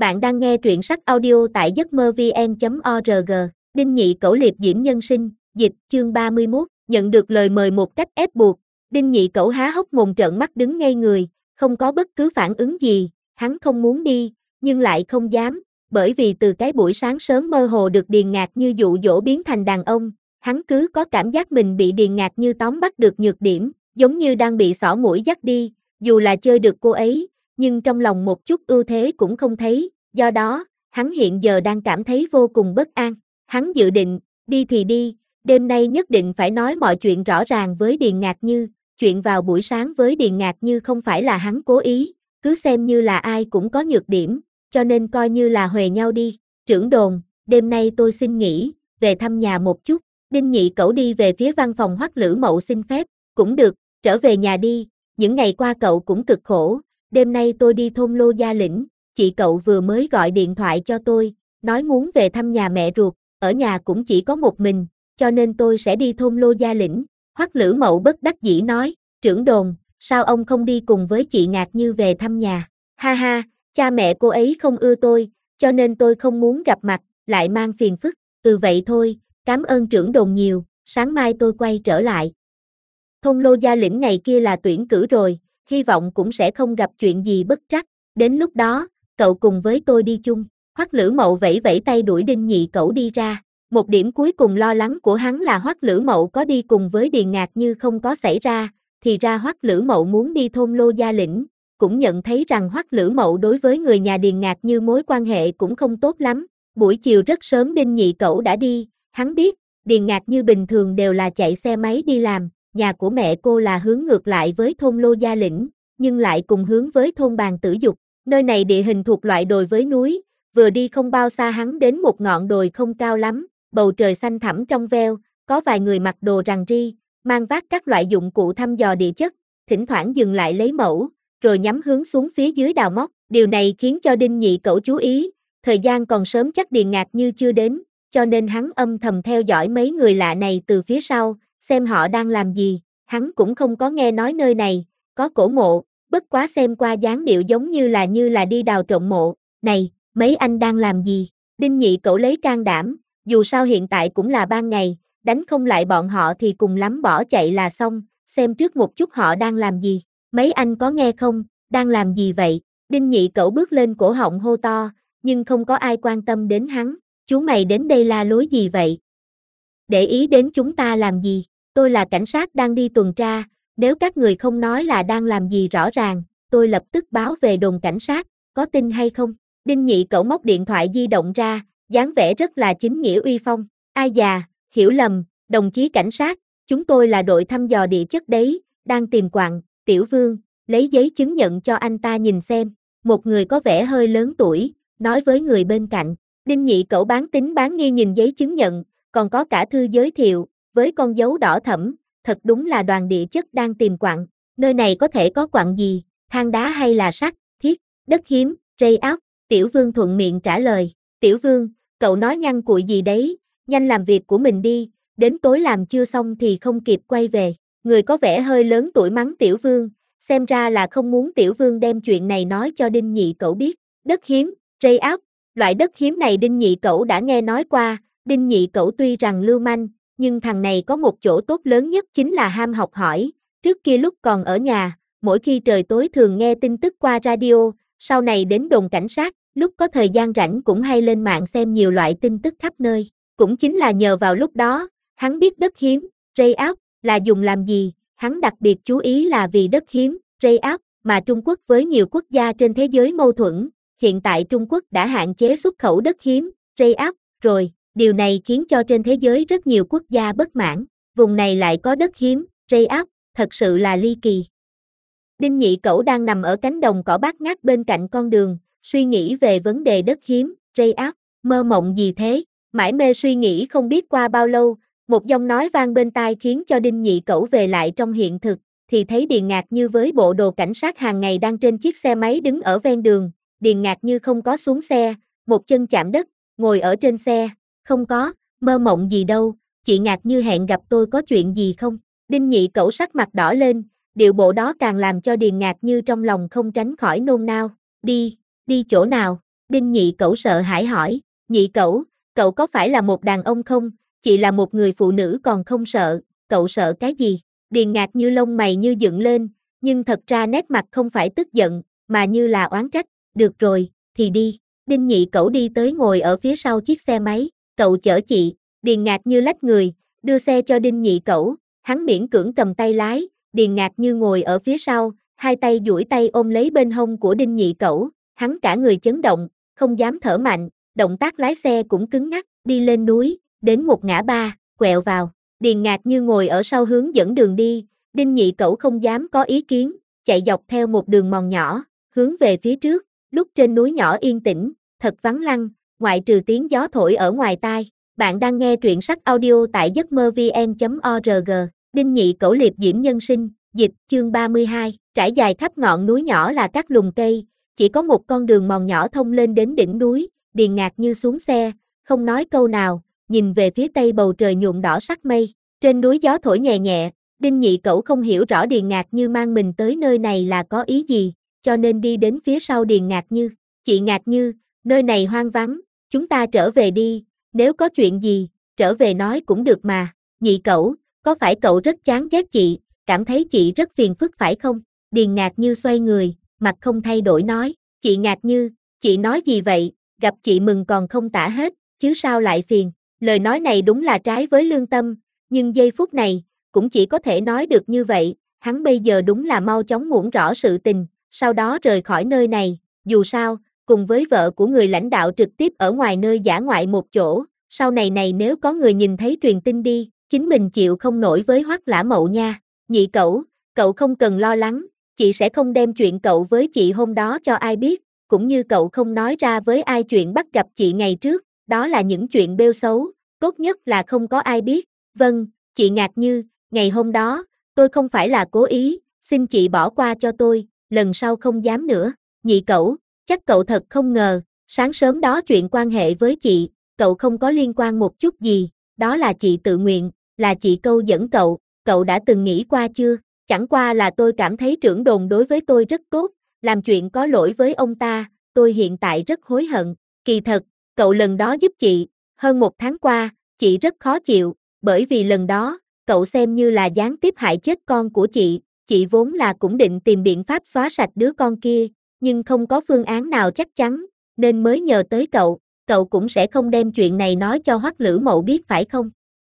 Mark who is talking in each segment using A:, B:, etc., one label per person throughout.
A: Bạn đang nghe truyện sách audio tại giấc mơ vn.org. Đinh Nhị Cẩu liệp diễm nhân sinh, dịch, chương 31, nhận được lời mời một cách ép buộc. Đinh Nhị Cẩu há hốc mồm trợn mắt đứng ngây người, không có bất cứ phản ứng gì, hắn không muốn đi, nhưng lại không dám, bởi vì từ cái buổi sáng sớm mơ hồ được Điền Ngạc Như dụ dỗ biến thành đàn ông, hắn cứ có cảm giác mình bị Điền Ngạc Như tóm bắt được nhược điểm, giống như đang bị xỏ mũi dắt đi, dù là chơi được cô ấy, nhưng trong lòng một chút ưu thế cũng không thấy, do đó, hắn hiện giờ đang cảm thấy vô cùng bất an. Hắn dự định, đi thì đi, đêm nay nhất định phải nói mọi chuyện rõ ràng với Điền Ngạc Như, chuyện vào buổi sáng với Điền Ngạc Như không phải là hắn cố ý, cứ xem như là ai cũng có nhược điểm, cho nên coi như là huề nhau đi. Trưởng đồn, đêm nay tôi xin nghỉ, về thăm nhà một chút. Đinh Nhị Cẩu đi về phía văn phòng Hoắc Lữ Mậu xin phép, cũng được, trở về nhà đi, những ngày qua cậu cũng cực khổ, đêm nay tôi đi thôn Lô Gia Lĩnh, chị cậu vừa mới gọi điện thoại cho tôi, nói muốn về thăm nhà mẹ ruột, ở nhà cũng chỉ có một mình, cho nên tôi sẽ đi thôn Lô Gia Lĩnh. Hoắc Lữ Mậu bất đắc dĩ nói, trưởng đồn, sao ông không đi cùng với chị Ngạc Như về thăm nhà? Ha ha, cha mẹ cô ấy không ưa tôi, cho nên tôi không muốn gặp mặt, lại mang phiền phức, vậy thôi, cảm ơn trưởng đồn nhiều, sáng mai tôi quay trở lại. Thôn Lô Gia Lĩnh ngày kia là tuyển cử rồi, hy vọng cũng sẽ không gặp chuyện gì bất trắc, đến lúc đó, cậu cùng với tôi đi chung. Hoắc Lữ Mậu vẫy vẫy tay đuổi Đinh Nhị Cẩu đi ra. Một điểm cuối cùng lo lắng của hắn là Hoắc Lữ Mậu có đi cùng với Điền Ngạc Như không có xảy ra, thì ra Hoắc Lữ Mậu muốn đi thôn Lô Gia Lĩnh, cũng nhận thấy rằng Hoắc Lữ Mậu đối với người nhà Điền Ngạc Như mối quan hệ cũng không tốt lắm. Buổi chiều rất sớm Đinh Nhị Cẩu đã đi, hắn biết, Điền Ngạc Như bình thường đều là chạy xe máy đi làm, nhà của mẹ cô là hướng ngược lại với thôn Lô Gia Lĩnh, nhưng lại cùng hướng với thôn Bàn Tử Dục. Nơi này địa hình thuộc loại đồi với núi, vừa đi không bao xa hắn đến một ngọn đồi không cao lắm, bầu trời xanh thẳm trong veo, có vài người mặc đồ rằn ri, mang vác các loại dụng cụ thăm dò địa chất, thỉnh thoảng dừng lại lấy mẫu, rồi nhắm hướng xuống phía dưới đào móc. Điều này khiến cho Đinh Nhị Cẩu chú ý, thời gian còn sớm chắc Điền Ngạc Như chưa đến, cho nên hắn âm thầm theo dõi mấy người lạ này từ phía sau, xem họ đang làm gì. Hắn cũng không có nghe nói nơi này có cổ mộ, bất quá xem qua dáng điệu giống như là đi đào trộm mộ. Này, mấy anh đang làm gì? Đinh Nhị Cẩu lấy can đảm, dù sao hiện tại cũng là ban ngày, đánh không lại bọn họ thì cùng lắm bỏ chạy là xong, xem trước một chút họ đang làm gì. Mấy anh có nghe không, đang làm gì vậy? Đinh Nhị Cẩu bước lên cổ họng hô to, nhưng không có ai quan tâm đến hắn. Chú mày đến đây la lối gì vậy? Để ý đến chúng ta làm gì? Tôi là cảnh sát đang đi tuần tra, nếu các người không nói là đang làm gì rõ ràng, tôi lập tức báo về đồn cảnh sát, có tin hay không? Đinh Nhị Cẩu móc điện thoại di động ra, dáng vẻ rất là chính nghĩa uy phong. Ai già, hiểu lầm, đồng chí cảnh sát, chúng tôi là đội thăm dò địa chất đấy, đang tìm quặng. Tiểu Vương, lấy giấy chứng nhận cho anh ta nhìn xem. Một người có vẻ hơi lớn tuổi, nói với người bên cạnh. Đinh Nhị Cẩu bán tín bán nghi nhìn giấy chứng nhận, còn có cả thư giới thiệu, với con dấu đỏ thẫm, thật đúng là đoàn địa chất đang tìm quặng. Nơi này có thể có quặng gì, than đá hay là sắt, thiết, đất hiếm, rây óc? Tiểu Vương thuận miệng trả lời. Tiểu Vương, cậu nói nhăng cuội gì đấy, nhanh làm việc của mình đi, đến tối làm chưa xong thì không kịp quay về. Người có vẻ hơi lớn tuổi mắng Tiểu Vương, xem ra là không muốn Tiểu Vương đem chuyện này nói cho Đinh Nhị Cẩu biết. Đất hiếm, rây óc, loại đất hiếm này Đinh Nhị Cẩu đã nghe nói qua. Đinh Nhị Cẩu tuy rằng lưu manh, nhưng thằng này có một chỗ tốt lớn nhất chính là ham học hỏi. Trước kia lúc còn ở nhà, mỗi khi trời tối thường nghe tin tức qua radio, sau này đến đồn cảnh sát, lúc có thời gian rảnh cũng hay lên mạng xem nhiều loại tin tức khắp nơi. Cũng chính là nhờ vào lúc đó, hắn biết đất hiếm, rây óc, là dùng làm gì, hắn đặc biệt chú ý là vì đất hiếm, rây óc, mà Trung Quốc với nhiều quốc gia trên thế giới mâu thuẫn. Hiện tại Trung Quốc đã hạn chế xuất khẩu đất hiếm, rây óc, rồi. Điều này khiến cho trên thế giới rất nhiều quốc gia bất mãn, vùng này lại có đất hiếm, rây óc, thật sự là ly kỳ. Đinh Nhị Cẩu đang nằm ở cánh đồng cỏ bát ngát bên cạnh con đường, suy nghĩ về vấn đề đất hiếm, rây óc, mơ mộng gì thế? Mải mê suy nghĩ không biết qua bao lâu, một giọng nói vang bên tai khiến cho Đinh Nhị Cẩu về lại trong hiện thực, thì thấy Điền Ngạc Như với bộ đồ cảnh sát hàng ngày đang trên chiếc xe máy đứng ở ven đường. Điền Ngạc Như không có xuống xe, một chân chạm đất, ngồi ở trên xe. Không có, mơ mộng gì đâu, chị Ngạc Như hẹn gặp tôi có chuyện gì không? Đinh Nhị Cẩu sắc mặt đỏ lên, điệu bộ đó càng làm cho Điền Ngạc Như trong lòng không tránh khỏi nôn nao. Đi chỗ nào? Đinh Nhị Cẩu sợ hãi hỏi, Nhị Cẩu, cậu có phải là một đàn ông không? Chị là một người phụ nữ còn không sợ, cậu sợ cái gì? Điền Ngạc Như lông mày như dựng lên, nhưng thật ra nét mặt không phải tức giận, mà như là oán trách. Được rồi, thì đi. Đinh Nhị Cẩu đi tới ngồi ở phía sau chiếc xe máy, cậu chở chị. Điền Ngạc Như lách người, đưa xe cho Đinh Nhị Cẩu, hắn miễn cưỡng cầm tay lái, Điền Ngạc Như ngồi ở phía sau, hai tay duỗi tay ôm lấy bên hông của Đinh Nhị Cẩu, hắn cả người chấn động, không dám thở mạnh, động tác lái xe cũng cứng ngắc, đi lên núi, đến một ngã ba, quẹo vào, Điền Ngạc Như ngồi ở sau hướng dẫn đường đi, Đinh Nhị Cẩu không dám có ý kiến, chạy dọc theo một đường mòn nhỏ, hướng về phía trước, lúc trên núi nhỏ yên tĩnh, thật vắng lăng, ngoại trừ tiếng gió thổi ở ngoài tai. Bạn đang nghe truyện sách audio tại giấc mơ vn.org, Đinh Nhị Cẩu liệp diễm nhân sinh, dịch, chương 32, trải dài khắp ngọn núi nhỏ là các lùm cây, chỉ có một con đường mòn nhỏ thông lên đến đỉnh núi, Điền Ngạc Như xuống xe, không nói câu nào, nhìn về phía tây bầu trời nhuộm đỏ sắc mây, trên núi gió thổi nhẹ nhẹ, Đinh Nhị Cẩu không hiểu rõ Điền Ngạc Như mang mình tới nơi này là có ý gì, cho nên đi đến phía sau Điền Ngạc Như, chị Ngạc Như, nơi này hoang vắng, chúng ta trở về đi. Nếu có chuyện gì, trở về nói cũng được mà. Nhị Cẩu, có phải cậu rất chán ghét chị, cảm thấy chị rất phiền phức phải không? Điền Ngạc Như xoay người, mặt không thay đổi nói, chị Ngạc Như, chị nói gì vậy, gặp chị mừng còn không tả hết, chứ sao lại phiền? Lời nói này đúng là trái với lương tâm, nhưng giây phút này, cũng chỉ có thể nói được như vậy, hắn bây giờ đúng là mau chóng muỗng rõ sự tình, sau đó rời khỏi nơi này, dù sao, cùng với vợ của người lãnh đạo trực tiếp ở ngoài nơi dã ngoại một chỗ, sau này nếu có người nhìn thấy truyền tin đi, chính mình chịu không nổi với Hoắc Lã Mậu nha. Nhị Cẩu, cậu không cần lo lắng, chị sẽ không đem chuyện cậu với chị hôm đó cho ai biết, cũng như cậu không nói ra với ai chuyện bắt gặp chị ngày trước, đó là những chuyện bêu xấu, tốt nhất là không có ai biết. Vâng, chị Ngạc Như, ngày hôm đó, tôi không phải là cố ý, xin chị bỏ qua cho tôi, lần sau không dám nữa. Nhị Cẩu, chắc cậu thật không ngờ, sáng sớm đó chuyện quan hệ với chị, cậu không có liên quan một chút gì, đó là chị tự nguyện, là chị câu dẫn cậu đã từng nghĩ qua chưa? Chẳng qua là tôi cảm thấy trưởng đồn đối với tôi rất tốt, làm chuyện có lỗi với ông ta, tôi hiện tại rất hối hận. Kỳ thật, cậu lần đó giúp chị, hơn một tháng qua, chị rất khó chịu, bởi vì lần đó, cậu xem như là gián tiếp hại chết con của chị vốn là cũng định tìm biện pháp xóa sạch đứa con kia, nhưng không có phương án nào chắc chắn, nên mới nhờ tới cậu cũng sẽ không đem chuyện này nói cho Hoắc Lữ Mậu biết phải không?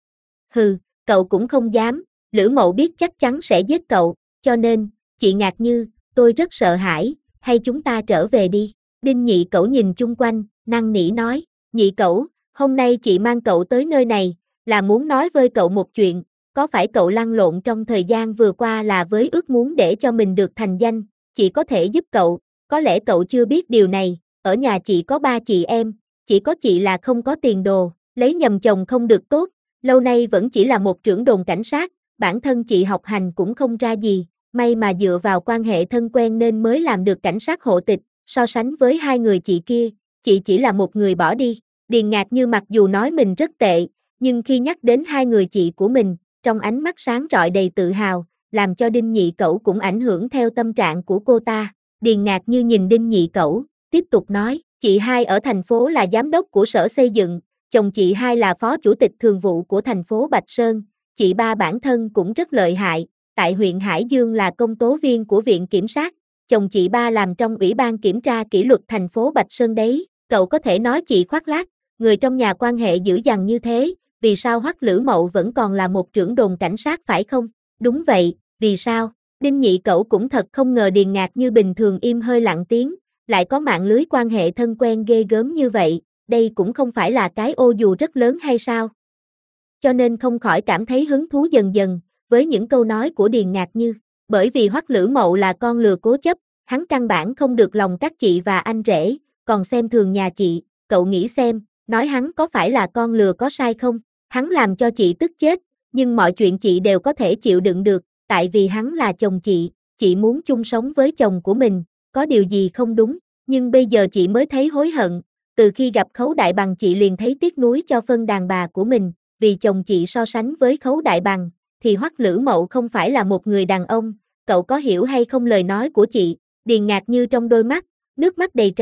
A: Hừ, cậu cũng không dám, Lữ Mậu biết chắc chắn sẽ giết cậu, cho nên, chị Ngạc Như, tôi rất sợ hãi, hay chúng ta trở về đi. Đinh Nhị Cẩu nhìn chung quanh, năn nỉ nói, Nhị Cẩu, hôm nay chị mang cậu tới nơi này, là muốn nói với cậu một chuyện, có phải cậu lăn lộn trong thời gian vừa qua là với ước muốn để cho mình được thành danh, chị có thể giúp cậu, có lẽ cậu chưa biết điều này, ở nhà chị có 3 chị em, chỉ có chị là không có tiền đồ, lấy nhầm chồng không được tốt, lâu nay vẫn chỉ là một trưởng đồn cảnh sát, bản thân chị học hành cũng không ra gì, may mà dựa vào quan hệ thân quen nên mới làm được cảnh sát hộ tịch, so sánh với hai người chị kia, chị chỉ là một người bỏ đi. Điền Ngạc Như mặc dù nói mình rất tệ, nhưng khi nhắc đến hai người chị của mình, trong ánh mắt sáng rọi đầy tự hào, làm cho Đinh Nhị Cẩu cũng ảnh hưởng theo tâm trạng của cô ta. Điền Ngạc Như nhìn Đinh Nhị Cẩu, tiếp tục nói, chị hai ở thành phố là giám đốc của sở xây dựng, chồng chị hai là phó chủ tịch thường vụ của thành phố Bạch Sơn, chị ba bản thân cũng rất lợi hại, tại huyện Hải Dương là công tố viên của viện kiểm sát, chồng chị ba làm trong ủy ban kiểm tra kỷ luật thành phố Bạch Sơn đấy, cậu có thể nói chị khoác lác, người trong nhà quan hệ dữ dằn như thế, vì sao Hoắc Lữ Mậu vẫn còn là một trưởng đồn cảnh sát phải không? Đúng vậy, vì sao? Đinh Nhị Cẩu cũng thật không ngờ Điền Ngạc Như bình thường im hơi lặng tiếng, lại có mạng lưới quan hệ thân quen ghê gớm như vậy, đây cũng không phải là cái ô dù rất lớn hay sao? Cho nên không khỏi cảm thấy hứng thú dần dần, với những câu nói của Điền Ngạc Như, bởi vì Hoắc Lữ Mậu là con lừa cố chấp, hắn căn bản không được lòng các chị và anh rể, còn xem thường nhà chị, cậu nghĩ xem, nói hắn có phải là con lừa có sai không? Hắn làm cho chị tức chết, nhưng mọi chuyện chị đều có thể chịu đựng được, tại vì hắn là chồng chị muốn chung sống với chồng của mình, có điều gì không đúng, nhưng bây giờ chị mới thấy hối hận, từ khi gặp Khấu Đại Bằng chị liền thấy tiếc nuối cho phân đàn bà của mình, vì chồng chị so sánh với Khấu Đại Bằng, thì Hoắc Lữ Mậu không phải là một người đàn ông, cậu có hiểu hay không lời nói của chị? Điền Ngạc Như trong đôi mắt, nước mắt đầy tràn,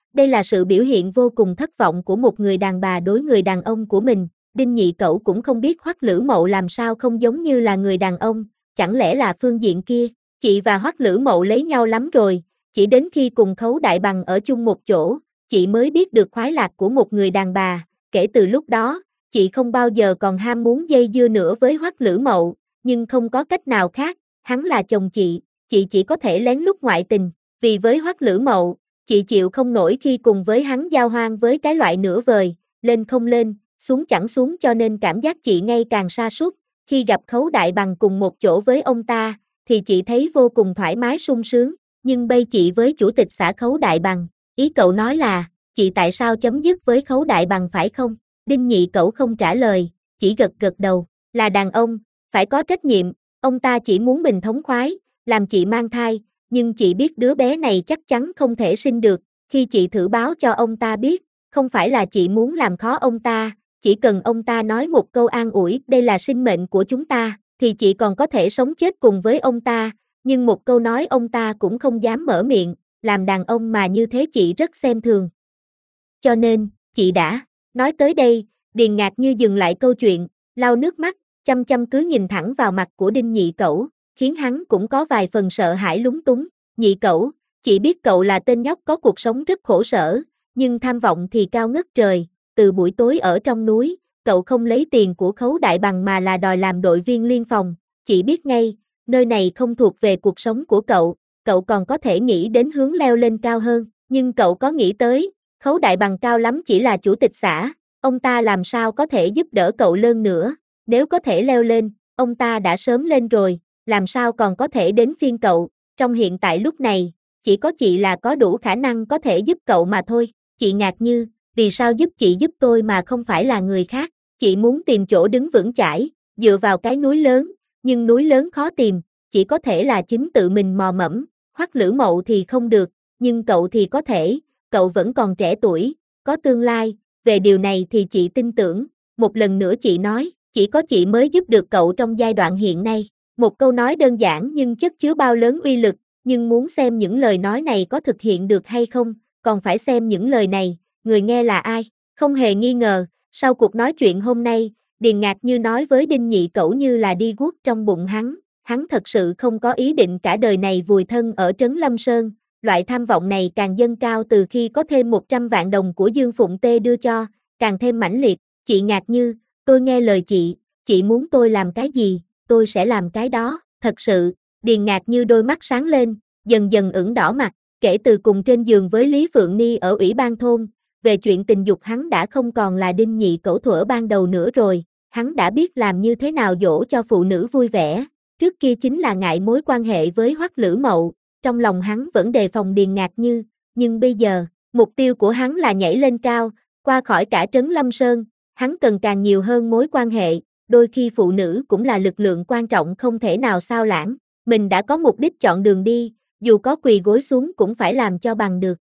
A: Đây là sự biểu hiện vô cùng thất vọng của một người đàn bà đối người đàn ông của mình. Đinh Nhị Cẩu cũng không biết Hoắc Lữ Mậu làm sao không giống như là người đàn ông, chẳng lẽ là phương diện kia. Chị và Hoắc Lữ Mậu lấy nhau lắm rồi, chỉ đến khi cùng Khấu Đại Bằng ở chung một chỗ, chị mới biết được khoái lạc của một người đàn bà. Kể từ lúc đó, chị không bao giờ còn ham muốn dây dưa nữa với Hoắc Lữ Mậu, nhưng không có cách nào khác, hắn là chồng chị chỉ có thể lén lút ngoại tình. Vì với Hoắc Lữ Mậu, chị chịu không nổi khi cùng với hắn giao hoan với cái loại nửa vời, lên không lên, xuống chẳng xuống, cho nên cảm giác chị ngày càng sa sút. Khi gặp Khấu Đại Bằng cùng một chỗ với ông ta, thì chị thấy vô cùng thoải mái sung sướng, nhưng bây chị với chủ tịch xã Khấu Đại Bằng, ý cậu nói là, chị tại sao chấm dứt với Khấu Đại Bằng phải không? Đinh Nhị Cẩu không trả lời, chỉ gật gật đầu, là đàn ông, phải có trách nhiệm, ông ta chỉ muốn mình thống khoái, làm chị mang thai, nhưng chị biết đứa bé này chắc chắn không thể sinh được. Khi chị thử báo cho ông ta biết, không phải là chị muốn làm khó ông ta, chỉ cần ông ta nói một câu an ủi, đây là sinh mệnh của chúng ta, thì chị còn có thể sống chết cùng với ông ta, nhưng một câu nói ông ta cũng không dám mở miệng, làm đàn ông mà như thế chị rất xem thường. Cho nên, chị đã, nói tới đây, Điền Ngạc Như dừng lại câu chuyện, lau nước mắt, chăm chăm cứ nhìn thẳng vào mặt của Đinh Nhị Cẩu, khiến hắn cũng có vài phần sợ hãi lúng túng. Nhị Cẩu, chị biết cậu là tên nhóc có cuộc sống rất khổ sở, nhưng tham vọng thì cao ngất trời, từ buổi tối ở trong núi, cậu không lấy tiền của Khấu Đại Bằng mà là đòi làm đội viên liên phòng, chị biết ngay, nơi này không thuộc về cuộc sống của cậu còn có thể nghĩ đến hướng leo lên cao hơn, nhưng cậu có nghĩ tới, Khấu Đại Bằng cao lắm chỉ là chủ tịch xã, ông ta làm sao có thể giúp đỡ cậu lên nữa, nếu có thể leo lên, ông ta đã sớm lên rồi, làm sao còn có thể đến phiên cậu, trong hiện tại lúc này, chỉ có chị là có đủ khả năng có thể giúp cậu mà thôi. Chị Ngạc Như, vì sao giúp chị giúp tôi mà không phải là người khác, chị muốn tìm chỗ đứng vững chãi, dựa vào cái núi lớn, nhưng núi lớn khó tìm, chỉ có thể là chính tự mình mò mẫm. Hoắc Lữ Mậu thì không được, nhưng cậu thì có thể, cậu vẫn còn trẻ tuổi, có tương lai, về điều này thì chị tin tưởng. Một lần nữa chị nói, chỉ có chị mới giúp được cậu trong giai đoạn hiện nay. Một câu nói đơn giản nhưng chất chứa bao lớn uy lực, nhưng muốn xem những lời nói này có thực hiện được hay không, còn phải xem những lời này, người nghe là ai. Không hề nghi ngờ, sau cuộc nói chuyện hôm nay, Điền Ngạc Như nói với Đinh Nhị Cẩu như là đi guốc trong bụng hắn thật sự không có ý định cả đời này vùi thân ở Trấn Lâm Sơn, loại tham vọng này càng dâng cao từ khi có thêm 100 vạn đồng của Dương Phụng Tê đưa cho, càng thêm mãnh liệt. Chị Ngạc Như, tôi nghe lời chị muốn tôi làm cái gì, tôi sẽ làm cái đó, thật sự. Điền Ngạc Như đôi mắt sáng lên, dần dần ửng đỏ mặt, kể từ cùng trên giường với Lý Phượng Ni ở ủy ban thôn, về chuyện tình dục hắn đã không còn là Đinh Nhị Cẩu thuở ban đầu nữa rồi, hắn đã biết làm như thế nào dỗ cho phụ nữ vui vẻ, trước kia chính là ngại mối quan hệ với Hoắc Lữ Mậu, trong lòng hắn vẫn đề phòng Điền Ngạc Như, nhưng bây giờ, mục tiêu của hắn là nhảy lên cao, qua khỏi cả Trấn Lâm Sơn, hắn cần càng nhiều hơn mối quan hệ, đôi khi phụ nữ cũng là lực lượng quan trọng không thể nào sao lãng, mình đã có mục đích chọn đường đi, dù có quỳ gối xuống cũng phải làm cho bằng được.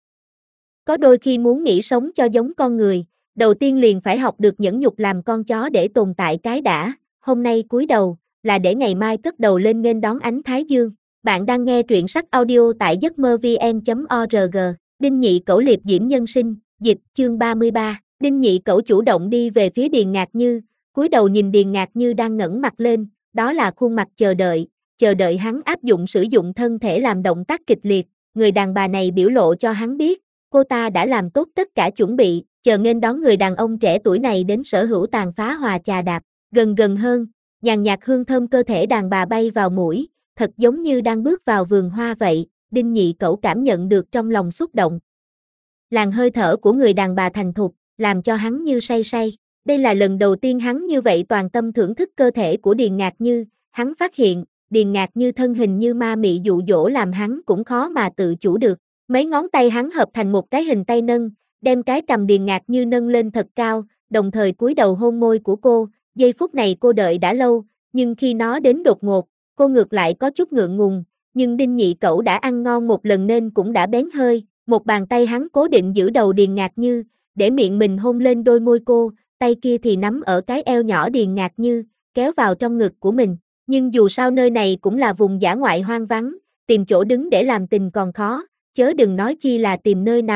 A: Có đôi khi muốn nghĩ sống cho giống con người, đầu tiên liền phải học được nhẫn nhục làm con chó để tồn tại cái đã, hôm nay cúi đầu, là để ngày mai cất đầu lên nghênh đón ánh thái dương. Bạn đang nghe truyện sách audio tại giấc mơ vn.org, Đinh Nhị Cẩu liệp diễm nhân sinh, dịch, chương 33, Đinh Nhị Cẩu chủ động đi về phía Điền Ngạc Như, cúi đầu nhìn Điền Ngạc Như đang ngẩng mặt lên, đó là khuôn mặt chờ đợi hắn áp dụng sử dụng thân thể làm động tác kịch liệt, người đàn bà này biểu lộ cho hắn biết, cô ta đã làm tốt tất cả chuẩn bị, chờ nghênh đón người đàn ông trẻ tuổi này đến sở hữu tàn phá hòa trà đạp, gần hơn, nhàn nhạt hương thơm cơ thể đàn bà bay vào mũi, thật giống như đang bước vào vườn hoa vậy, Đinh Nhị Cẩu cảm nhận được trong lòng xúc động. Làn hơi thở của người đàn bà thành thục, làm cho hắn như say, đây là lần đầu tiên hắn như vậy toàn tâm thưởng thức cơ thể của Điền Ngạc Như, hắn phát hiện, Điền Ngạc Như thân hình như ma mị dụ dỗ làm hắn cũng khó mà tự chủ được, mấy ngón tay hắn hợp thành một cái hình tay nâng, đem cái cằm Điền Ngạc Như nâng lên thật cao, đồng thời cúi đầu hôn môi của cô, giây phút này cô đợi đã lâu, nhưng khi nó đến đột ngột, cô ngược lại có chút ngượng ngùng, nhưng Đinh Nhị Cẩu đã ăn ngon một lần nên cũng đã bén hơi, một bàn tay hắn cố định giữ đầu Điền Ngạc Như, để miệng mình hôn lên đôi môi cô, tay kia thì nắm ở cái eo nhỏ Điền Ngạc Như, kéo vào trong ngực của mình, nhưng dù sao nơi này cũng là vùng dã ngoại hoang vắng, tìm chỗ đứng để làm tình còn khó, chớ đừng nói chi là tìm nơi nằm,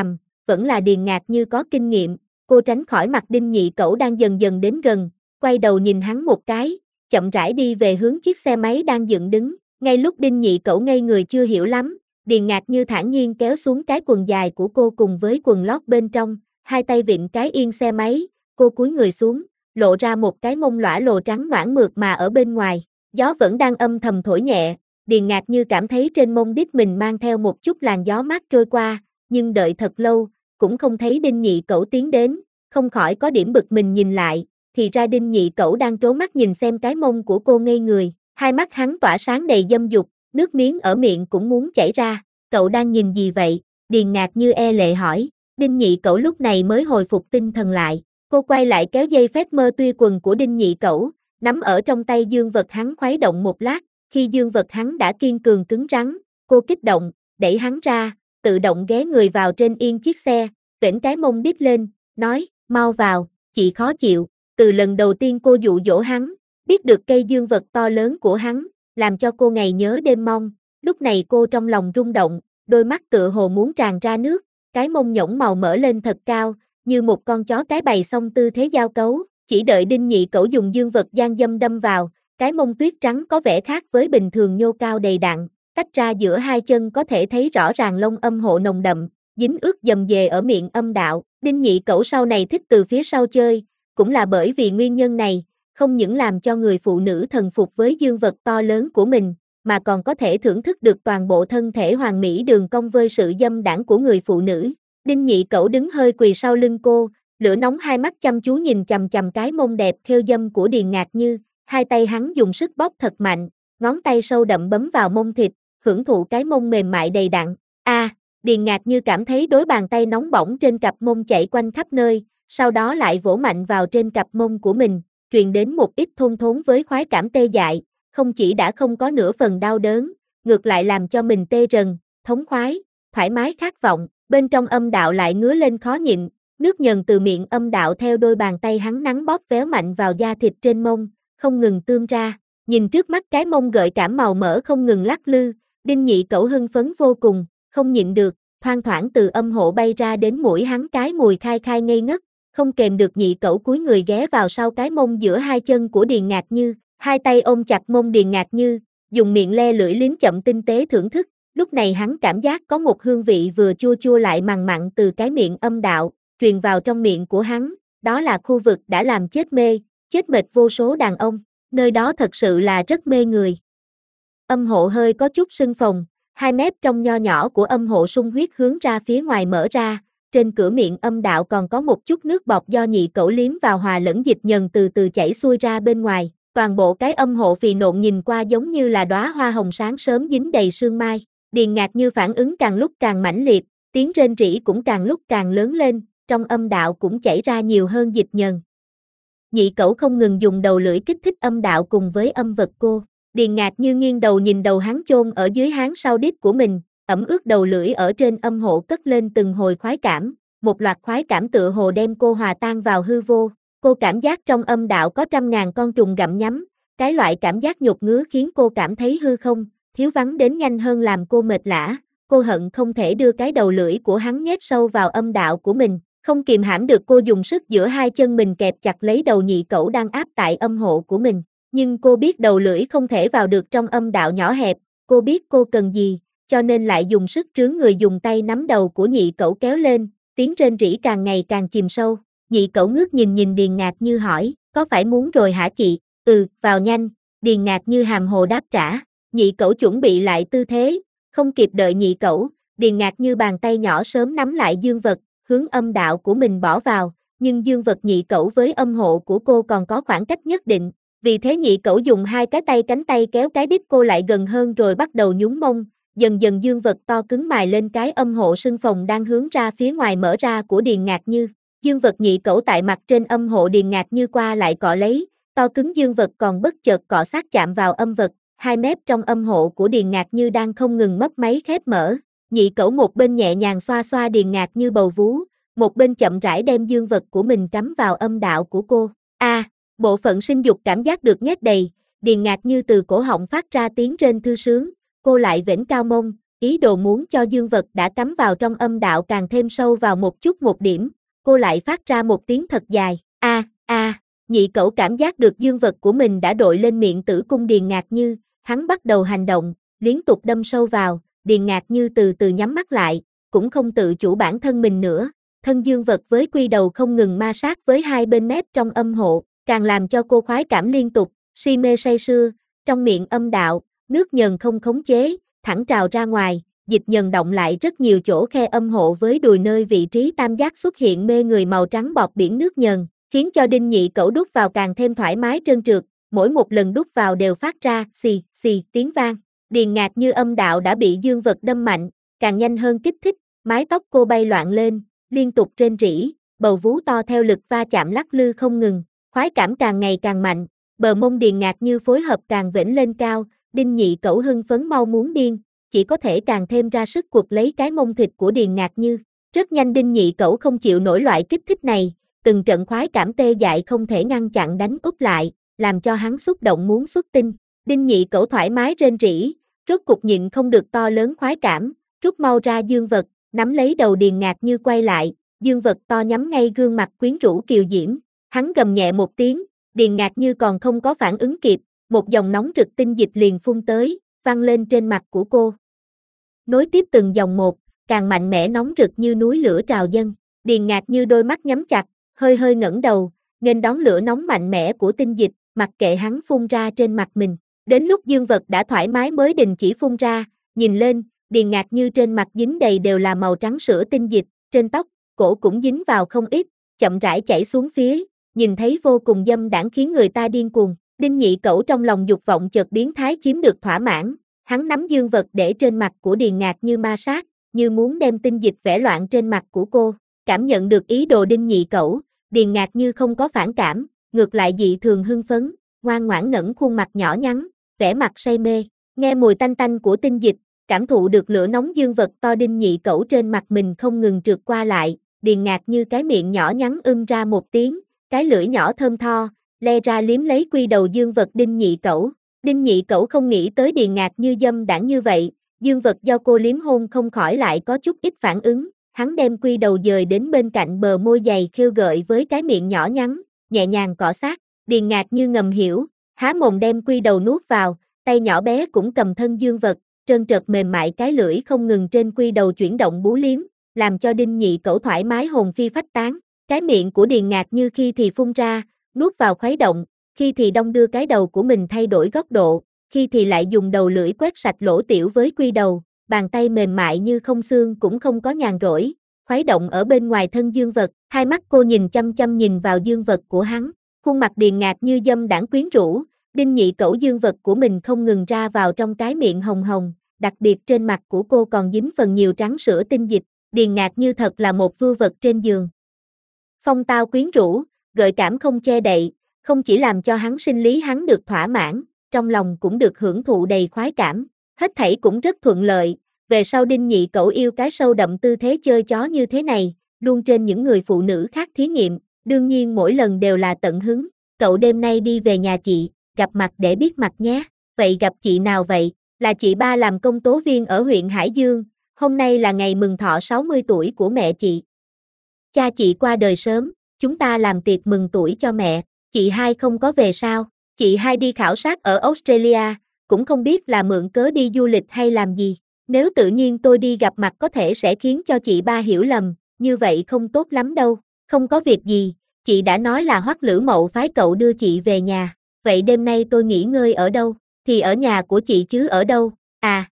A: vẫn là Điền Ngạc Như có kinh nghiệm, cô tránh khỏi mặt Đinh Nhị Cẩu đang dần dần đến gần, quay đầu nhìn hắn một cái, chậm rãi đi về hướng chiếc xe máy đang dựng đứng, ngay lúc Đinh Nhị Cẩu ngây người chưa hiểu lắm, Điền Ngạc Như thản nhiên kéo xuống cái quần dài của cô cùng với quần lót bên trong, hai tay vịn cái yên xe máy, cô cúi người xuống, lộ ra một cái mông lõa lồ trắng noãn mượt mà ở bên ngoài, gió vẫn đang âm thầm thổi nhẹ, Điền Ngạc Như cảm thấy trên mông đít mình mang theo một chút làn gió mát trôi qua, nhưng đợi thật lâu, cũng không thấy Đinh Nhị Cẩu tiến đến, không khỏi có điểm bực mình nhìn lại, thì ra Đinh Nhị Cẩu đang trố mắt nhìn xem cái mông của cô ngây người, hai mắt hắn tỏa sáng đầy dâm dục, nước miếng ở miệng cũng muốn chảy ra, cậu đang nhìn gì vậy? Điền Ngạc Như e lệ hỏi, Đinh Nhị Cẩu lúc này mới hồi phục tinh thần lại, cô quay lại kéo dây phép mơ tuy quần của Đinh Nhị Cẩu, nắm ở trong tay dương vật hắn khuấy động một lát, khi dương vật hắn đã kiên cường cứng rắn, cô kích động, đẩy hắn ra, tự động ghé người vào trên yên chiếc xe, vểnh cái mông đít lên, nói, mau vào, chị khó chịu, từ lần đầu tiên cô dụ dỗ hắn, biết được cây dương vật to lớn của hắn, làm cho cô ngày nhớ đêm mong, lúc này cô trong lòng rung động, đôi mắt tựa hồ muốn tràn ra nước, cái mông nhỗng màu mở lên thật cao, như một con chó cái bày xong tư thế giao cấu, chỉ đợi Đinh Nhị Cẩu dùng dương vật gian dâm đâm vào, cái mông tuyết trắng có vẻ khác với bình thường nhô cao đầy đặn, tách ra giữa hai chân có thể thấy rõ ràng lông âm hộ nồng đậm, dính ướt dầm dề ở miệng âm đạo, Đinh Nhị Cẩu sau này thích từ phía sau chơi, cũng là bởi vì nguyên nhân này, không những làm cho người phụ nữ thần phục với dương vật to lớn của mình, mà còn có thể thưởng thức được toàn bộ thân thể hoàn mỹ đường cong với sự dâm đãng của người phụ nữ. Đinh Nhị Cẩu đứng hơi quỳ sau lưng cô, lửa nóng hai mắt chăm chú nhìn chằm chằm cái mông đẹp khêu dâm của Điền Ngạc Như, hai tay hắn dùng sức bóp thật mạnh, ngón tay sâu đậm bấm vào mông thịt, hưởng thụ cái mông mềm mại đầy đặn. Điền Ngạc Như cảm thấy đôi bàn tay nóng bỏng trên cặp mông chạy quanh khắp nơi, sau đó lại vỗ mạnh vào trên cặp mông của mình, truyền đến một ít thôn thốn với khoái cảm tê dại, không chỉ đã không có nửa phần đau đớn, ngược lại làm cho mình tê rần, thống khoái, thoải mái khát vọng, bên trong âm đạo lại ngứa lên khó nhịn, nước nhờn từ miệng âm đạo theo đôi bàn tay hắn nắn bóp véo mạnh vào da thịt trên mông, không ngừng tươm ra, nhìn trước mắt cái mông gợi cảm màu mỡ không ngừng lắc lư, Đinh Nhị Cẩu hưng phấn vô cùng, không nhịn được, thoang thoảng từ âm hộ bay ra đến mũi hắn cái mùi khai khai ngây ngất, không kềm được Nhị Cẩu cúi người ghé vào sau cái mông giữa hai chân của Điền Ngạc Như, hai tay ôm chặt mông Điền Ngạc Như, dùng miệng le lưỡi liếm chậm tinh tế thưởng thức, lúc này hắn cảm giác có một hương vị vừa chua chua lại mằn mặn từ cái miệng âm đạo, truyền vào trong miệng của hắn, đó là khu vực đã làm chết mê, chết mệt vô số đàn ông, nơi đó thật sự là rất mê người. Âm hộ hơi có chút sưng phồng, hai mép trong nho nhỏ của âm hộ sung huyết hướng ra phía ngoài mở ra, trên cửa miệng âm đạo còn có một chút nước bọt do Nhị Cẩu liếm vào hòa lẫn dịch nhờn từ từ chảy xuôi ra bên ngoài, toàn bộ cái âm hộ phì nộn nhìn qua giống như là đóa hoa hồng sáng sớm dính đầy sương mai. Điền Ngạc Như phản ứng càng lúc càng mãnh liệt, tiếng rên rỉ cũng càng lúc càng lớn lên, trong âm đạo cũng chảy ra nhiều hơn dịch nhờn. Nhị Cẩu không ngừng dùng đầu lưỡi kích thích âm đạo cùng với âm vật cô. Điền Ngạc Như nghiêng đầu nhìn đầu hắn chôn ở dưới háng sau đít của mình, ẩm ướt đầu lưỡi ở trên âm hộ cất lên từng hồi khoái cảm, một loạt khoái cảm tựa hồ đem cô hòa tan vào hư vô. Cô cảm giác trong âm đạo có trăm ngàn con trùng gặm nhấm, cái loại cảm giác nhục ngứa khiến cô cảm thấy hư không, thiếu vắng đến nhanh hơn làm cô mệt lả. Cô hận không thể đưa cái đầu lưỡi của hắn nhét sâu vào âm đạo của mình, không kìm hãm được cô dùng sức giữa hai chân mình kẹp chặt lấy đầu Nhị Cẩu đang áp tại âm hộ của mình. Nhưng cô biết đầu lưỡi không thể vào được trong âm đạo nhỏ hẹp, cô biết cô cần gì, cho nên lại dùng sức trướng người dùng tay nắm đầu của Nhị Cẩu kéo lên, tiếng rên rỉ càng ngày càng chìm sâu. Nhị Cẩu ngước nhìn Điền Ngạc Như hỏi, có phải muốn rồi hả chị? Vào nhanh, Điền Ngạc Như hàm hồ đáp trả. Nhị Cẩu chuẩn bị lại tư thế, không kịp đợi Nhị Cẩu, Điền Ngạc Như bàn tay nhỏ sớm nắm lại dương vật, hướng âm đạo của mình bỏ vào, nhưng dương vật Nhị Cẩu với âm hộ của cô còn có khoảng cách nhất định. Vì thế Nhị Cẩu dùng hai cái tay cánh tay kéo cái đít cô lại gần hơn rồi bắt đầu nhúng mông, dần dần dương vật to cứng mài lên cái âm hộ sưng phồng đang hướng ra phía ngoài mở ra của Điền Ngạc Như. Dương vật Nhị Cẩu tại mặt trên âm hộ Điền Ngạc Như qua lại cọ lấy, to cứng dương vật còn bất chợt cọ sát chạm vào âm vật, hai mép trong âm hộ của Điền Ngạc Như đang không ngừng mấp máy khép mở. Nhị Cẩu một bên nhẹ nhàng xoa xoa Điền Ngạc Như bầu vú, một bên chậm rãi đem dương vật của mình cắm vào âm đạo của cô. Bộ phận sinh dục cảm giác được nhét đầy, Điền Ngạc Như từ cổ họng phát ra tiếng rên thư sướng, cô lại vểnh cao mông, ý đồ muốn cho dương vật đã cắm vào trong âm đạo càng thêm sâu vào một chút một điểm, cô lại phát ra một tiếng thật dài, nhị cẩu cảm giác được dương vật của mình đã đội lên miệng tử cung Điền Ngạc Như, hắn bắt đầu hành động, liên tục đâm sâu vào, Điền Ngạc Như từ từ nhắm mắt lại, cũng không tự chủ bản thân mình nữa, thân dương vật với quy đầu không ngừng ma sát với hai bên mép trong âm hộ, càng làm cho cô khoái cảm liên tục, si mê say sưa, trong miệng âm đạo, nước nhờn không khống chế, thẳng trào ra ngoài, dịch nhờn động lại rất nhiều chỗ khe âm hộ với đùi nơi vị trí tam giác xuất hiện mê người màu trắng bọt biển nước nhờn, khiến cho đinh nhị cẩu đút vào càng thêm thoải mái trơn trượt, mỗi một lần đút vào đều phát ra xì xì tiếng vang. Điền Ngạc Như âm đạo đã bị dương vật đâm mạnh, càng nhanh hơn kích thích, mái tóc cô bay loạn lên, liên tục rên rỉ, bầu vú to theo lực va chạm lắc lư không ngừng, khoái cảm càng ngày càng mạnh, bờ mông Điền Ngạc Như phối hợp càng vểnh lên cao, đinh nhị cẩu hưng phấn mau muốn điên, chỉ có thể càng thêm ra sức quật lấy cái mông thịt của Điền Ngạc Như. Rất nhanh đinh nhị cẩu không chịu nổi loại kích thích này, từng trận khoái cảm tê dại không thể ngăn chặn đánh úp lại, làm cho hắn xúc động muốn xuất tinh. Đinh nhị cẩu thoải mái rên rỉ, rốt cục nhịn không được to lớn khoái cảm, rút mau ra dương vật, nắm lấy đầu Điền Ngạc Như quay lại, dương vật to nhắm ngay gương mặt quyến rũ kiều diễm, hắn gầm nhẹ một tiếng, Điền Ngạc Như còn không có phản ứng kịp, một dòng nóng rực tinh dịch liền phun tới, văng lên trên mặt của cô. Nối tiếp từng dòng một, càng mạnh mẽ nóng rực như núi lửa trào dâng, Điền Ngạc Như đôi mắt nhắm chặt, hơi hơi ngẩng đầu, nghênh đón lửa nóng mạnh mẽ của tinh dịch, mặc kệ hắn phun ra trên mặt mình. Đến lúc dương vật đã thoải mái mới đình chỉ phun ra, nhìn lên, Điền Ngạc Như trên mặt dính đầy đều là màu trắng sữa tinh dịch, trên tóc, cổ cũng dính vào không ít, chậm rãi chảy xuống phía, nhìn thấy vô cùng dâm đãng khiến người ta điên cuồng. Đinh nhị cẩu trong lòng dục vọng chợt biến thái chiếm được thỏa mãn, hắn nắm dương vật để trên mặt của Điền Ngạc Như ma sát, như muốn đem tinh dịch vẽ loạn trên mặt của cô. Cảm nhận được ý đồ đinh nhị cẩu, Điền Ngạc Như không có phản cảm, ngược lại dị thường hưng phấn, ngoan ngoãn ngẩng khuôn mặt nhỏ nhắn, vẻ mặt say mê, nghe mùi tanh tanh của tinh dịch, cảm thụ được lửa nóng dương vật to đinh nhị cẩu trên mặt mình không ngừng trượt qua lại, Điền Ngạc Như cái miệng nhỏ nhắn ra một tiếng, cái lưỡi nhỏ thơm tho, le ra liếm lấy quy đầu dương vật đinh nhị cẩu. Đinh nhị cẩu không nghĩ tới Điền Ngạc Như dâm đãng như vậy, dương vật do cô liếm hôn không khỏi lại có chút ít phản ứng, hắn đem quy đầu dời đến bên cạnh bờ môi dày khêu gợi với cái miệng nhỏ nhắn, nhẹ nhàng cọ sát, Điền Ngạc Như ngầm hiểu, há mồm đem quy đầu nuốt vào, tay nhỏ bé cũng cầm thân dương vật, trơn trượt mềm mại cái lưỡi không ngừng trên quy đầu chuyển động bú liếm, làm cho đinh nhị cẩu thoải mái hồn phi phách tán, cái miệng của Điền Ngạc Như khi thì phun ra, nuốt vào khuấy động, khi thì đong đưa cái đầu của mình thay đổi góc độ, khi thì lại dùng đầu lưỡi quét sạch lỗ tiểu với quy đầu, bàn tay mềm mại như không xương cũng không có nhàn rỗi, khuấy động ở bên ngoài thân dương vật, hai mắt cô nhìn chăm chăm nhìn vào dương vật của hắn, khuôn mặt Điền Ngạc Như dâm đãng quyến rũ, đinh nhị cẩu dương vật của mình không ngừng ra vào trong cái miệng hồng hồng, đặc biệt trên mặt của cô còn dính phần nhiều trắng sữa tinh dịch, Điền Ngạc Như thật là một vưu vật trên giường. Phong tao quyến rũ, gợi cảm không che đậy, không chỉ làm cho hắn sinh lý hắn được thỏa mãn, trong lòng cũng được hưởng thụ đầy khoái cảm, hết thảy cũng rất thuận lợi, về sau đinh nhị cẩu yêu cái sâu đậm tư thế chơi chó như thế này, luôn trên những người phụ nữ khác thí nghiệm, đương nhiên mỗi lần đều là tận hứng, cậu đêm nay đi về nhà chị, gặp mặt để biết mặt nhé, vậy gặp chị nào vậy, là chị ba làm công tố viên ở huyện Hải Dương, hôm nay là ngày mừng thọ 60 tuổi của mẹ chị. Cha chị qua đời sớm, chúng ta làm tiệc mừng tuổi cho mẹ, chị hai không có về sao, chị hai đi khảo sát ở Australia, cũng không biết là mượn cớ đi du lịch hay làm gì, nếu tự nhiên tôi đi gặp mặt có thể sẽ khiến cho chị ba hiểu lầm, như vậy không tốt lắm đâu, không có việc gì, chị đã nói là Hoắc Lữ Mậu phái cậu đưa chị về nhà, vậy đêm nay tôi nghỉ ngơi ở đâu, thì ở nhà của chị chứ ở đâu, à.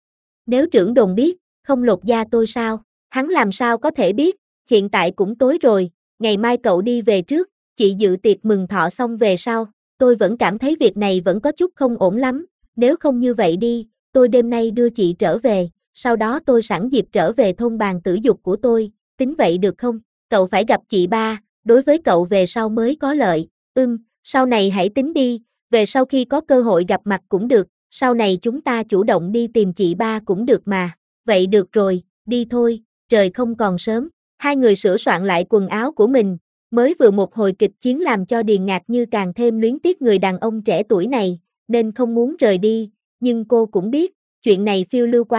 A: Nếu trưởng đồn biết, không lột da tôi sao, hắn làm sao có thể biết, hiện tại cũng tối rồi, ngày mai cậu đi về trước, chị dự tiệc mừng thọ xong về sau, tôi vẫn cảm thấy việc này vẫn có chút không ổn lắm, nếu không như vậy đi, tôi đêm nay đưa chị trở về, sau đó tôi sẵn dịp trở về thôn bàn tử dục của tôi, tính vậy được không? Cậu phải gặp chị ba, đối với cậu về sau mới có lợi, sau này hãy tính đi, về sau khi có cơ hội gặp mặt cũng được, sau này chúng ta chủ động đi tìm chị ba cũng được mà, vậy được rồi, đi thôi, trời không còn sớm, hai người sửa soạn lại quần áo của mình, mới vừa một hồi kịch chiến làm cho Điền Ngạc Như càng thêm luyến tiếc người đàn ông trẻ tuổi này, nên không muốn rời đi, nhưng cô cũng biết, chuyện này phiêu lưu quá,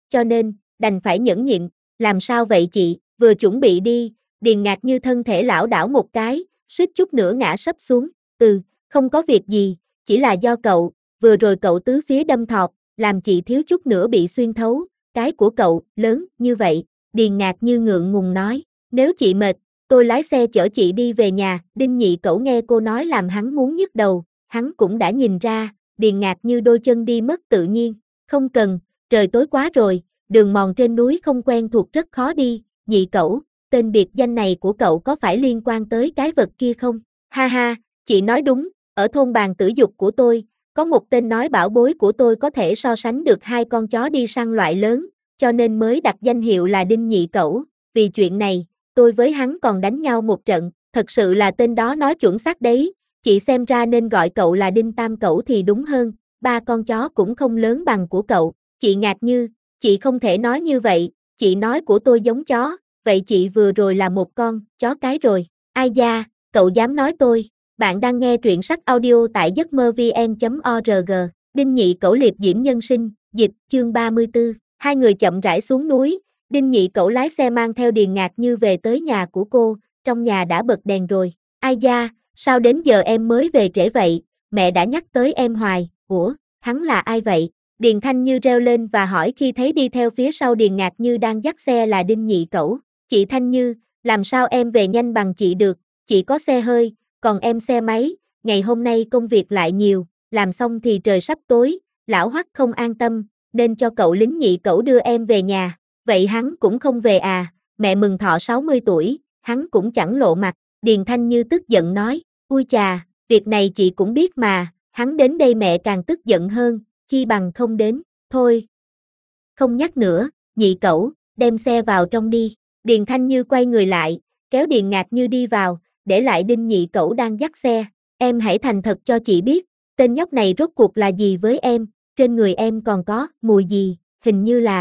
A: cho nên, đành phải nhẫn nhịn, làm sao vậy chị, vừa chuẩn bị đi, Điền Ngạc Như thân thể lảo đảo một cái, suýt chút nữa ngã sấp xuống, không có việc gì, chỉ là do cậu, vừa rồi cậu tứ phía đâm thọt, làm chị thiếu chút nữa bị xuyên thấu, cái của cậu, lớn, như vậy, Điền Ngạc Như ngượng ngùng nói, nếu chị mệt, tôi lái xe chở chị đi về nhà, Đinh Nhị Cẩu nghe cô nói làm hắn muốn nhức đầu, hắn cũng đã nhìn ra, Điền Ngạc Như đôi chân đi mất tự nhiên, không cần, trời tối quá rồi, đường mòn trên núi không quen thuộc rất khó đi, Nhị Cẩu, tên biệt danh này của cậu có phải liên quan tới cái vật kia không? Ha ha, chị nói đúng, ở thôn Bàn Tử Dục của tôi, có một tên nói bảo bối của tôi có thể so sánh được 2 con chó đi săn loại lớn, cho nên mới đặt danh hiệu là Đinh Nhị Cẩu, vì chuyện này, tôi với hắn còn đánh nhau một trận, thật sự là tên đó nói chuẩn xác đấy, chị xem ra nên gọi cậu là Đinh Tam Cẩu thì đúng hơn, 3 con chó cũng không lớn bằng của cậu, chị Ngạc Như, chị không thể nói như vậy, chị nói của tôi giống chó, vậy chị vừa rồi là một con chó cái rồi, ai da, cậu dám nói tôi, bạn đang nghe truyện sách audio tại giấc mơ vn.org, Đinh Nhị Cẩu liệp diễm nhân sinh, dịch, chương 34, hai người chậm rãi xuống núi, Đinh Nhị Cẩu lái xe mang theo Điền Ngạc Như về tới nhà của cô, trong nhà đã bật đèn rồi, ai da, sao đến giờ em mới về trễ vậy, mẹ đã nhắc tới em hoài, ủa, hắn là ai vậy? Điền Thanh Như reo lên và hỏi khi thấy đi theo phía sau Điền Ngạc Như đang dắt xe là Đinh Nhị Cẩu, chị Thanh Như, làm sao em về nhanh bằng chị được, chị có xe hơi, còn em xe máy, ngày hôm nay công việc lại nhiều, làm xong thì trời sắp tối, lão Hoắc không an tâm, nên cho cậu lính Nhị Cẩu đưa em về nhà, vậy hắn cũng không về à, mẹ mừng thọ 60 tuổi, hắn cũng chẳng lộ mặt, Điền Thanh Như tức giận nói, ui chà, việc này chị cũng biết mà, hắn đến đây mẹ càng tức giận hơn, chi bằng không đến, thôi. Không nhắc nữa, Nhị Cẩu, đem xe vào trong đi, Điền Thanh Như quay người lại, kéo Điền Ngạc Như đi vào, để lại Đinh Nhị Cẩu đang dắt xe, em hãy thành thật cho chị biết, tên nhóc này rốt cuộc là gì với em, trên người em còn có mùi gì, hình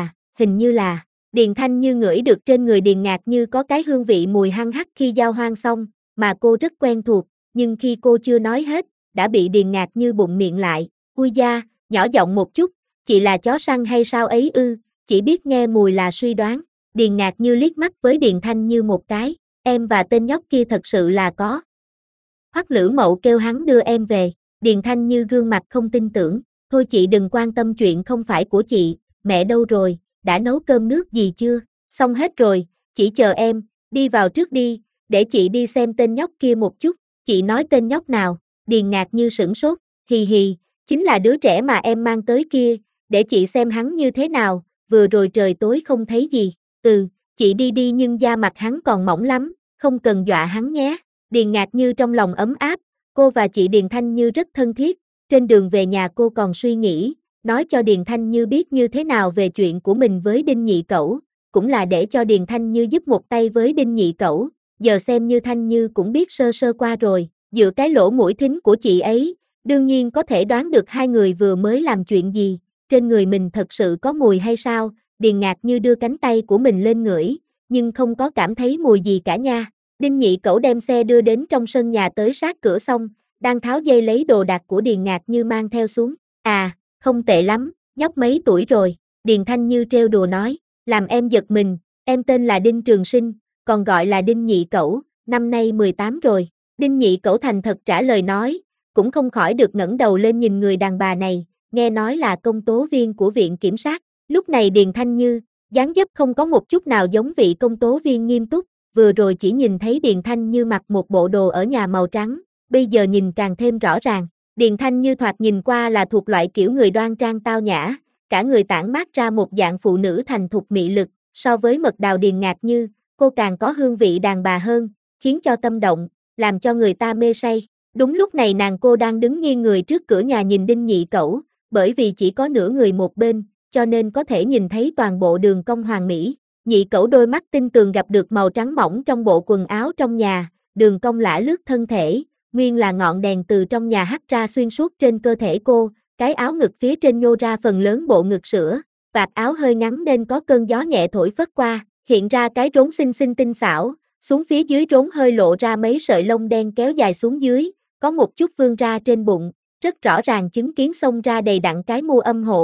A: như là, Điền Thanh Như ngửi được trên người Điền Ngạc Như có cái hương vị mùi hăng hắc khi giao hoang xong, mà cô rất quen thuộc, nhưng khi cô chưa nói hết, đã bị Điền Ngạc Như bụng miệng lại, ui da, nhỏ giọng một chút, chị là chó săn hay sao ấy ư, chỉ biết nghe mùi là suy đoán, Điền Ngạc Như liếc mắt với Điền Thanh Như một cái, em và tên nhóc kia thật sự là có. Hoắc Lữ Mậu kêu hắn đưa em về, Điền Thanh Như gương mặt không tin tưởng, thôi chị đừng quan tâm chuyện không phải của chị, mẹ đâu rồi, đã nấu cơm nước gì chưa, xong hết rồi, chỉ chờ em, đi vào trước đi, để chị đi xem tên nhóc kia một chút, chị nói tên nhóc nào, Điền Ngạc Như sửng sốt, hì hì, chính là đứa trẻ mà em mang tới kia, để chị xem hắn như thế nào, vừa rồi trời tối không thấy gì, chị đi đi nhưng da mặt hắn còn mỏng lắm, không cần dọa hắn nhé. Điền Ngạc Như trong lòng ấm áp, cô và chị Điền Thanh Như rất thân thiết, trên đường về nhà cô còn suy nghĩ, nói cho Điền Thanh Như biết như thế nào về chuyện của mình với Đinh Nhị Cẩu, cũng là để cho Điền Thanh Như giúp một tay với Đinh Nhị Cẩu, giờ xem như Thanh Như cũng biết sơ sơ qua rồi, dựa cái lỗ mũi thính của chị ấy, đương nhiên có thể đoán được hai người vừa mới làm chuyện gì, trên người mình thật sự có mùi hay sao, Điền Ngạc Như đưa cánh tay của mình lên ngửi, nhưng không có cảm thấy mùi gì cả nha. Đinh Nhị Cẩu đem xe đưa đến trong sân nhà tới sát cửa xong, đang tháo dây lấy đồ đạc của Điền Ngạc Như mang theo xuống. À, không tệ lắm, nhóc mấy tuổi rồi, Điền Thanh Như trêu đùa nói, làm em giật mình, em tên là Đinh Trường Sinh, còn gọi là Đinh Nhị Cẩu, năm nay 18 rồi. Đinh Nhị Cẩu thành thật trả lời nói, cũng không khỏi được ngẩng đầu lên nhìn người đàn bà này, nghe nói là công tố viên của viện kiểm sát. Lúc này Điền Thanh Như, dáng dấp không có một chút nào giống vị công tố viên nghiêm túc, vừa rồi chỉ nhìn thấy Điền Thanh Như mặc một bộ đồ ở nhà màu trắng, bây giờ nhìn càng thêm rõ ràng. Điền Thanh Như thoạt nhìn qua là thuộc loại kiểu người đoan trang tao nhã, cả người tản mát ra một dạng phụ nữ thành thục mị lực, so với Mật Đào Điền Ngạc Như, cô càng có hương vị đàn bà hơn, khiến cho tâm động, làm cho người ta mê say. Đúng lúc này cô đang đứng nghiêng người trước cửa nhà nhìn Đinh Nhị Cẩu, bởi vì chỉ có nửa người một bên, cho nên có thể nhìn thấy toàn bộ đường cong hoàn mỹ. Nhị Cẩu đôi mắt tinh tường gặp được màu trắng mỏng trong bộ quần áo trong nhà, đường cong lả lướt thân thể, nguyên là ngọn đèn từ trong nhà hắt ra xuyên suốt trên cơ thể cô, cái áo ngực phía trên nhô ra phần lớn bộ ngực sữa, vạt áo hơi ngắn nên có cơn gió nhẹ thổi phất qua, hiện ra cái rốn xinh xinh tinh xảo, xuống phía dưới rốn hơi lộ ra mấy sợi lông đen kéo dài xuống dưới, có một chút vươn ra trên bụng, rất rõ ràng chứng kiến xông ra đầy đặn cái mu âm hộ.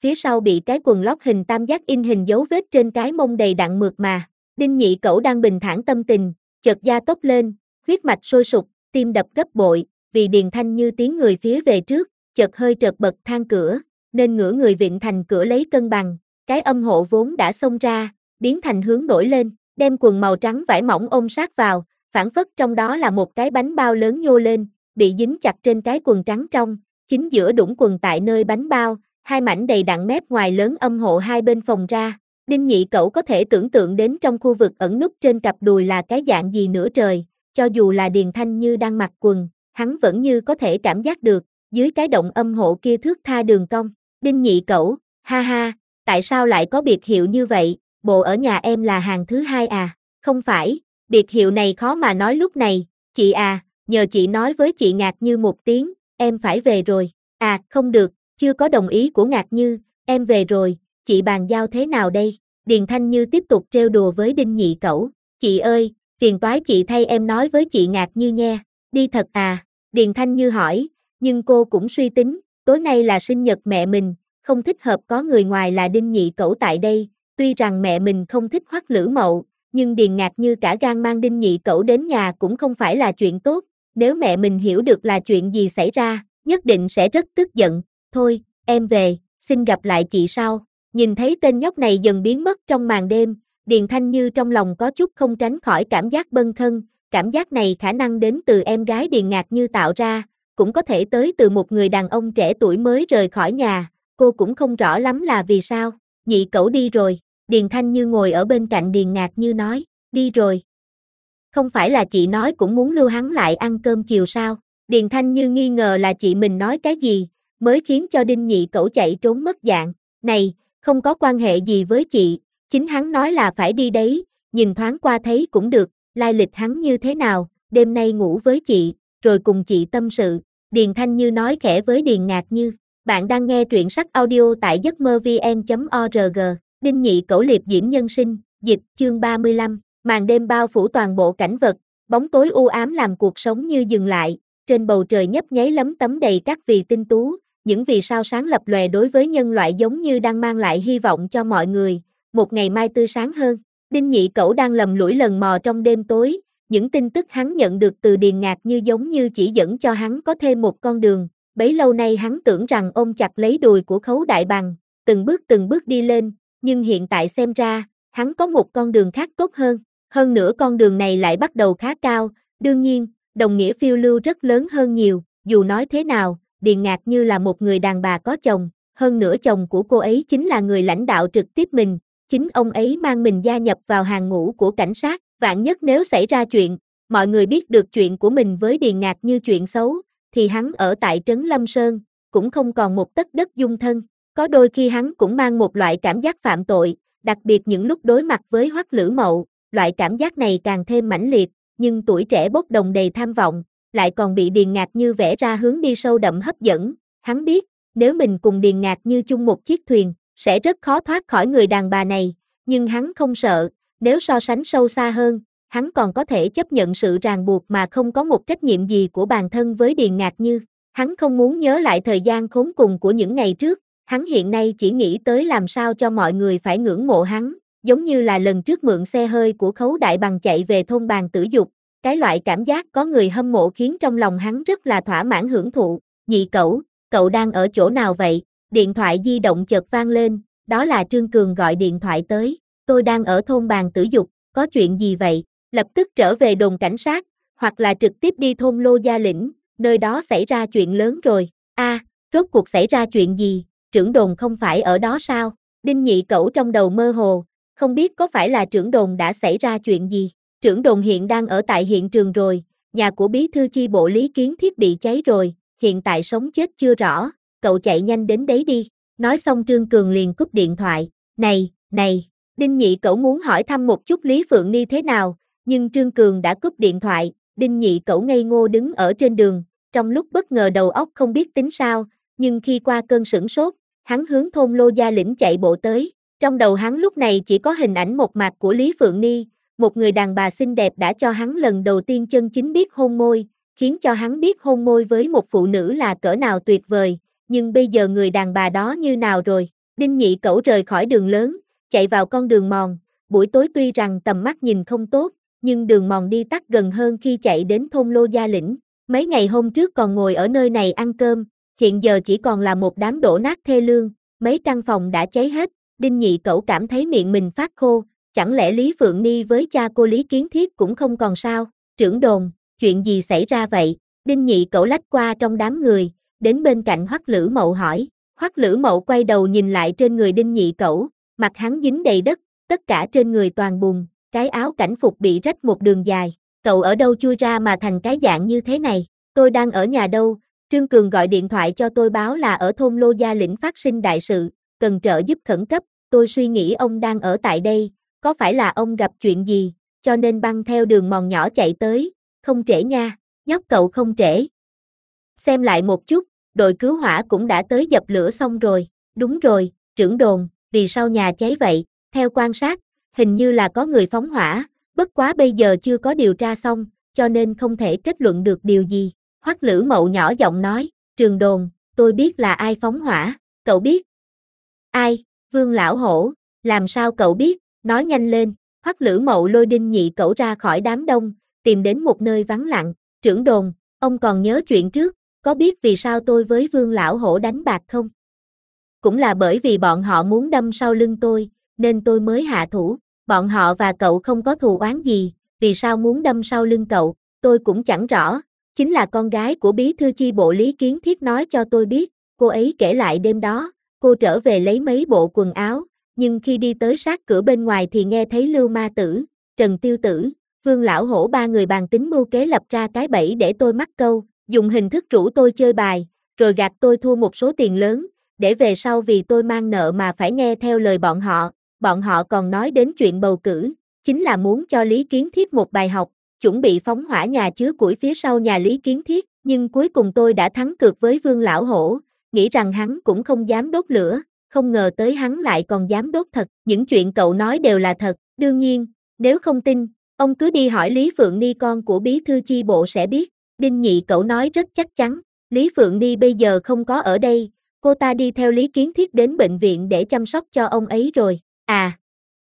A: phía sau bị cái quần lót hình tam giác in hình dấu vết trên cái mông đầy đặn mượt mà. Đinh Nhị Cẩu đang bình thản tâm tình, chợt da tốc lên, huyết mạch sôi sục, tim đập gấp bội, vì Điền Thanh Như tiến người phía về trước, chợt hơi trợt bật thang cửa, nên ngửa người vịn thành cửa lấy cân bằng, cái âm hộ vốn đã xông ra, biến thành hướng nổi lên, đem quần màu trắng vải mỏng ôm sát vào, phản phất trong đó là một cái bánh bao lớn nhô lên, bị dính chặt trên cái quần trắng trong, chính giữa đũng quần tại nơi bánh bao, hai mảnh đầy đặn mép ngoài lớn âm hộ hai bên phồng ra. Đinh Nhị Cẩu có thể tưởng tượng đến trong khu vực ẩn núp trên cặp đùi là cái dạng gì nữa trời, cho dù là Điền Thanh Như đang mặc quần, hắn vẫn như có thể cảm giác được, dưới cái động âm hộ kia thướt tha đường cong. Đinh Nhị Cẩu, ha ha, tại sao lại có biệt hiệu như vậy, bộ ở nhà em là hàng thứ hai à? Không phải, biệt hiệu này khó mà nói lúc này, chị à, nhờ chị nói với chị Ngạc Như một tiếng, em phải về rồi. À, không được, chưa có đồng ý của Ngạc Như, em về rồi, chị bàn giao thế nào đây? Điền Thanh Như tiếp tục trêu đùa với Đinh Nhị Cẩu, chị ơi, phiền toái chị thay em nói với chị Ngạc Như nha, đi thật à? Điền Thanh Như hỏi, nhưng cô cũng suy tính, tối nay là sinh nhật mẹ mình, không thích hợp có người ngoài là Đinh Nhị Cẩu tại đây, tuy rằng mẹ mình không thích Hoắc Lữ Mậu, nhưng Điền Ngạc Như cả gan mang Đinh Nhị Cẩu đến nhà cũng không phải là chuyện tốt, nếu mẹ mình hiểu được là chuyện gì xảy ra, nhất định sẽ rất tức giận, thôi, em về, xin gặp lại chị sau. Nhìn thấy tên nhóc này dần biến mất trong màn đêm, Điền Thanh Như trong lòng có chút không tránh khỏi cảm giác bâng khuâng, cảm giác này khả năng đến từ em gái Điền Ngạc Như tạo ra, cũng có thể tới từ một người đàn ông trẻ tuổi mới rời khỏi nhà, cô cũng không rõ lắm là vì sao. Nhị Cẩu đi rồi, Điền Thanh Như ngồi ở bên cạnh Điền Ngạc Như nói, đi rồi. Không phải là chị nói cũng muốn lưu hắn lại ăn cơm chiều sao? Điền Thanh Như nghi ngờ là chị mình nói cái gì, mới khiến cho Đinh Nhị Cẩu chạy trốn mất dạng. Này, không có quan hệ gì với chị, chính hắn nói là phải đi đấy, nhìn thoáng qua thấy cũng được, lai lịch hắn như thế nào, đêm nay ngủ với chị, rồi cùng chị tâm sự. Điền Thanh Như nói khẽ với Điền Ngạc Như. Bạn đang nghe truyện sách audio tại giấc mơ vn.org. Đinh Nhị Cẩu liệp diễm nhân sinh, dịch, chương 35. Màn đêm bao phủ toàn bộ cảnh vật, bóng tối u ám làm cuộc sống như dừng lại, trên bầu trời nhấp nháy lấm tấm đầy các vì tinh tú, những vì sao sáng lập lòe đối với nhân loại giống như đang mang lại hy vọng cho mọi người, một ngày mai tươi sáng hơn. Đinh Nhị Cẩu đang lầm lũi lần mò trong đêm tối, những tin tức hắn nhận được từ Điền Ngạc Như giống như chỉ dẫn cho hắn có thêm một con đường, bấy lâu nay hắn tưởng rằng ôm chặt lấy đùi của Khấu Đại Bằng, từng bước đi lên, nhưng hiện tại xem ra, hắn có một con đường khác tốt hơn nữa con đường này lại bắt đầu khá cao, đương nhiên, đồng nghĩa phiêu lưu rất lớn hơn nhiều, dù nói thế nào, Điền Ngạc Như là một người đàn bà có chồng, hơn nữa chồng của cô ấy chính là người lãnh đạo trực tiếp mình, chính ông ấy mang mình gia nhập vào hàng ngũ của cảnh sát, vạn nhất nếu xảy ra chuyện, mọi người biết được chuyện của mình với Điền Ngạc Như chuyện xấu, thì hắn ở tại trấn Lâm Sơn, cũng không còn một tấc đất dung thân, có đôi khi hắn cũng mang một loại cảm giác phạm tội, đặc biệt những lúc đối mặt với Hoắc Lữ Mậu, loại cảm giác này càng thêm mãnh liệt, nhưng tuổi trẻ bốc đồng đầy tham vọng, lại còn bị Điền Ngạc Như vẽ ra hướng đi sâu đậm hấp dẫn, hắn biết, nếu mình cùng Điền Ngạc Như chung một chiếc thuyền, sẽ rất khó thoát khỏi người đàn bà này, nhưng hắn không sợ, nếu so sánh sâu xa hơn, hắn còn có thể chấp nhận sự ràng buộc mà không có một trách nhiệm gì của bản thân với Điền Ngạc Như, hắn không muốn nhớ lại thời gian khốn cùng của những ngày trước, hắn hiện nay chỉ nghĩ tới làm sao cho mọi người phải ngưỡng mộ hắn, giống như là lần trước mượn xe hơi của Khấu Đại Bằng chạy về thôn Bàn Tử Dục, cái loại cảm giác có người hâm mộ khiến trong lòng hắn rất là thỏa mãn hưởng thụ. Nhị Cẩu, cậu đang ở chỗ nào vậy? Điện thoại di động chợt vang lên, đó là Trương Cường gọi điện thoại tới, tôi đang ở thôn Bàn Tử Dục, có chuyện gì vậy? Lập tức trở về đồn cảnh sát, hoặc là trực tiếp đi thôn Lô Gia Lĩnh, nơi đó xảy ra chuyện lớn rồi. Rốt cuộc xảy ra chuyện gì? Trưởng đồn không phải ở đó sao? Đinh Nhị Cẩu trong đầu mơ hồ, không biết có phải là trưởng đồn đã xảy ra chuyện gì. Trưởng đồn hiện đang ở tại hiện trường rồi, nhà của bí thư chi bộ Lý Kiến Thiết bị cháy rồi, hiện tại sống chết chưa rõ, cậu chạy nhanh đến đấy đi. Nói xong Trương Cường liền cúp điện thoại. Này, Đinh Nhị Cẩu muốn hỏi thăm một chút Lý Phượng Ni thế nào, nhưng Trương Cường đã cúp điện thoại. Đinh Nhị Cẩu ngây ngô đứng ở trên đường, trong lúc bất ngờ đầu óc không biết tính sao, nhưng khi qua cơn sửng sốt, hắn hướng thôn Lô Gia Lĩnh chạy bộ tới. Trong đầu hắn lúc này chỉ có hình ảnh một mặt của Lý Phượng Ni, một người đàn bà xinh đẹp đã cho hắn lần đầu tiên chân chính biết hôn môi, khiến cho hắn biết hôn môi với một phụ nữ là cỡ nào tuyệt vời, nhưng bây giờ người đàn bà đó như nào rồi? Đinh Nhị Cẩu rời khỏi đường lớn, chạy vào con đường mòn, buổi tối tuy rằng tầm mắt nhìn không tốt, nhưng đường mòn đi tắt gần hơn khi chạy đến thôn Lô Gia Lĩnh. Mấy ngày hôm trước còn ngồi ở nơi này ăn cơm, hiện giờ chỉ còn là một đám đổ nát thê lương, mấy căn phòng đã cháy hết. Đinh Nhị Cẩu cảm thấy miệng mình phát khô, chẳng lẽ Lý Phượng Ni với cha cô Lý Kiến Thiết cũng không còn sao? Trưởng đồn, chuyện gì xảy ra vậy? Đinh Nhị Cẩu lách qua trong đám người, đến bên cạnh Hoắc Lữ Mậu hỏi. Hoắc Lữ Mậu quay đầu nhìn lại trên người Đinh Nhị Cẩu, mặt hắn dính đầy đất, tất cả trên người toàn bùn, cái áo cảnh phục bị rách một đường dài. Cậu ở đâu chui ra mà thành cái dạng như thế này? Tôi đang ở nhà đâu? Trương Cường gọi điện thoại cho tôi báo là ở thôn Lô Gia Lĩnh phát sinh đại sự, cần trợ giúp khẩn cấp. Tôi suy nghĩ ông đang ở tại đây, có phải là ông gặp chuyện gì, cho nên băng theo đường mòn nhỏ chạy tới, không trễ nha, nhóc cậu không trễ. Xem lại một chút, đội cứu hỏa cũng đã tới dập lửa xong rồi. Đúng rồi, trưởng đồn, vì sao nhà cháy vậy? Theo quan sát, hình như là có người phóng hỏa, bất quá bây giờ chưa có điều tra xong, cho nên không thể kết luận được điều gì. Hoắc Lữ Mậu nhỏ giọng nói, Trường đồn, tôi biết là ai phóng hỏa, cậu biết? Ai? Vương Lão Hổ, làm sao cậu biết? Nói nhanh lên. Hoắc Lữ Mậu lôi Đinh Nhị Cẩu ra khỏi đám đông, tìm đến một nơi vắng lặng. Trưởng đồn, ông còn nhớ chuyện trước, có biết vì sao tôi với Vương Lão Hổ đánh bạc không? Cũng là bởi vì bọn họ muốn đâm sau lưng tôi, nên tôi mới hạ thủ. Bọn họ và cậu không có thù oán gì, vì sao muốn đâm sau lưng cậu, tôi cũng chẳng rõ. Chính là con gái của bí thư chi bộ Lý Kiến Thiết nói cho tôi biết, cô ấy kể lại đêm đó, cô trở về lấy mấy bộ quần áo, nhưng khi đi tới sát cửa bên ngoài thì nghe thấy Lưu Ma Tử, Trần Tiêu Tử, Vương Lão Hổ ba người bàn tính mưu kế lập ra cái bẫy để tôi mắc câu, dùng hình thức rủ tôi chơi bài, rồi gạt tôi thua một số tiền lớn, để về sau vì tôi mang nợ mà phải nghe theo lời bọn họ còn nói đến chuyện bầu cử, chính là muốn cho Lý Kiến Thiết một bài học, chuẩn bị phóng hỏa nhà chứa củi phía sau nhà Lý Kiến Thiết, nhưng cuối cùng tôi đã thắng cược với Vương Lão Hổ, nghĩ rằng hắn cũng không dám đốt lửa, không ngờ tới hắn lại còn dám đốt thật, những chuyện cậu nói đều là thật, đương nhiên, nếu không tin, ông cứ đi hỏi Lý Phượng Ni con của bí thư chi bộ sẽ biết, Đinh Nhị Cẩu nói rất chắc chắn, Lý Phượng Ni bây giờ không có ở đây, cô ta đi theo Lý Kiến Thiết đến bệnh viện để chăm sóc cho ông ấy rồi, à.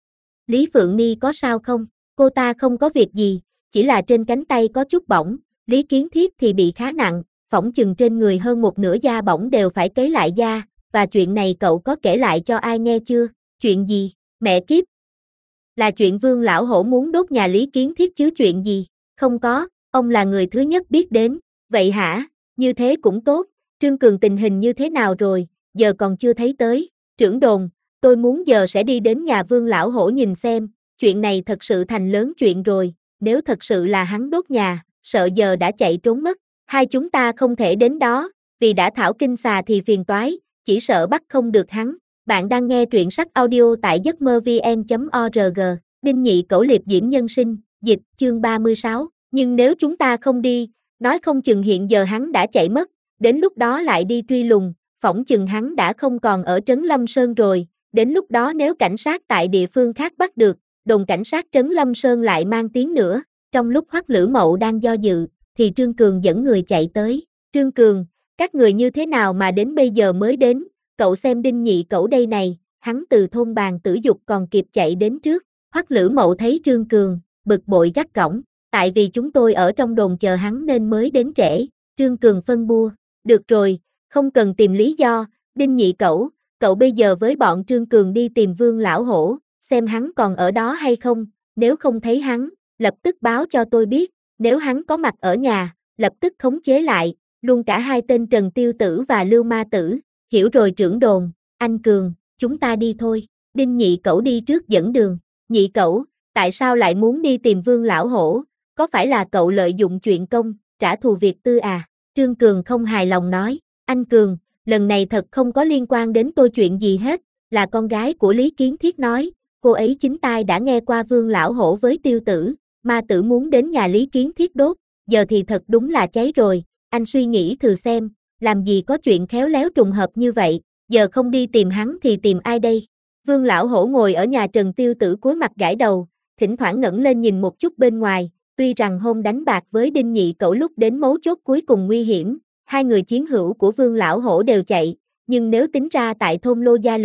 A: Lý Phượng Ni có sao không? Cô ta không có việc gì, chỉ là trên cánh tay có chút bỏng, Lý Kiến Thiết thì bị khá nặng, phỏng chừng trên người hơn một nửa da bỏng đều phải cấy lại da, và chuyện này cậu có kể lại cho ai nghe chưa? Chuyện gì? Mẹ kiếp! Là chuyện Vương Lão Hổ muốn đốt nhà Lý Kiến Thiết chứ chuyện gì? Không có, ông là người thứ nhất biết đến, vậy hả? Như thế cũng tốt, Trương Cường tình hình như thế nào rồi, giờ còn chưa thấy tới, trưởng đồn, tôi muốn giờ sẽ đi đến nhà Vương Lão Hổ nhìn xem, chuyện này thật sự thành lớn chuyện rồi, nếu thật sự là hắn đốt nhà, sợ giờ đã chạy trốn mất, hai chúng ta không thể đến đó, vì đã thảo kinh xà thì phiền toái, chỉ sợ bắt không được hắn. Bạn đang nghe truyện sách audio tại giấc mơ vn.org, Đinh Nhị Cẩu liệp diễm nhân sinh, dịch, chương 36, nhưng nếu chúng ta không đi, nói không chừng hiện giờ hắn đã chạy mất, đến lúc đó lại đi truy lùng, phỏng chừng hắn đã không còn ở Trấn Lâm Sơn rồi, đến lúc đó nếu cảnh sát tại địa phương khác bắt được, đồn cảnh sát Trấn Lâm Sơn lại mang tiếng nữa. Trong lúc Hoắc Lữ Mậu đang do dự, thì Trương Cường dẫn người chạy tới. Trương Cường, các người như thế nào mà đến bây giờ mới đến, cậu xem Đinh Nhị Cẩu đây này, hắn từ thôn Bàn Tử Dục còn kịp chạy đến trước. Hoắc Lữ Mậu thấy Trương Cường, bực bội gắt gỏng, tại vì chúng tôi ở trong đồn chờ hắn nên mới đến trễ. Trương Cường phân bua, được rồi, không cần tìm lý do, Đinh Nhị Cẩu, cậu bây giờ với bọn Trương Cường đi tìm Vương Lão Hổ, xem hắn còn ở đó hay không, nếu không thấy hắn, lập tức báo cho tôi biết, nếu hắn có mặt ở nhà, lập tức khống chế lại, luôn cả hai tên Trần Tiêu Tử và Lưu Ma Tử, hiểu rồi trưởng đồn, anh Cường, chúng ta đi thôi, Đinh Nhị Cẩu đi trước dẫn đường, Nhị Cẩu, tại sao lại muốn đi tìm Vương Lão Hổ, có phải là cậu lợi dụng chuyện công, trả thù việc tư à, Trương Cường không hài lòng nói, anh Cường, lần này thật không có liên quan đến tôi chuyện gì hết, là con gái của Lý Kiến Thiết nói, cô ấy chính tai đã nghe qua Vương Lão Hổ với Tiêu Tử, Ma Tử muốn đến nhà Lý Kiến Thiết đốt, giờ thì thật đúng là cháy rồi, anh suy nghĩ thử xem, làm gì có chuyện khéo léo trùng hợp như vậy, giờ không đi tìm hắn thì tìm ai đây? Vương Lão Hổ ngồi ở nhà Trần Tiêu Tử cúi mặt gãi đầu, thỉnh thoảng ngẩng lên nhìn một chút bên ngoài, tuy rằng hôm đánh bạc với Đinh Nhị Cẩu lúc đến mấu chốt cuối cùng nguy hiểm, hai người chiến hữu của Vương Lão Hổ đều chạy, nhưng nếu tính ra tại thôn Lô Gia Lĩnh,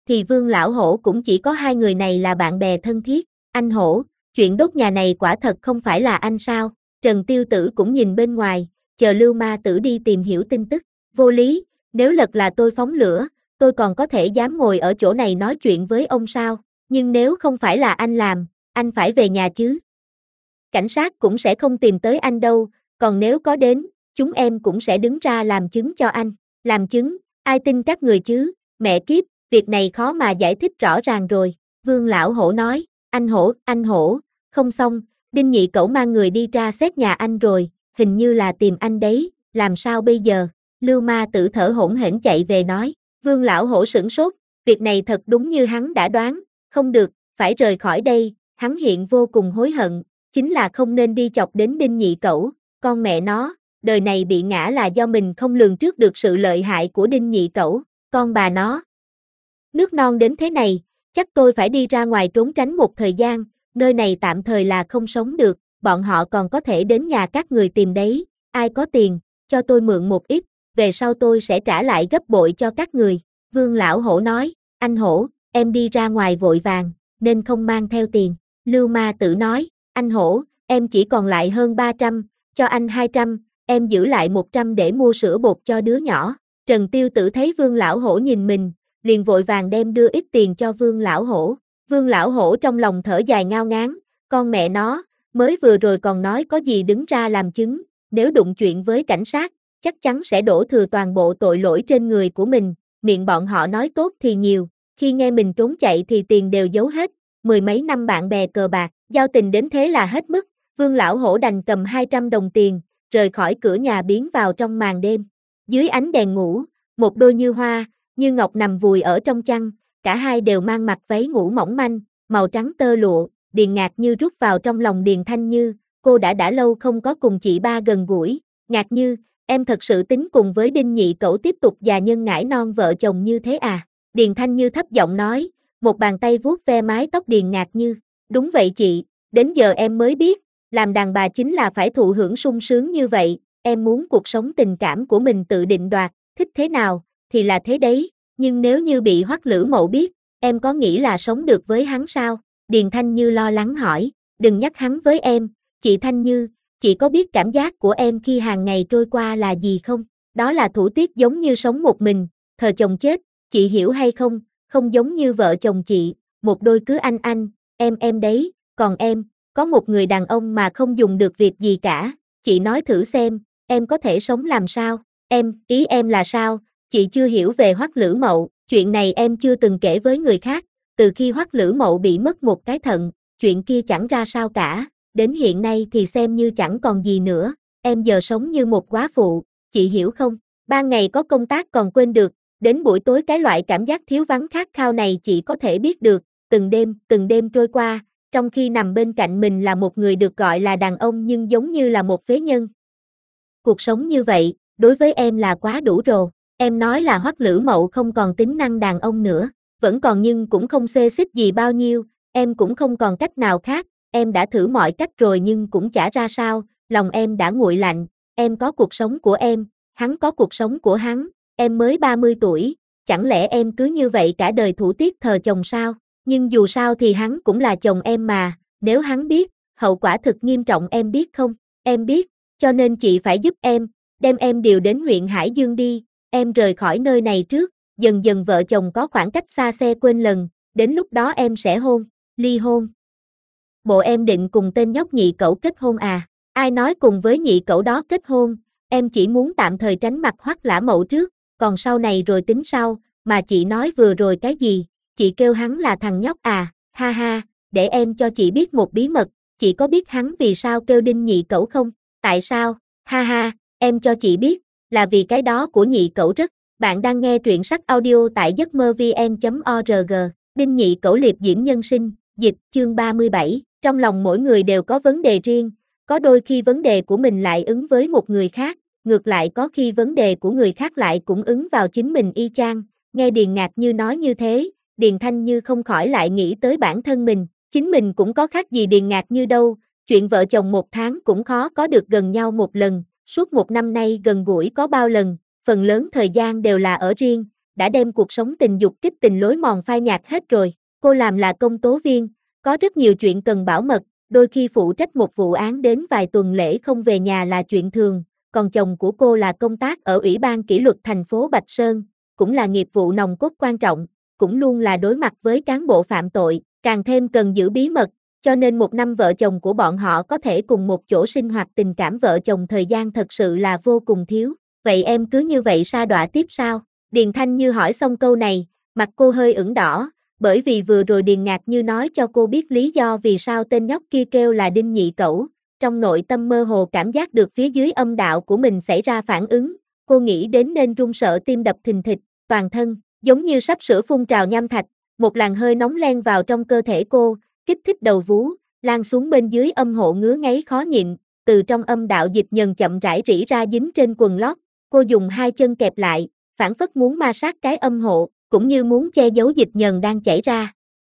A: thì Vương Lão Hổ cũng chỉ có hai người này là bạn bè thân thiết. Anh Hổ, chuyện đốt nhà này quả thật không phải là anh sao? Trần Tiêu Tử cũng nhìn bên ngoài, chờ Lưu Ma Tử đi tìm hiểu tin tức. Vô lý, nếu lật là tôi phóng lửa, tôi còn có thể dám ngồi ở chỗ này nói chuyện với ông sao? Nhưng nếu không phải là anh làm, anh phải về nhà chứ. Cảnh sát cũng sẽ không tìm tới anh đâu, còn nếu có đến, chúng em cũng sẽ đứng ra làm chứng cho anh. Làm chứng, ai tin các người chứ? Mẹ kiếp, việc này khó mà giải thích rõ ràng rồi. Vương Lão Hổ nói, anh Hổ, không xong, Đinh Nhị Cẩu mang người đi tra xét nhà anh rồi, hình như là tìm anh đấy, làm sao bây giờ? Lưu Ma Tử thở hổn hển chạy về nói. Vương Lão Hổ sửng sốt, việc này thật đúng như hắn đã đoán, không được, phải rời khỏi đây, hắn hiện vô cùng hối hận, chính là không nên đi chọc đến Đinh Nhị Cẩu, con mẹ nó, đời này bị ngã là do mình không lường trước được sự lợi hại của Đinh Nhị Cẩu, con bà nó. Nước non đến thế này, chắc tôi phải đi ra ngoài trốn tránh một thời gian, nơi này tạm thời là không sống được, bọn họ còn có thể đến nhà các người tìm đấy, ai có tiền, cho tôi mượn một ít, về sau tôi sẽ trả lại gấp bội cho các người. Vương Lão Hổ nói, anh Hổ, em đi ra ngoài vội vàng, nên không mang theo tiền. Lưu Ma Tử nói, anh Hổ, em chỉ còn lại hơn 300, cho anh 200, em giữ lại 100 để mua sữa bột cho đứa nhỏ. Trần Tiêu Tử thấy Vương Lão Hổ nhìn mình, liền vội vàng đem đưa ít tiền cho Vương Lão Hổ. Vương Lão Hổ trong lòng thở dài ngao ngán, con mẹ nó, mới vừa rồi còn nói có gì đứng ra làm chứng, nếu đụng chuyện với cảnh sát, chắc chắn sẽ đổ thừa toàn bộ tội lỗi trên người của mình, miệng bọn họ nói tốt thì nhiều, khi nghe mình trốn chạy thì tiền đều giấu hết, mười mấy năm bạn bè cờ bạc, giao tình đến thế là hết mức, Vương Lão Hổ đành cầm 200 đồng tiền, rời khỏi cửa nhà biến vào trong màn đêm. Dưới ánh đèn ngủ, một đôi như hoa, như ngọc nằm vùi ở trong chăn, cả hai đều mang mặc váy ngủ mỏng manh, màu trắng tơ lụa, Điền Ngạc Như rút vào trong lòng Điền Thanh Như, cô đã lâu không có cùng chị ba gần gũi, Ngạc Như, em thật sự tính cùng với Đinh Nhị Cẩu tiếp tục già nhân ngãi non vợ chồng như thế à? Điền Thanh Như thấp giọng nói, một bàn tay vuốt ve mái tóc Điền Ngạc Như, đúng vậy chị, đến giờ em mới biết, làm đàn bà chính là phải thụ hưởng sung sướng như vậy, em muốn cuộc sống tình cảm của mình tự định đoạt, thích thế nào, thì là thế đấy, nhưng nếu như bị Hoắc Lữ Mậu biết, em có nghĩ là sống được với hắn sao? Điền Thanh Như lo lắng hỏi, đừng nhắc hắn với em, chị Thanh Như, chị có biết cảm giác của em khi hàng ngày trôi qua là gì không? Đó là thủ tiết giống như sống một mình, thờ chồng chết, chị hiểu hay không? Không giống như vợ chồng chị, một đôi cứ anh, em đấy, còn em, có một người đàn ông mà không dùng được việc gì cả, chị nói thử xem, em có thể sống làm sao? Ý em là sao? Chị chưa hiểu về Hoắc Lữ Mậu, chuyện này em chưa từng kể với người khác, từ khi Hoắc Lữ Mậu bị mất một cái thận, chuyện kia chẳng ra sao cả, đến hiện nay thì xem như chẳng còn gì nữa, em giờ sống như một góa phụ, chị hiểu không? Ban ngày có công tác còn quên được, đến buổi tối cái loại cảm giác thiếu vắng khát khao này chị có thể biết được, từng đêm trôi qua, trong khi nằm bên cạnh mình là một người được gọi là đàn ông nhưng giống như là một phế nhân. Cuộc sống như vậy, đối với em là quá đủ rồi. Em nói là Hoắc Lữ Mậu không còn tính năng đàn ông nữa, vẫn còn nhưng cũng không xê xích gì bao nhiêu, em cũng không còn cách nào khác, em đã thử mọi cách rồi nhưng cũng chả ra sao, lòng em đã nguội lạnh, em có cuộc sống của em, hắn có cuộc sống của hắn, em mới 30 tuổi, chẳng lẽ em cứ như vậy cả đời thủ tiết thờ chồng sao? Nhưng dù sao thì hắn cũng là chồng em mà, nếu hắn biết, hậu quả thực nghiêm trọng em biết không? Em biết, cho nên chị phải giúp em, đem em điều đến huyện Hải Dương đi. Em rời khỏi nơi này trước, dần dần vợ chồng có khoảng cách xa xe quên lần, đến lúc đó em sẽ ly hôn. Bộ em định cùng tên nhóc Nhị Cẩu kết hôn à? Ai nói cùng với Nhị Cẩu đó kết hôn, em chỉ muốn tạm thời tránh mặt Hoắc Lã Mậu trước, còn sau này rồi tính sau, mà chị nói vừa rồi cái gì, chị kêu hắn là thằng nhóc à, ha ha, để em cho chị biết một bí mật, chị có biết hắn vì sao kêu Đinh Nhị Cẩu không? Tại sao? Ha ha, em cho chị biết. Là vì cái đó của Nhị Cẩu rất. Bạn đang nghe truyện sách audio tại giấc mơ vn.org. Đinh Nhị Cẩu liệp diễm nhân sinh, dịch chương 37. Trong lòng mỗi người đều có vấn đề riêng, có đôi khi vấn đề của mình lại ứng với một người khác, ngược lại có khi vấn đề của người khác lại cũng ứng vào chính mình y chang. Nghe Điền Ngạc Như nói như thế, Điền Thanh Như không khỏi lại nghĩ tới bản thân mình, chính mình cũng có khác gì Điền Ngạc Như đâu, chuyện vợ chồng một tháng cũng khó có được gần nhau một lần. Suốt một năm nay gần gũi có bao lần, phần lớn thời gian đều là ở riêng, đã đem cuộc sống tình dục kích tình lối mòn phai nhạt hết rồi. Cô làm là công tố viên, có rất nhiều chuyện cần bảo mật, đôi khi phụ trách một vụ án đến vài tuần lễ không về nhà là chuyện thường, còn chồng của cô là công tác ở Ủy ban kỷ luật thành phố Bạch Sơn, cũng là nghiệp vụ nòng cốt quan trọng, cũng luôn là đối mặt với cán bộ phạm tội, càng thêm cần giữ bí mật, cho nên một năm vợ chồng của bọn họ có thể cùng một chỗ sinh hoạt tình cảm vợ chồng thời gian thật sự là vô cùng thiếu. Vậy em cứ như vậy sa đọa tiếp sao? Điền Thanh Như hỏi xong câu này, mặt cô hơi ửng đỏ, bởi vì vừa rồi Điền Ngạc Như nói cho cô biết lý do vì sao tên nhóc kia kêu là Đinh Nhị Cẩu, trong nội tâm mơ hồ cảm giác được phía dưới âm đạo của mình xảy ra phản ứng, cô nghĩ đến nên run sợ tim đập thình thịch, toàn thân, giống như sắp sửa phun trào nham thạch, một làn hơi nóng len vào trong cơ thể cô, kích thích đầu vú, lan xuống bên dưới âm hộ ngứa ngáy khó nhịn, từ trong âm đạo dịch nhờn chậm rãi rỉ ra dính trên quần lót, cô dùng hai chân kẹp lại, phản phất muốn ma sát cái âm hộ, cũng như muốn che giấu dịch nhờn đang chảy ra.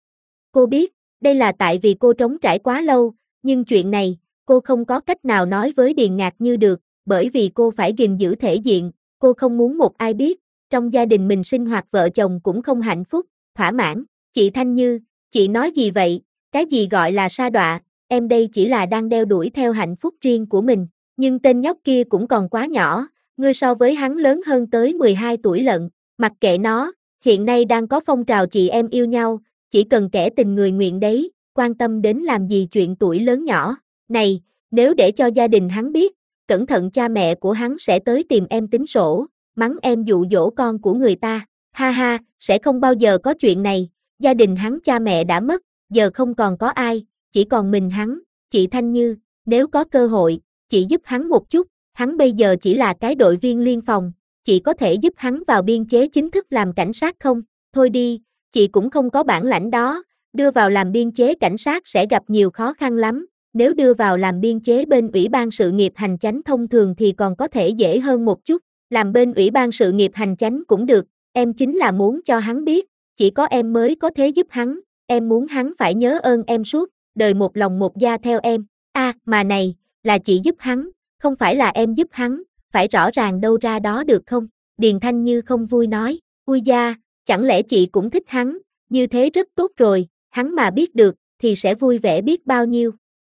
A: Cô biết, đây là tại vì cô trống trải quá lâu, nhưng chuyện này, cô không có cách nào nói với Điền Ngạc Như được, bởi vì cô phải gìn giữ thể diện, cô không muốn một ai biết, trong gia đình mình sinh hoạt vợ chồng cũng không hạnh phúc, thỏa mãn. Chị Thanh Như, chị nói gì vậy, cái gì gọi là sa đọa, em đây chỉ là đang đeo đuổi theo hạnh phúc riêng của mình, nhưng tên nhóc kia cũng còn quá nhỏ, ngươi so với hắn lớn hơn tới 12 tuổi lận, mặc kệ nó, hiện nay đang có phong trào chị em yêu nhau, chỉ cần kẻ tình người nguyện đấy, quan tâm đến làm gì chuyện tuổi lớn nhỏ, này, nếu để cho gia đình hắn biết, cẩn thận cha mẹ của hắn sẽ tới tìm em tính sổ, mắng em dụ dỗ con của người ta, ha ha, sẽ không bao giờ có chuyện này, gia đình hắn cha mẹ đã mất, giờ không còn có ai, chỉ còn mình hắn, chị Thanh Như, nếu có cơ hội, chị giúp hắn một chút, hắn bây giờ chỉ là cái đội viên liên phòng, chị có thể giúp hắn vào biên chế chính thức làm cảnh sát không? Thôi đi, chị cũng không có bản lãnh đó, đưa vào làm biên chế cảnh sát sẽ gặp nhiều khó khăn lắm, nếu đưa vào làm biên chế bên Ủy ban sự nghiệp hành chánh thông thường thì còn có thể dễ hơn một chút, làm bên Ủy ban sự nghiệp hành chánh cũng được, em chính là muốn cho hắn biết, chỉ có em mới có thể giúp hắn, em muốn hắn phải nhớ ơn em suốt, đời một lòng một gia theo em, mà này, là chị giúp hắn, không phải là em giúp hắn, phải rõ ràng đâu ra đó được không? Điền Thanh Như không vui nói, ui da, chẳng lẽ chị cũng thích hắn, như thế rất tốt rồi, hắn mà biết được, thì sẽ vui vẻ biết bao nhiêu.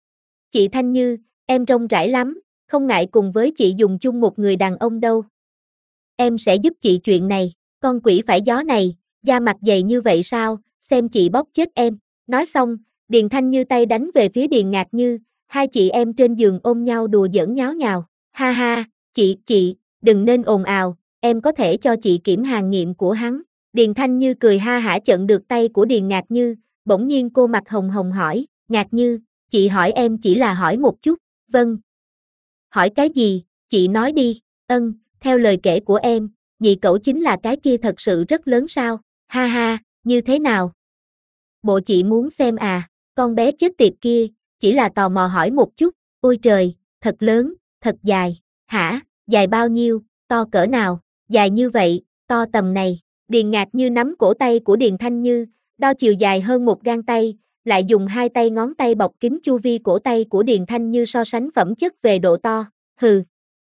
A: Chị Thanh Như, em rông rải lắm, không ngại cùng với chị dùng chung một người đàn ông đâu. Em sẽ giúp chị chuyện này, con quỷ phải gió này, da mặt dày như vậy sao, xem chị bóp chết em. Nói xong, Điền Thanh Như tay đánh về phía Điền Ngạc Như, hai chị em trên giường ôm nhau đùa giỡn nháo nhào. Ha ha, chị, đừng nên ồn ào, em có thể cho chị kiểm hàng nghiệm của hắn. Điền Thanh Như cười ha hả chận được tay của Điền Ngạc Như, bỗng nhiên cô mặt hồng hồng hỏi, Ngạc Như, chị hỏi em chỉ là hỏi một chút, vâng. Hỏi cái gì, chị nói đi, theo lời kể của em, Nhị Cẩu chính là cái kia thật sự rất lớn sao, ha ha, như thế nào? Bộ chị muốn xem à, con bé chết tiệt kia, chỉ là tò mò hỏi một chút, ôi trời, thật lớn, thật dài, hả, dài bao nhiêu, to cỡ nào, dài như vậy, to tầm này, Điền Ngạc Như nắm cổ tay của Điền Thanh Như, đo chiều dài hơn một gang tay, lại dùng hai tay ngón tay bọc kín chu vi cổ tay của Điền Thanh Như so sánh phẩm chất về độ to, hừ.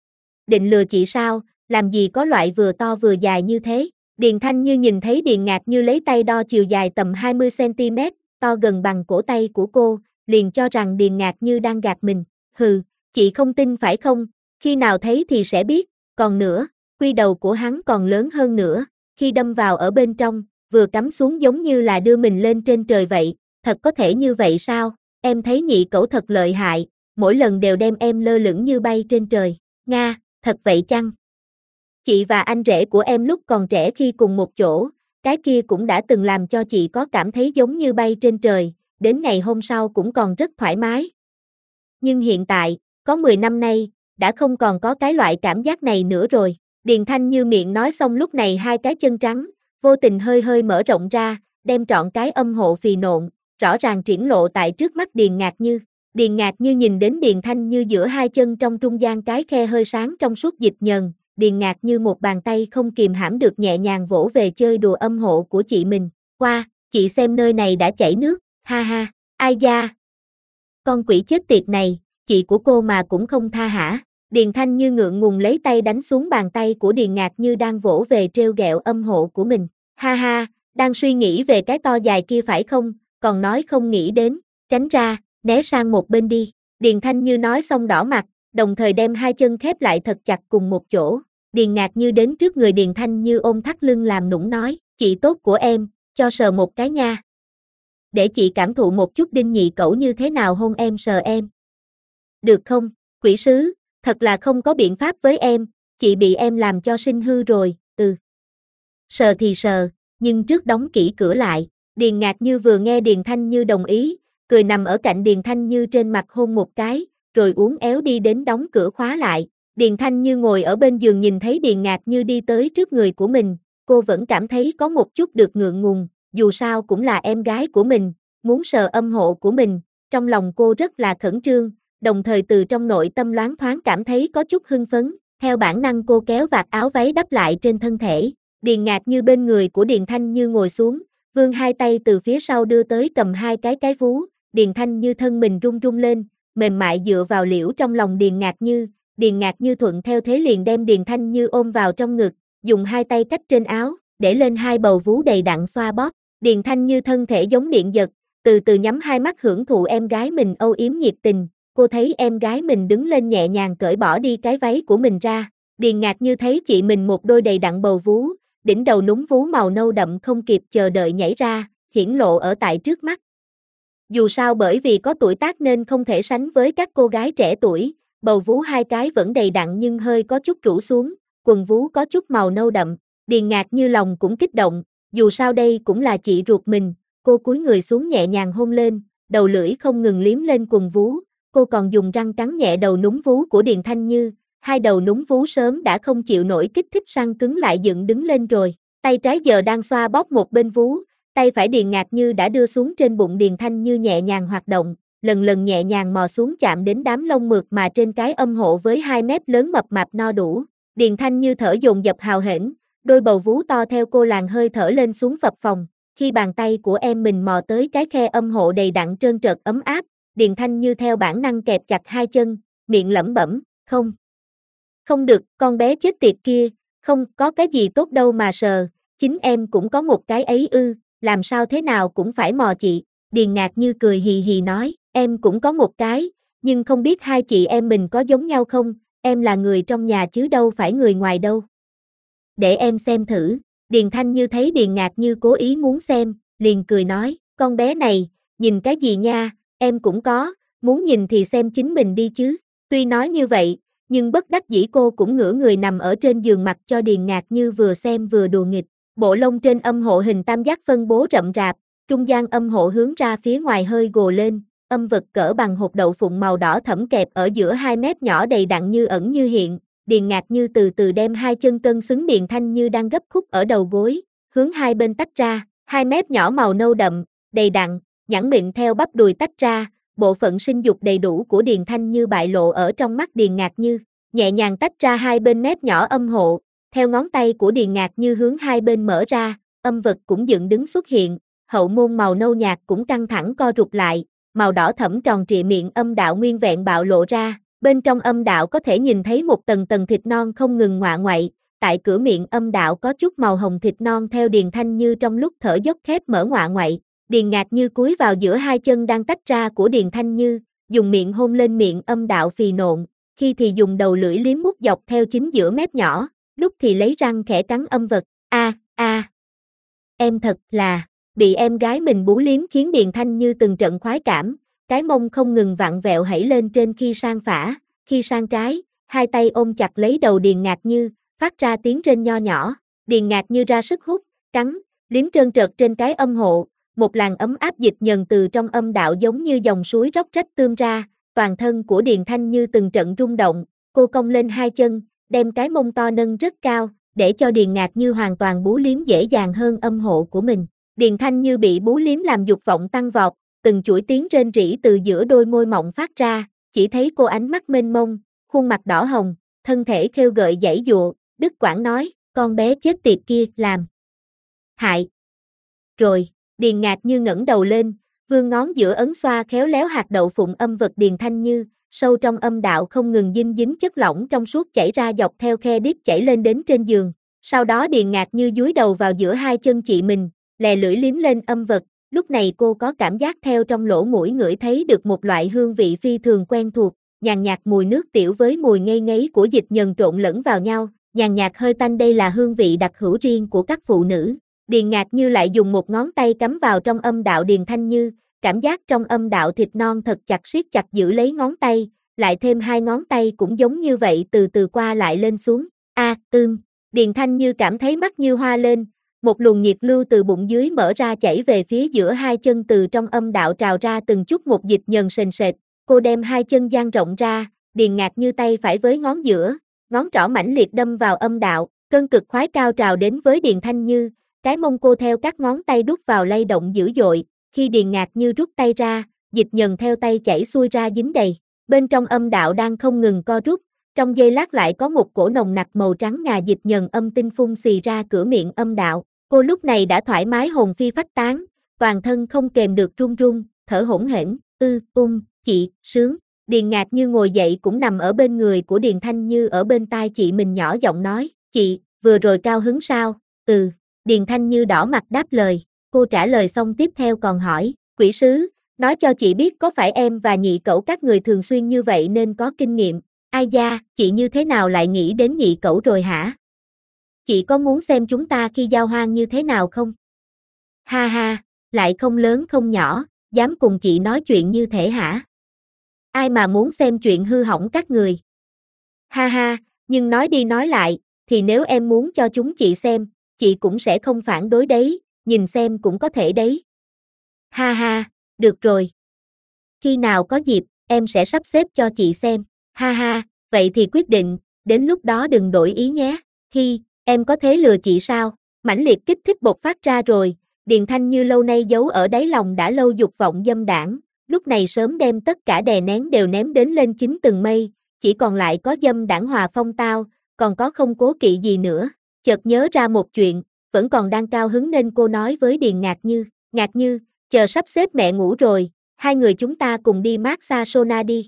A: Định lừa chị sao, làm gì có loại vừa to vừa dài như thế, Điền Thanh Như nhìn thấy Điền Ngạc Như lấy tay đo chiều dài tầm 20cm, to gần bằng cổ tay của cô, liền cho rằng Điền Ngạc Như đang gạt mình, hừ, chị không tin phải không, khi nào thấy thì sẽ biết, còn nữa, quy đầu của hắn còn lớn hơn nữa, khi đâm vào ở bên trong, vừa cắm xuống giống như là đưa mình lên trên trời vậy, thật có thể như vậy sao, em thấy Nhị Cẩu thật lợi hại, mỗi lần đều đem em lơ lửng như bay trên trời, Nga, thật vậy chăng? Chị và anh rể của em lúc còn trẻ khi cùng một chỗ, cái kia cũng đã từng làm cho chị có cảm thấy giống như bay trên trời, đến ngày hôm sau cũng còn rất thoải mái. Nhưng hiện tại, có 10 năm nay, đã không còn có cái loại cảm giác này nữa rồi. Điền Thanh Như miệng nói xong lúc này hai cái chân trắng, vô tình hơi hơi mở rộng ra, đem trọn cái âm hộ phì nộn, rõ ràng triển lộ tại trước mắt Điền Ngạc Như. Điền Ngạc Như nhìn đến Điền Thanh Như giữa hai chân trong trung gian cái khe hơi sáng trong suốt dịch nhờn, Điền Ngạc Như một bàn tay không kìm hãm được nhẹ nhàng vỗ về chơi đùa âm hộ của chị mình. Qua, chị xem nơi này đã chảy nước, ha ha, ai da. Con quỷ chết tiệt này, chị của cô mà cũng không tha hả? Điền Thanh Như ngượng ngùng lấy tay đánh xuống bàn tay của Điền Ngạc Như đang vỗ về trêu ghẹo âm hộ của mình. Ha ha, đang suy nghĩ về cái to dài kia phải không, còn nói không nghĩ đến, tránh ra, né sang một bên đi. Điền Thanh Như nói xong đỏ mặt, đồng thời đem hai chân khép lại thật chặt cùng một chỗ. Điền Ngạc Như đến trước người Điền Thanh Như ôm thắt lưng làm nũng nói, chị tốt của em, cho sờ một cái nha. Để chị cảm thụ một chút Đinh Nhị Cẩu như thế nào hôn em sờ em. Được không, quỷ sứ, thật là không có biện pháp với em, chị bị em làm cho sinh hư rồi, Sờ thì sờ, nhưng trước đóng kỹ cửa lại. Điền Ngạc Như vừa nghe Điền Thanh Như đồng ý, cười nằm ở cạnh Điền Thanh Như trên mặt hôn một cái, rồi uốn éo đi đến đóng cửa khóa lại. Điền Thanh Như ngồi ở bên giường nhìn thấy Điền Ngạc Như đi tới trước người của mình, cô vẫn cảm thấy có một chút được ngượng ngùng, dù sao cũng là em gái của mình, muốn sờ âm hộ của mình, trong lòng cô rất là khẩn trương, đồng thời từ trong nội tâm loáng thoáng cảm thấy có chút hưng phấn, theo bản năng cô kéo vạt áo váy đắp lại trên thân thể. Điền Ngạc Như bên người của Điền Thanh Như ngồi xuống, vươn hai tay từ phía sau đưa tới cầm hai cái vú, Điền Thanh Như thân mình rung rung lên, mềm mại dựa vào liễu trong lòng Điền Ngạc Như thuận theo thế liền đem Điền Thanh Như ôm vào trong ngực, dùng hai tay cách trên áo, để lên hai bầu vú đầy đặn xoa bóp. Điền Thanh Như thân thể giống điện giật, từ từ nhắm hai mắt hưởng thụ em gái mình âu yếm nhiệt tình, cô thấy em gái mình đứng lên nhẹ nhàng cởi bỏ đi cái váy của mình ra. Điền Ngạc Như thấy chị mình một đôi đầy đặn bầu vú, đỉnh đầu núm vú màu nâu đậm không kịp chờ đợi nhảy ra, hiển lộ ở tại trước mắt. Dù sao bởi vì có tuổi tác nên không thể sánh với các cô gái trẻ tuổi, bầu vú hai cái vẫn đầy đặn nhưng hơi có chút rũ xuống, quần vú có chút màu nâu đậm, Điền Ngạc Như lòng cũng kích động, dù sao đây cũng là chị ruột mình, cô cúi người xuống nhẹ nhàng hôn lên, đầu lưỡi không ngừng liếm lên quần vú, cô còn dùng răng cắn nhẹ đầu núm vú của Điền Thanh Như, hai đầu núm vú sớm đã không chịu nổi kích thích răng cứng lại dựng đứng lên rồi, tay trái giờ đang xoa bóp một bên vú, tay phải Điền Ngạc Như đã đưa xuống trên bụng Điền Thanh Như nhẹ nhàng hoạt động, lần lần nhẹ nhàng mò xuống chạm đến đám lông mượt mà trên cái âm hộ với 2 mét lớn mập mạp no đủ. Điền Thanh Như thở dồn dập hào hển, đôi bầu vú to theo cô làng hơi thở lên xuống phập phồng, khi bàn tay của em mình mò tới cái khe âm hộ đầy đặn trơn trượt ấm áp, Điền Thanh Như theo bản năng kẹp chặt hai chân, miệng lẩm bẩm, không được, con bé chết tiệt kia, không có cái gì tốt đâu mà sờ, chính em cũng có một cái ấy làm sao thế nào cũng phải mò chị. Điền Ngạc Như cười hì hì nói, em cũng có một cái, nhưng không biết hai chị em mình có giống nhau không, em là người trong nhà chứ đâu phải người ngoài đâu. Để em xem thử. Điền Thanh Như thấy Điền Ngạc Như cố ý muốn xem, liền cười nói, con bé này, nhìn cái gì nha, em cũng có, muốn nhìn thì xem chính mình đi chứ. Tuy nói như vậy, nhưng bất đắc dĩ cô cũng ngửa người nằm ở trên giường mặt cho Điền Ngạc Như vừa xem vừa đùa nghịch. Bộ lông trên âm hộ hình tam giác phân bố rậm rạp, trung gian âm hộ hướng ra phía ngoài hơi gồ lên, âm vật cỡ bằng hột đậu phụng màu đỏ thẫm kẹp ở giữa hai mép nhỏ đầy đặn như ẩn như hiện. Điền Ngạc Như từ từ đem hai chân cân xứng Điền Thanh Như đang gấp khúc ở đầu gối, hướng hai bên tách ra, hai mép nhỏ màu nâu đậm, đầy đặn, nhẵn mịn theo bắp đùi tách ra, bộ phận sinh dục đầy đủ của Điền Thanh Như bại lộ ở trong mắt Điền Ngạc Như, nhẹ nhàng tách ra hai bên mép nhỏ âm hộ, theo ngón tay của Điền Ngạc Như hướng hai bên mở ra, âm vật cũng dựng đứng xuất hiện, hậu môn màu nâu nhạt cũng căng thẳng co rụt lại, màu đỏ thẫm tròn trịa miệng âm đạo nguyên vẹn bạo lộ ra. Bên trong âm đạo có thể nhìn thấy một tầng tầng thịt non không ngừng ngoạ ngoại, tại cửa miệng âm đạo có chút màu hồng thịt non theo Điền Thanh Như trong lúc thở dốc khép mở ngoạ ngoại. Điền Ngạc Như cúi vào giữa hai chân đang tách ra của Điền Thanh Như, dùng miệng hôn lên miệng âm đạo phì nộn, khi thì dùng đầu lưỡi liếm mút dọc theo chính giữa mép nhỏ, lúc thì lấy răng khẽ cắn âm vật. Em thật là, bị em gái mình bú liếm khiến Điền Thanh Như từng trận khoái cảm. Cái mông không ngừng vặn vẹo hẩy lên trên khi sang phải, khi sang trái, hai tay ôm chặt lấy đầu Điền Ngạc Như, phát ra tiếng rên nho nhỏ. Điền Ngạc Như ra sức hút, cắn, liếm trơn trượt trên cái âm hộ, một làn ấm áp dịch nhờn từ trong âm đạo giống như dòng suối róc rách tươm ra, toàn thân của Điền Thanh Như từng trận rung động, cô cong lên hai chân, đem cái mông to nâng rất cao, để cho Điền Ngạc Như hoàn toàn bú liếm dễ dàng hơn âm hộ của mình. Điền Thanh Như bị bú liếm làm dục vọng tăng vọt, từng chuỗi tiếng rên rỉ từ giữa đôi môi mọng phát ra, chỉ thấy cô ánh mắt mênh mông, khuôn mặt đỏ hồng, thân thể khêu gợi giãy giụa, đứt quãng nói, con bé chết tiệt kia làm hại rồi. Điền Ngạc Như ngẩng đầu lên, vươn ngón giữa ấn xoa khéo léo hạt đậu phụng âm vật Điền Thanh Như, sâu trong âm đạo không ngừng dinh dính chất lỏng trong suốt chảy ra dọc theo khe đít chảy lên đến trên giường. Sau đó Điền Ngạc Như dúi đầu vào giữa hai chân chị mình, lè lưỡi liếm lên âm vật. Lúc này cô có cảm giác theo trong lỗ mũi ngửi thấy được một loại hương vị phi thường quen thuộc, nhàn nhạt mùi nước tiểu với mùi ngây ngấy của dịch nhờn trộn lẫn vào nhau, nhàn nhạt hơi tanh. Đây là hương vị đặc hữu riêng của các phụ nữ. Điền Ngạc Như lại dùng một ngón tay cắm vào trong âm đạo Điền Thanh Như, cảm giác trong âm đạo thịt non thật chặt siết chặt giữ lấy ngón tay, lại thêm hai ngón tay cũng giống như vậy từ từ qua lại lên xuống. Điền Thanh Như cảm thấy mắt như hoa lên, một luồng nhiệt lưu từ bụng dưới mở ra chảy về phía giữa hai chân, từ trong âm đạo trào ra từng chút một dịch nhờn sền sệt. Cô đem hai chân dang rộng ra, Điền Ngạc Như tay phải với ngón giữa, ngón trỏ mãnh liệt đâm vào âm đạo, cơn cực khoái cao trào đến với Điền Thanh Như, cái mông cô theo các ngón tay đút vào lay động dữ dội, khi Điền Ngạc Như rút tay ra, dịch nhờn theo tay chảy xuôi ra dính đầy. Bên trong âm đạo đang không ngừng co rút, trong giây lát lại có một cổ nồng nặc màu trắng ngà dịch nhờn âm tinh phun xì ra cửa miệng âm đạo. Cô lúc này đã thoải mái hồn phi phách tán, toàn thân không kềm được run run, thở hổn hển, chị, sướng. Điền Ngạc Như ngồi dậy cũng nằm ở bên người của Điền Thanh Như, ở bên tai chị mình nhỏ giọng nói, chị, vừa rồi cao hứng sao? Điền Thanh Như đỏ mặt đáp lời. Cô trả lời xong tiếp theo còn hỏi, quỷ sứ, nói cho chị biết có phải em và nhị cẩu các người thường xuyên như vậy nên có kinh nghiệm. Ai da, chị như thế nào lại nghĩ đến nhị cẩu rồi hả? Chị có muốn xem chúng ta khi giao hoan như thế nào không? Ha ha, lại không lớn không nhỏ, dám cùng chị nói chuyện như thế hả? Ai mà muốn xem chuyện hư hỏng các người? Ha ha, nhưng nói đi nói lại, thì nếu em muốn cho chúng chị xem, chị cũng sẽ không phản đối đấy, nhìn xem cũng có thể đấy. Ha ha, được rồi. Khi nào có dịp, em sẽ sắp xếp cho chị xem. Ha ha, vậy thì quyết định, đến lúc đó đừng đổi ý nhé. Em có thế lừa chị sao? Mãnh liệt kích thích bộc phát ra rồi, Điền Thanh Như lâu nay giấu ở đáy lòng đã lâu dục vọng dâm đảng, lúc này sớm đem tất cả đè nén đều ném đến lên 9 tầng mây, chỉ còn lại có dâm đảng hòa phong tao, còn có không cố kỵ gì nữa. Chợt nhớ ra một chuyện, vẫn còn đang cao hứng nên cô nói với Điền Ngạc Như, chờ sắp xếp mẹ ngủ rồi, hai người chúng ta cùng đi massage sauna đi.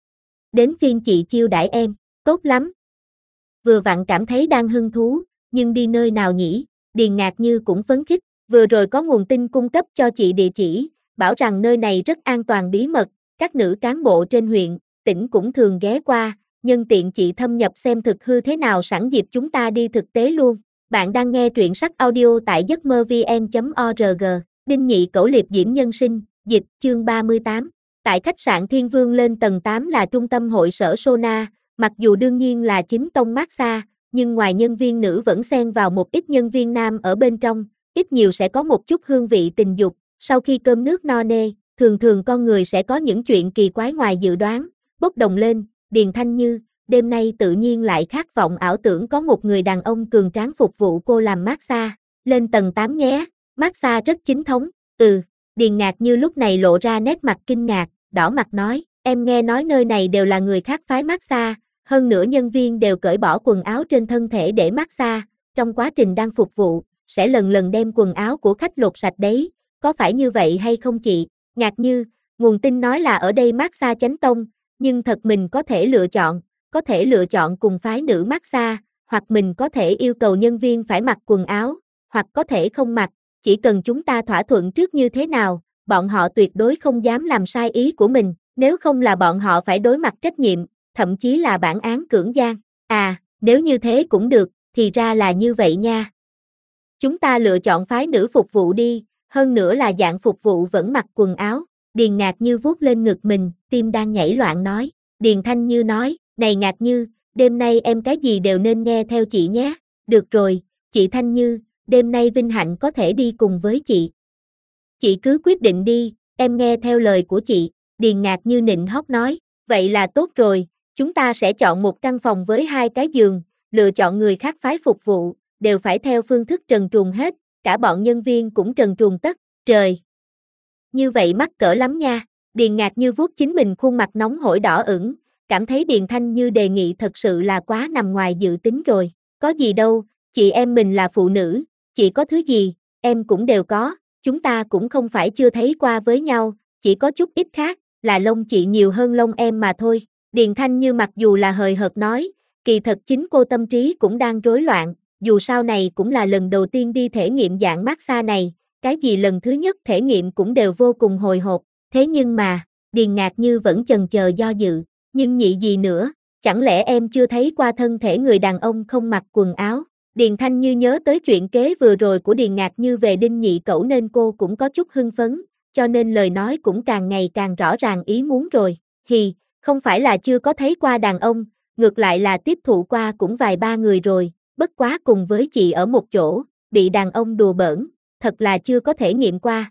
A: Đến phiên chị chiêu đãi em, tốt lắm. Vừa vặn cảm thấy đang hứng thú, nhưng đi nơi nào nhỉ? Điền Ngạc Như cũng phấn khích, vừa rồi có nguồn tin cung cấp cho chị địa chỉ, bảo rằng nơi này rất an toàn bí mật, các nữ cán bộ trên huyện, tỉnh cũng thường ghé qua, nhân tiện chị thâm nhập xem thực hư thế nào, sẵn dịp chúng ta đi thực tế luôn. Bạn đang nghe truyện sách audio tại giấc mơ vn.org, Đinh Nhị Cẩu Liệp Diễm Nhân Sinh, dịch, chương 38. Tại khách sạn Thiên Vương lên tầng 8 là trung tâm hội sở sauna, mặc dù đương nhiên là chính tông massage, nhưng ngoài nhân viên nữ vẫn xen vào một ít nhân viên nam ở bên trong, ít nhiều sẽ có một chút hương vị tình dục. Sau khi cơm nước no nê, thường thường con người sẽ có những chuyện kỳ quái ngoài dự đoán, bốc đồng lên. Điền Thanh Như, đêm nay tự nhiên lại khát vọng ảo tưởng có một người đàn ông cường tráng phục vụ cô làm massage. Lên tầng 8 nhé, massage rất chính thống. Điền Ngạc Như lúc này lộ ra nét mặt kinh ngạc, đỏ mặt nói, em nghe nói nơi này đều là người khác phái massage, hơn nữa nhân viên đều cởi bỏ quần áo trên thân thể để massage, trong quá trình đang phục vụ, sẽ lần lần đem quần áo của khách lột sạch đấy, có phải như vậy hay không chị? Ngạc Như, nguồn tin nói là ở đây massage chánh tông, nhưng thật mình có thể lựa chọn cùng phái nữ massage, hoặc mình có thể yêu cầu nhân viên phải mặc quần áo, hoặc có thể không mặc, chỉ cần chúng ta thỏa thuận trước như thế nào, bọn họ tuyệt đối không dám làm sai ý của mình, nếu không là bọn họ phải đối mặt trách nhiệm, thậm chí là bản án cưỡng gian. Nếu như thế cũng được, thì ra là như vậy nha. Chúng ta lựa chọn phái nữ phục vụ đi, hơn nữa là dạng phục vụ vẫn mặc quần áo. Điền Ngạc Như vuốt lên ngực mình, tim đang nhảy loạn nói. Điền Thanh Như nói, này Ngạc Như, đêm nay em cái gì đều nên nghe theo chị nhé. Được rồi, chị Thanh Như, đêm nay vinh hạnh có thể đi cùng với chị. Chị cứ quyết định đi, em nghe theo lời của chị. Điền Ngạc Như nịnh hót nói, vậy là tốt rồi, chúng ta sẽ chọn một căn phòng với 2 cái giường, lựa chọn người khác phái phục vụ, đều phải theo phương thức trần truồng hết, cả bọn nhân viên cũng trần truồng tất, trời. Như vậy mắc cỡ lắm nha. Điền Ngạc Như vuốt chính mình khuôn mặt nóng hổi đỏ ửng, cảm thấy Điền Thanh Như đề nghị thật sự là quá nằm ngoài dự tính rồi. Có gì đâu, chị em mình là phụ nữ, chị có thứ gì, em cũng đều có, chúng ta cũng không phải chưa thấy qua với nhau, chỉ có chút ít khác, là lông chị nhiều hơn lông em mà thôi. Điền Thanh Như mặc dù là hời hợt nói, kỳ thật chính cô tâm trí cũng đang rối loạn, dù sau này cũng là lần đầu tiên đi thể nghiệm dạng massage này, cái gì lần thứ nhất thể nghiệm cũng đều vô cùng hồi hộp, thế nhưng mà, Điền Ngạc Như vẫn chần chờ do dự, nhưng nhị gì nữa, chẳng lẽ em chưa thấy qua thân thể người đàn ông không mặc quần áo? Điền Thanh Như nhớ tới chuyện kế vừa rồi của Điền Ngạc Như về Đinh Nhị Cẩu nên cô cũng có chút hưng phấn, cho nên lời nói cũng càng ngày càng rõ ràng ý muốn rồi, không phải là chưa có thấy qua đàn ông, ngược lại là tiếp thụ qua cũng vài ba người rồi, bất quá cùng với chị ở một chỗ, bị đàn ông đùa bỡn, thật là chưa có thể nghiệm qua,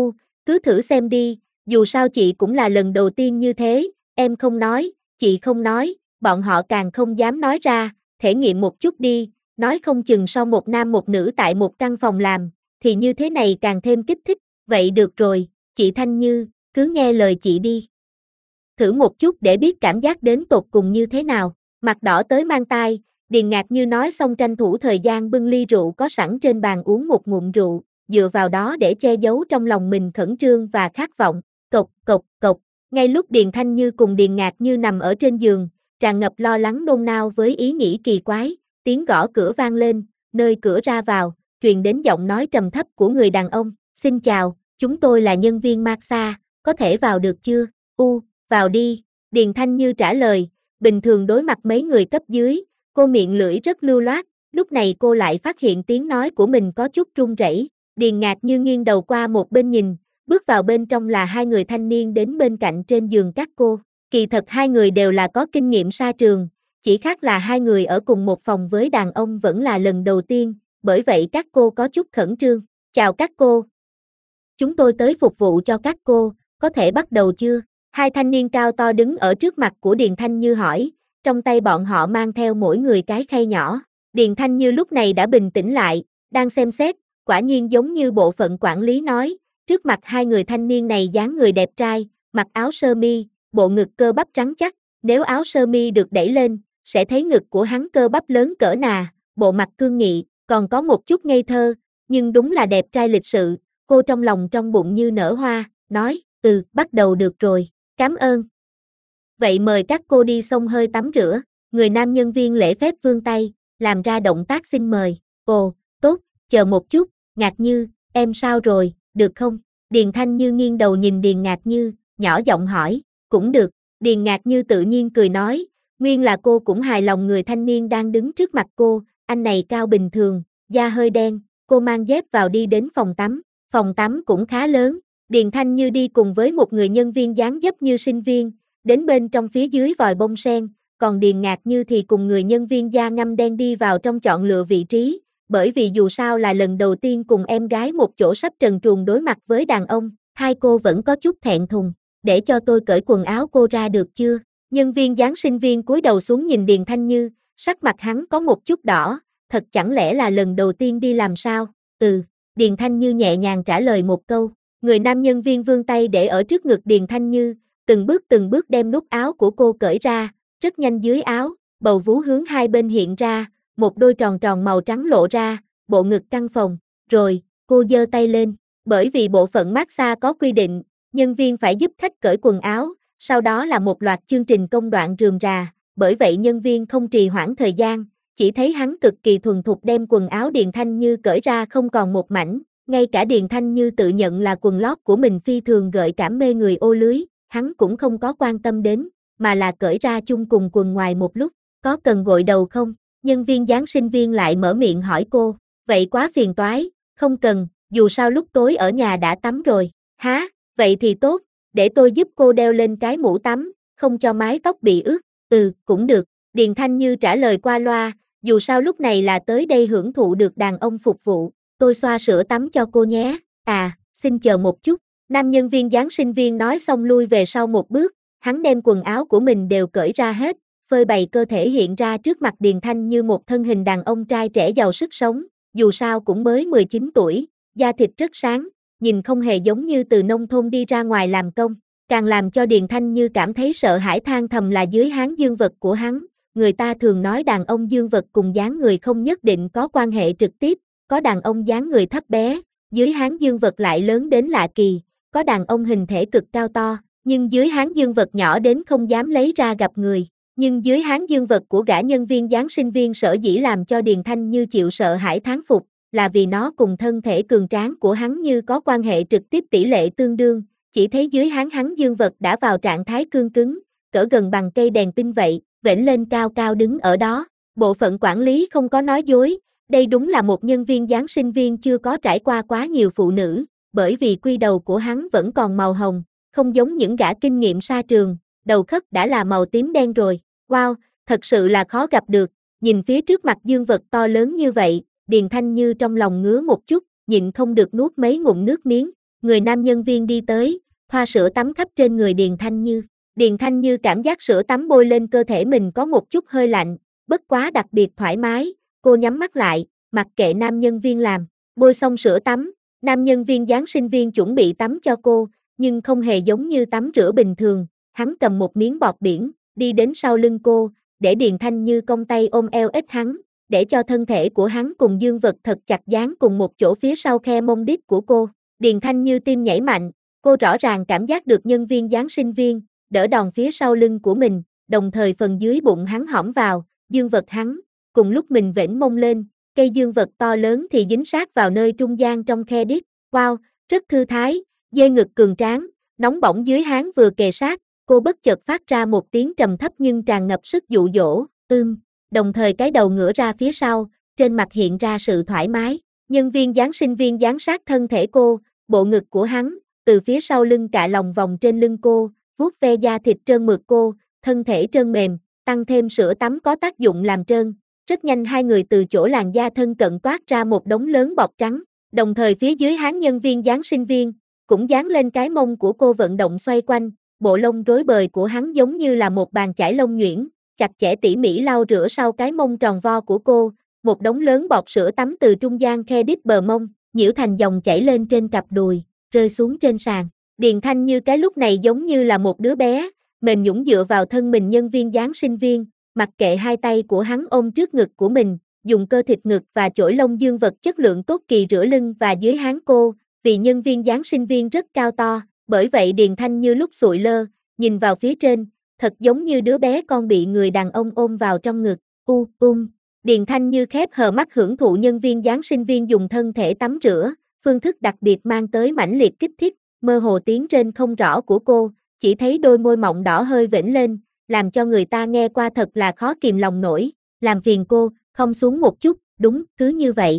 A: cứ thử xem đi, dù sao chị cũng là lần đầu tiên như thế, em không nói, chị không nói, bọn họ càng không dám nói ra, thể nghiệm một chút đi, nói không chừng sau một nam một nữ tại một căn phòng làm, thì như thế này càng thêm kích thích, vậy được rồi, chị Thanh Như, cứ nghe lời chị đi. Thử một chút để biết cảm giác đến tột cùng như thế nào, mặt đỏ tới mang tai, Điền Ngạc Như nói xong tranh thủ thời gian bưng ly rượu có sẵn trên bàn uống một ngụm rượu, dựa vào đó để che giấu trong lòng mình khẩn trương và khát vọng, cộc cộc cộc, ngay lúc Điền Thanh Như cùng Điền Ngạc Như nằm ở trên giường, tràn ngập lo lắng nôn nao với ý nghĩ kỳ quái, tiếng gõ cửa vang lên, nơi cửa ra vào, truyền đến giọng nói trầm thấp của người đàn ông, xin chào, chúng tôi là nhân viên massage, có thể vào được chưa? Vào đi, Điền Thanh Như trả lời, bình thường đối mặt mấy người cấp dưới, cô miệng lưỡi rất lưu loát, lúc này cô lại phát hiện tiếng nói của mình có chút run rẩy. Điền Ngạc Như nghiêng đầu qua một bên nhìn, bước vào bên trong là hai người thanh niên đến bên cạnh trên giường các cô. Kỳ thật hai người đều là có kinh nghiệm sa trường, chỉ khác là hai người ở cùng một phòng với đàn ông vẫn là lần đầu tiên, bởi vậy các cô có chút khẩn trương. Chào các cô. Chúng tôi tới phục vụ cho các cô, có thể bắt đầu chưa? Hai thanh niên cao to đứng ở trước mặt của Điền Thanh Như hỏi, trong tay bọn họ mang theo mỗi người cái khay nhỏ. Điền Thanh Như lúc này đã bình tĩnh lại, đang xem xét, quả nhiên giống như bộ phận quản lý nói, trước mặt hai người thanh niên này dáng người đẹp trai, mặc áo sơ mi, bộ ngực cơ bắp trắng chắc, nếu áo sơ mi được đẩy lên, sẽ thấy ngực của hắn cơ bắp lớn cỡ nà, bộ mặt cương nghị, còn có một chút ngây thơ, nhưng đúng là đẹp trai lịch sự, cô trong lòng trong bụng như nở hoa, nói, bắt đầu được rồi. Cảm ơn. Vậy mời các cô đi xông hơi tắm rửa, người nam nhân viên lễ phép vươn tay, làm ra động tác xin mời. Tốt, chờ một chút, Ngạc Như, em sao rồi, được không? Điền Thanh Như nghiêng đầu nhìn Điền Ngạc Như, nhỏ giọng hỏi, cũng được, Điền Ngạc Như tự nhiên cười nói, nguyên là cô cũng hài lòng người thanh niên đang đứng trước mặt cô, anh này cao bình thường, da hơi đen, cô mang dép vào đi đến phòng tắm cũng khá lớn. Điền Thanh Như đi cùng với một người nhân viên dáng dấp như sinh viên, đến bên trong phía dưới vòi bông sen, còn Điền Ngạc Như thì cùng người nhân viên da ngăm đen đi vào trong chọn lựa vị trí, bởi vì dù sao là lần đầu tiên cùng em gái một chỗ sắp trần truồng đối mặt với đàn ông, hai cô vẫn có chút thẹn thùng, để cho tôi cởi quần áo cô ra được chưa? Nhân viên dáng sinh viên cúi đầu xuống nhìn Điền Thanh Như, sắc mặt hắn có một chút đỏ, thật chẳng lẽ là lần đầu tiên đi làm sao? Điền Thanh Như nhẹ nhàng trả lời một câu. Người nam nhân viên vươn tay để ở trước ngực Điền Thanh Như, từng bước đem nút áo của cô cởi ra, rất nhanh dưới áo, bầu vú hướng hai bên hiện ra, một đôi tròn tròn màu trắng lộ ra, bộ ngực căng phồng, rồi, cô giơ tay lên, bởi vì bộ phận massage có quy định, nhân viên phải giúp khách cởi quần áo, sau đó là một loạt chương trình công đoạn rườm rà, bởi vậy nhân viên không trì hoãn thời gian, chỉ thấy hắn cực kỳ thuần thục đem quần áo Điền Thanh Như cởi ra không còn một mảnh. Ngay cả Điền Thanh Như tự nhận là quần lót của mình phi thường gợi cảm mê người ô lưới, hắn cũng không có quan tâm đến, mà là cởi ra chung cùng quần ngoài một lúc, có cần gội đầu không? Nhân viên dáng sinh viên lại mở miệng hỏi cô, vậy quá phiền toái, không cần, dù sao lúc tối ở nhà đã tắm rồi, vậy thì tốt, để tôi giúp cô đeo lên cái mũ tắm, không cho mái tóc bị ướt, cũng được, Điền Thanh Như trả lời qua loa, dù sao lúc này là tới đây hưởng thụ được đàn ông phục vụ. Tôi xoa sữa tắm cho cô nhé, xin chờ một chút, nam nhân viên dáng sinh viên nói xong lui về sau một bước, hắn đem quần áo của mình đều cởi ra hết, phơi bày cơ thể hiện ra trước mặt Điền Thanh Như một thân hình đàn ông trai trẻ giàu sức sống, dù sao cũng mới 19 tuổi, da thịt rất sáng, nhìn không hề giống như từ nông thôn đi ra ngoài làm công, càng làm cho Điền Thanh Như cảm thấy sợ hãi than thầm là dưới háng dương vật của hắn, người ta thường nói đàn ông dương vật cùng dáng người không nhất định có quan hệ trực tiếp. Có đàn ông dáng người thấp bé, dưới háng dương vật lại lớn đến lạ kỳ, có đàn ông hình thể cực cao to, nhưng dưới háng dương vật nhỏ đến không dám lấy ra gặp người. Nhưng dưới háng dương vật của gã nhân viên giáng sinh viên sở dĩ làm cho Điền Thanh Như chịu sợ hãi thán phục, là vì nó cùng thân thể cường tráng của hắn như có quan hệ trực tiếp tỷ lệ tương đương, chỉ thấy dưới háng hắn dương vật đã vào trạng thái cương cứng, cỡ gần bằng cây đèn pin vậy, vểnh lên cao cao đứng ở đó. Bộ phận quản lý không có nói dối, đây đúng là một nhân viên giáng sinh viên chưa có trải qua quá nhiều phụ nữ, bởi vì quy đầu của hắn vẫn còn màu hồng, không giống những gã kinh nghiệm xa trường, đầu khất đã là màu tím đen rồi. Wow, thật sự là khó gặp được, nhìn phía trước mặt dương vật to lớn như vậy, Điền Thanh Như trong lòng ngứa một chút, nhịn không được nuốt mấy ngụm nước miếng. Người nam nhân viên đi tới, thoa sữa tắm khắp trên người Điền Thanh Như. Điền Thanh Như cảm giác sữa tắm bôi lên cơ thể mình có một chút hơi lạnh, bất quá đặc biệt thoải mái, cô nhắm mắt lại, mặc kệ nam nhân viên làm. Bôi xong sữa tắm, nam nhân viên giáng sinh viên chuẩn bị tắm cho cô, nhưng không hề giống như tắm rửa bình thường, hắn cầm một miếng bọt biển, đi đến sau lưng cô, để Điền Thanh Như cong tay ôm eo ếch hắn, để cho thân thể của hắn cùng dương vật thật chặt dán cùng một chỗ phía sau khe mông đít của cô. Điền Thanh Như tim nhảy mạnh, cô rõ ràng cảm giác được nhân viên giáng sinh viên đỡ đòn phía sau lưng của mình, đồng thời phần dưới bụng hắn hõm vào, dương vật hắn, cùng lúc mình vểnh mông lên, cây dương vật to lớn thì dính sát vào nơi trung gian trong khe đít. Wow, rất thư thái, dê ngực cường tráng, nóng bỏng dưới háng vừa kề sát, cô bất chợt phát ra một tiếng trầm thấp nhưng tràn ngập sức dụ dỗ, đồng thời cái đầu ngửa ra phía sau, trên mặt hiện ra sự thoải mái. Nhân viên giáng sinh viên giáng sát thân thể cô, bộ ngực của hắn, từ phía sau lưng cạ lòng vòng trên lưng cô, vuốt ve da thịt trơn mượt cô, thân thể trơn mềm, tăng thêm sữa tắm có tác dụng làm trơn. Rất nhanh hai người từ chỗ làn da thân cận toát ra một đống lớn bọt trắng, đồng thời phía dưới háng nhân viên giáng sinh viên, cũng dán lên cái mông của cô vận động xoay quanh, bộ lông rối bời của hắn giống như là một bàn chải lông nhuyễn, chặt chẽ tỉ mỉ lau rửa sau cái mông tròn vo của cô, một đống lớn bọt sữa tắm từ trung gian khe đít bờ mông, nhiễu thành dòng chảy lên trên cặp đùi, rơi xuống trên sàn. Điền Thanh Như cái lúc này giống như là một đứa bé, mềm nhũn dựa vào thân mình nhân viên giáng sinh viên, mặc kệ hai tay của hắn ôm trước ngực của mình, dùng cơ thịt ngực và chổi lông dương vật chất lượng tốt kỳ rửa lưng và dưới háng cô, vì nhân viên giáng sinh viên rất cao to, bởi vậy Điền Thanh Như lúc sụi lơ, nhìn vào phía trên, thật giống như đứa bé con bị người đàn ông ôm vào trong ngực. Điền Thanh Như khép hờ mắt hưởng thụ nhân viên giáng sinh viên dùng thân thể tắm rửa, phương thức đặc biệt mang tới mãnh liệt kích thích, mơ hồ tiếng rên không rõ của cô, chỉ thấy đôi môi mọng đỏ hơi vểnh lên, làm cho người ta nghe qua thật là khó kìm lòng nổi. Làm phiền cô, không xuống một chút, đúng, cứ như vậy.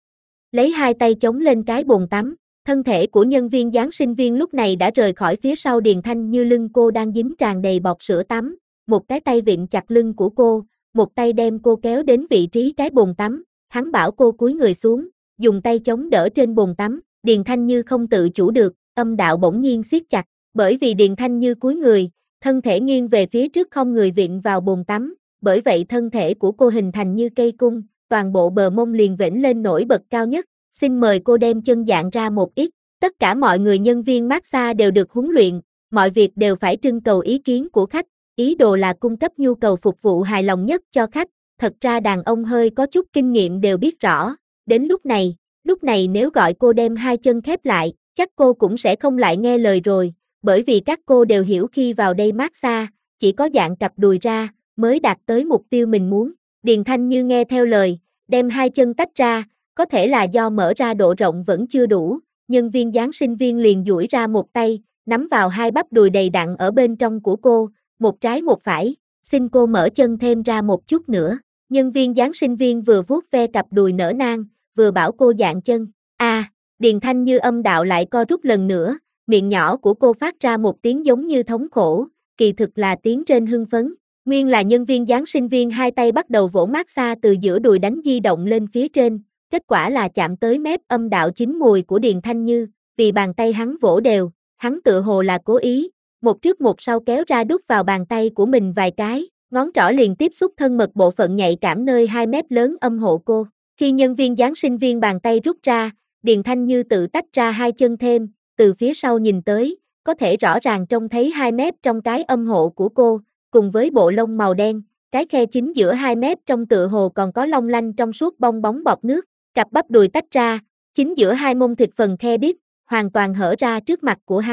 A: Lấy hai tay chống lên cái bồn tắm, thân thể của nhân viên giáng sinh viên lúc này đã rời khỏi phía sau Điền Thanh Như, lưng cô đang dính tràn đầy bọt sữa tắm, một cái tay vịn chặt lưng của cô, một tay đem cô kéo đến vị trí cái bồn tắm, hắn bảo cô cúi người xuống, dùng tay chống đỡ trên bồn tắm. Điền Thanh Như không tự chủ được, âm đạo bỗng nhiên siết chặt, bởi vì Điền Thanh Như cúi người, thân thể nghiêng về phía trước không người vịn vào bồn tắm, bởi vậy thân thể của cô hình thành như cây cung, toàn bộ bờ mông liền vểnh lên nổi bật cao nhất. Xin mời cô đem chân dạn ra một ít. Tất cả mọi người nhân viên massage đều được huấn luyện, mọi việc đều phải trưng cầu ý kiến của khách, ý đồ là cung cấp nhu cầu phục vụ hài lòng nhất cho khách. Thật ra đàn ông hơi có chút kinh nghiệm đều biết rõ, đến lúc này nếu gọi cô đem hai chân khép lại, chắc cô cũng sẽ không lại nghe lời rồi, bởi vì các cô đều hiểu khi vào đây massage, chỉ có dạng cặp đùi ra, mới đạt tới mục tiêu mình muốn. Điền Thanh Như nghe theo lời, đem hai chân tách ra, có thể là do mở ra độ rộng vẫn chưa đủ, nhân viên giáng sinh viên liền duỗi ra một tay, nắm vào hai bắp đùi đầy đặn ở bên trong của cô, một trái một phải, xin cô mở chân thêm ra một chút nữa. Nhân viên giáng sinh viên vừa vuốt ve cặp đùi nở nang, vừa bảo cô dạn chân. Điền Thanh Như âm đạo lại co rút lần nữa, miệng nhỏ của cô phát ra một tiếng giống như thống khổ, kỳ thực là tiếng trên hưng phấn. Nguyên là nhân viên giáng sinh viên hai tay bắt đầu vỗ massage từ giữa đùi đánh di động lên phía trên, kết quả là chạm tới mép âm đạo chín mùi của Điền Thanh Như, vì bàn tay hắn vỗ đều, hắn tự hồ là cố ý, một trước một sau kéo ra đút vào bàn tay của mình vài cái, ngón trỏ liền tiếp xúc thân mật bộ phận nhạy cảm nơi hai mép lớn âm hộ cô. Khi nhân viên giáng sinh viên bàn tay rút ra, Điền Thanh Như tự tách ra hai chân thêm, từ phía sau nhìn tới, có thể rõ ràng trông thấy hai mép trong cái âm hộ của cô, cùng với bộ lông màu đen, cái khe chính giữa hai mép trong tựa hồ còn có long lanh trong suốt bong bóng bọt nước, cặp bắp đùi tách ra, chính giữa hai mông thịt phần khe đít, hoàn toàn hở ra trước mặt của hắn,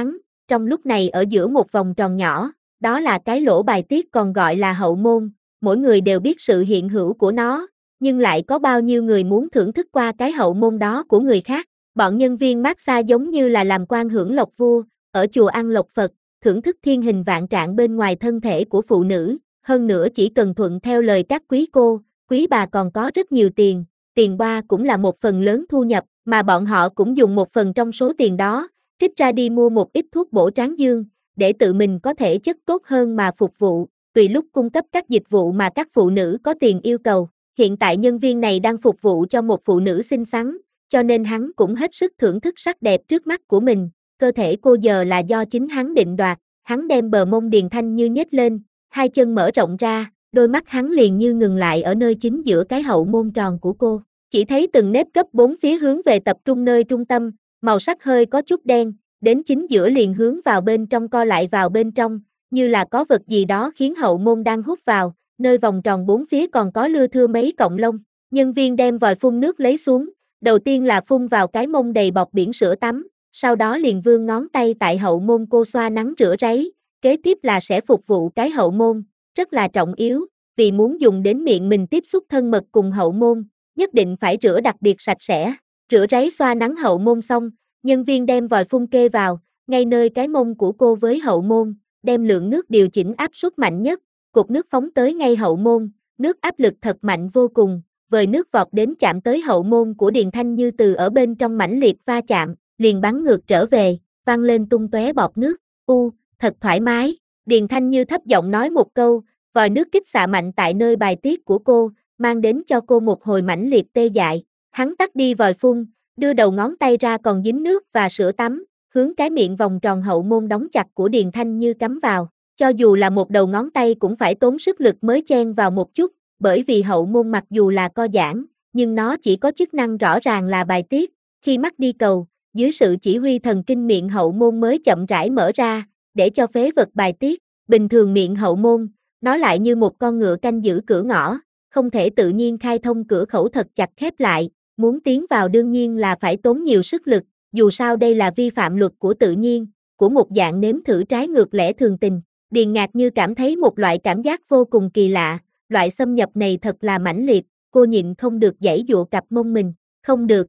A: trong lúc này ở giữa một vòng tròn nhỏ, đó là cái lỗ bài tiết còn gọi là hậu môn, mỗi người đều biết sự hiện hữu của nó, nhưng lại có bao nhiêu người muốn thưởng thức qua cái hậu môn đó của người khác. Bọn nhân viên massage giống như là làm quan hưởng lộc vua, ở chùa ăn lộc Phật, thưởng thức thiên hình vạn trạng bên ngoài thân thể của phụ nữ, hơn nữa chỉ cần thuận theo lời các quý cô, quý bà còn có rất nhiều tiền, tiền boa cũng là một phần lớn thu nhập, mà bọn họ cũng dùng một phần trong số tiền đó, trích ra đi mua một ít thuốc bổ tráng dương, để tự mình có thể chất tốt hơn mà phục vụ, tùy lúc cung cấp các dịch vụ mà các phụ nữ có tiền yêu cầu. Hiện tại nhân viên này đang phục vụ cho một phụ nữ xinh xắn, cho nên hắn cũng hết sức thưởng thức sắc đẹp trước mắt của mình, cơ thể cô giờ là do chính hắn định đoạt, hắn đem bờ mông Điền Thanh Như nhếch lên, hai chân mở rộng ra, đôi mắt hắn liền như ngừng lại ở nơi chính giữa cái hậu môn tròn của cô, chỉ thấy từng nếp gấp bốn phía hướng về tập trung nơi trung tâm, màu sắc hơi có chút đen, đến chính giữa liền hướng vào bên trong co lại vào bên trong, như là có vật gì đó khiến hậu môn đang hút vào, nơi vòng tròn bốn phía còn có lưa thưa mấy cọng lông. Nhân viên đem vòi phun nước lấy xuống, đầu tiên là phun vào cái mông đầy bọt biển sữa tắm, sau đó liền vươn ngón tay tại hậu môn cô xoa nắng rửa ráy, kế tiếp là sẽ phục vụ cái hậu môn, rất là trọng yếu, vì muốn dùng đến miệng mình tiếp xúc thân mật cùng hậu môn, nhất định phải rửa đặc biệt sạch sẽ. Rửa ráy xoa nắng hậu môn xong, nhân viên đem vòi phun kê vào, ngay nơi cái mông của cô với hậu môn, đem lượng nước điều chỉnh áp suất mạnh nhất, cột nước phóng tới ngay hậu môn, nước áp lực thật mạnh vô cùng, vời nước vọt đến chạm tới hậu môn của Điền Thanh Như từ ở bên trong mãnh liệt va chạm, liền bắn ngược trở về, văng lên tung tóe bọt nước, thật thoải mái, Điền Thanh Như thấp giọng nói một câu, vòi nước kích xạ mạnh tại nơi bài tiết của cô, mang đến cho cô một hồi mãnh liệt tê dại, hắn tắt đi vòi phun, đưa đầu ngón tay ra còn dính nước và sữa tắm, hướng cái miệng vòng tròn hậu môn đóng chặt của Điền Thanh Như cắm vào, cho dù là một đầu ngón tay cũng phải tốn sức lực mới chen vào một chút, bởi vì hậu môn mặc dù là co giãn, nhưng nó chỉ có chức năng rõ ràng là bài tiết, khi mắt đi cầu, dưới sự chỉ huy thần kinh miệng hậu môn mới chậm rãi mở ra, để cho phế vật bài tiết, bình thường miệng hậu môn, nó lại như một con ngựa canh giữ cửa ngõ, không thể tự nhiên khai thông cửa khẩu thật chặt khép lại, muốn tiến vào đương nhiên là phải tốn nhiều sức lực, dù sao đây là vi phạm luật của tự nhiên, của một dạng nếm thử trái ngược lẽ thường tình. Điền Ngạc Như cảm thấy một loại cảm giác vô cùng kỳ lạ, loại xâm nhập này thật là mãnh liệt, cô nhịn không được giãy giụa cặp mông mình, không được.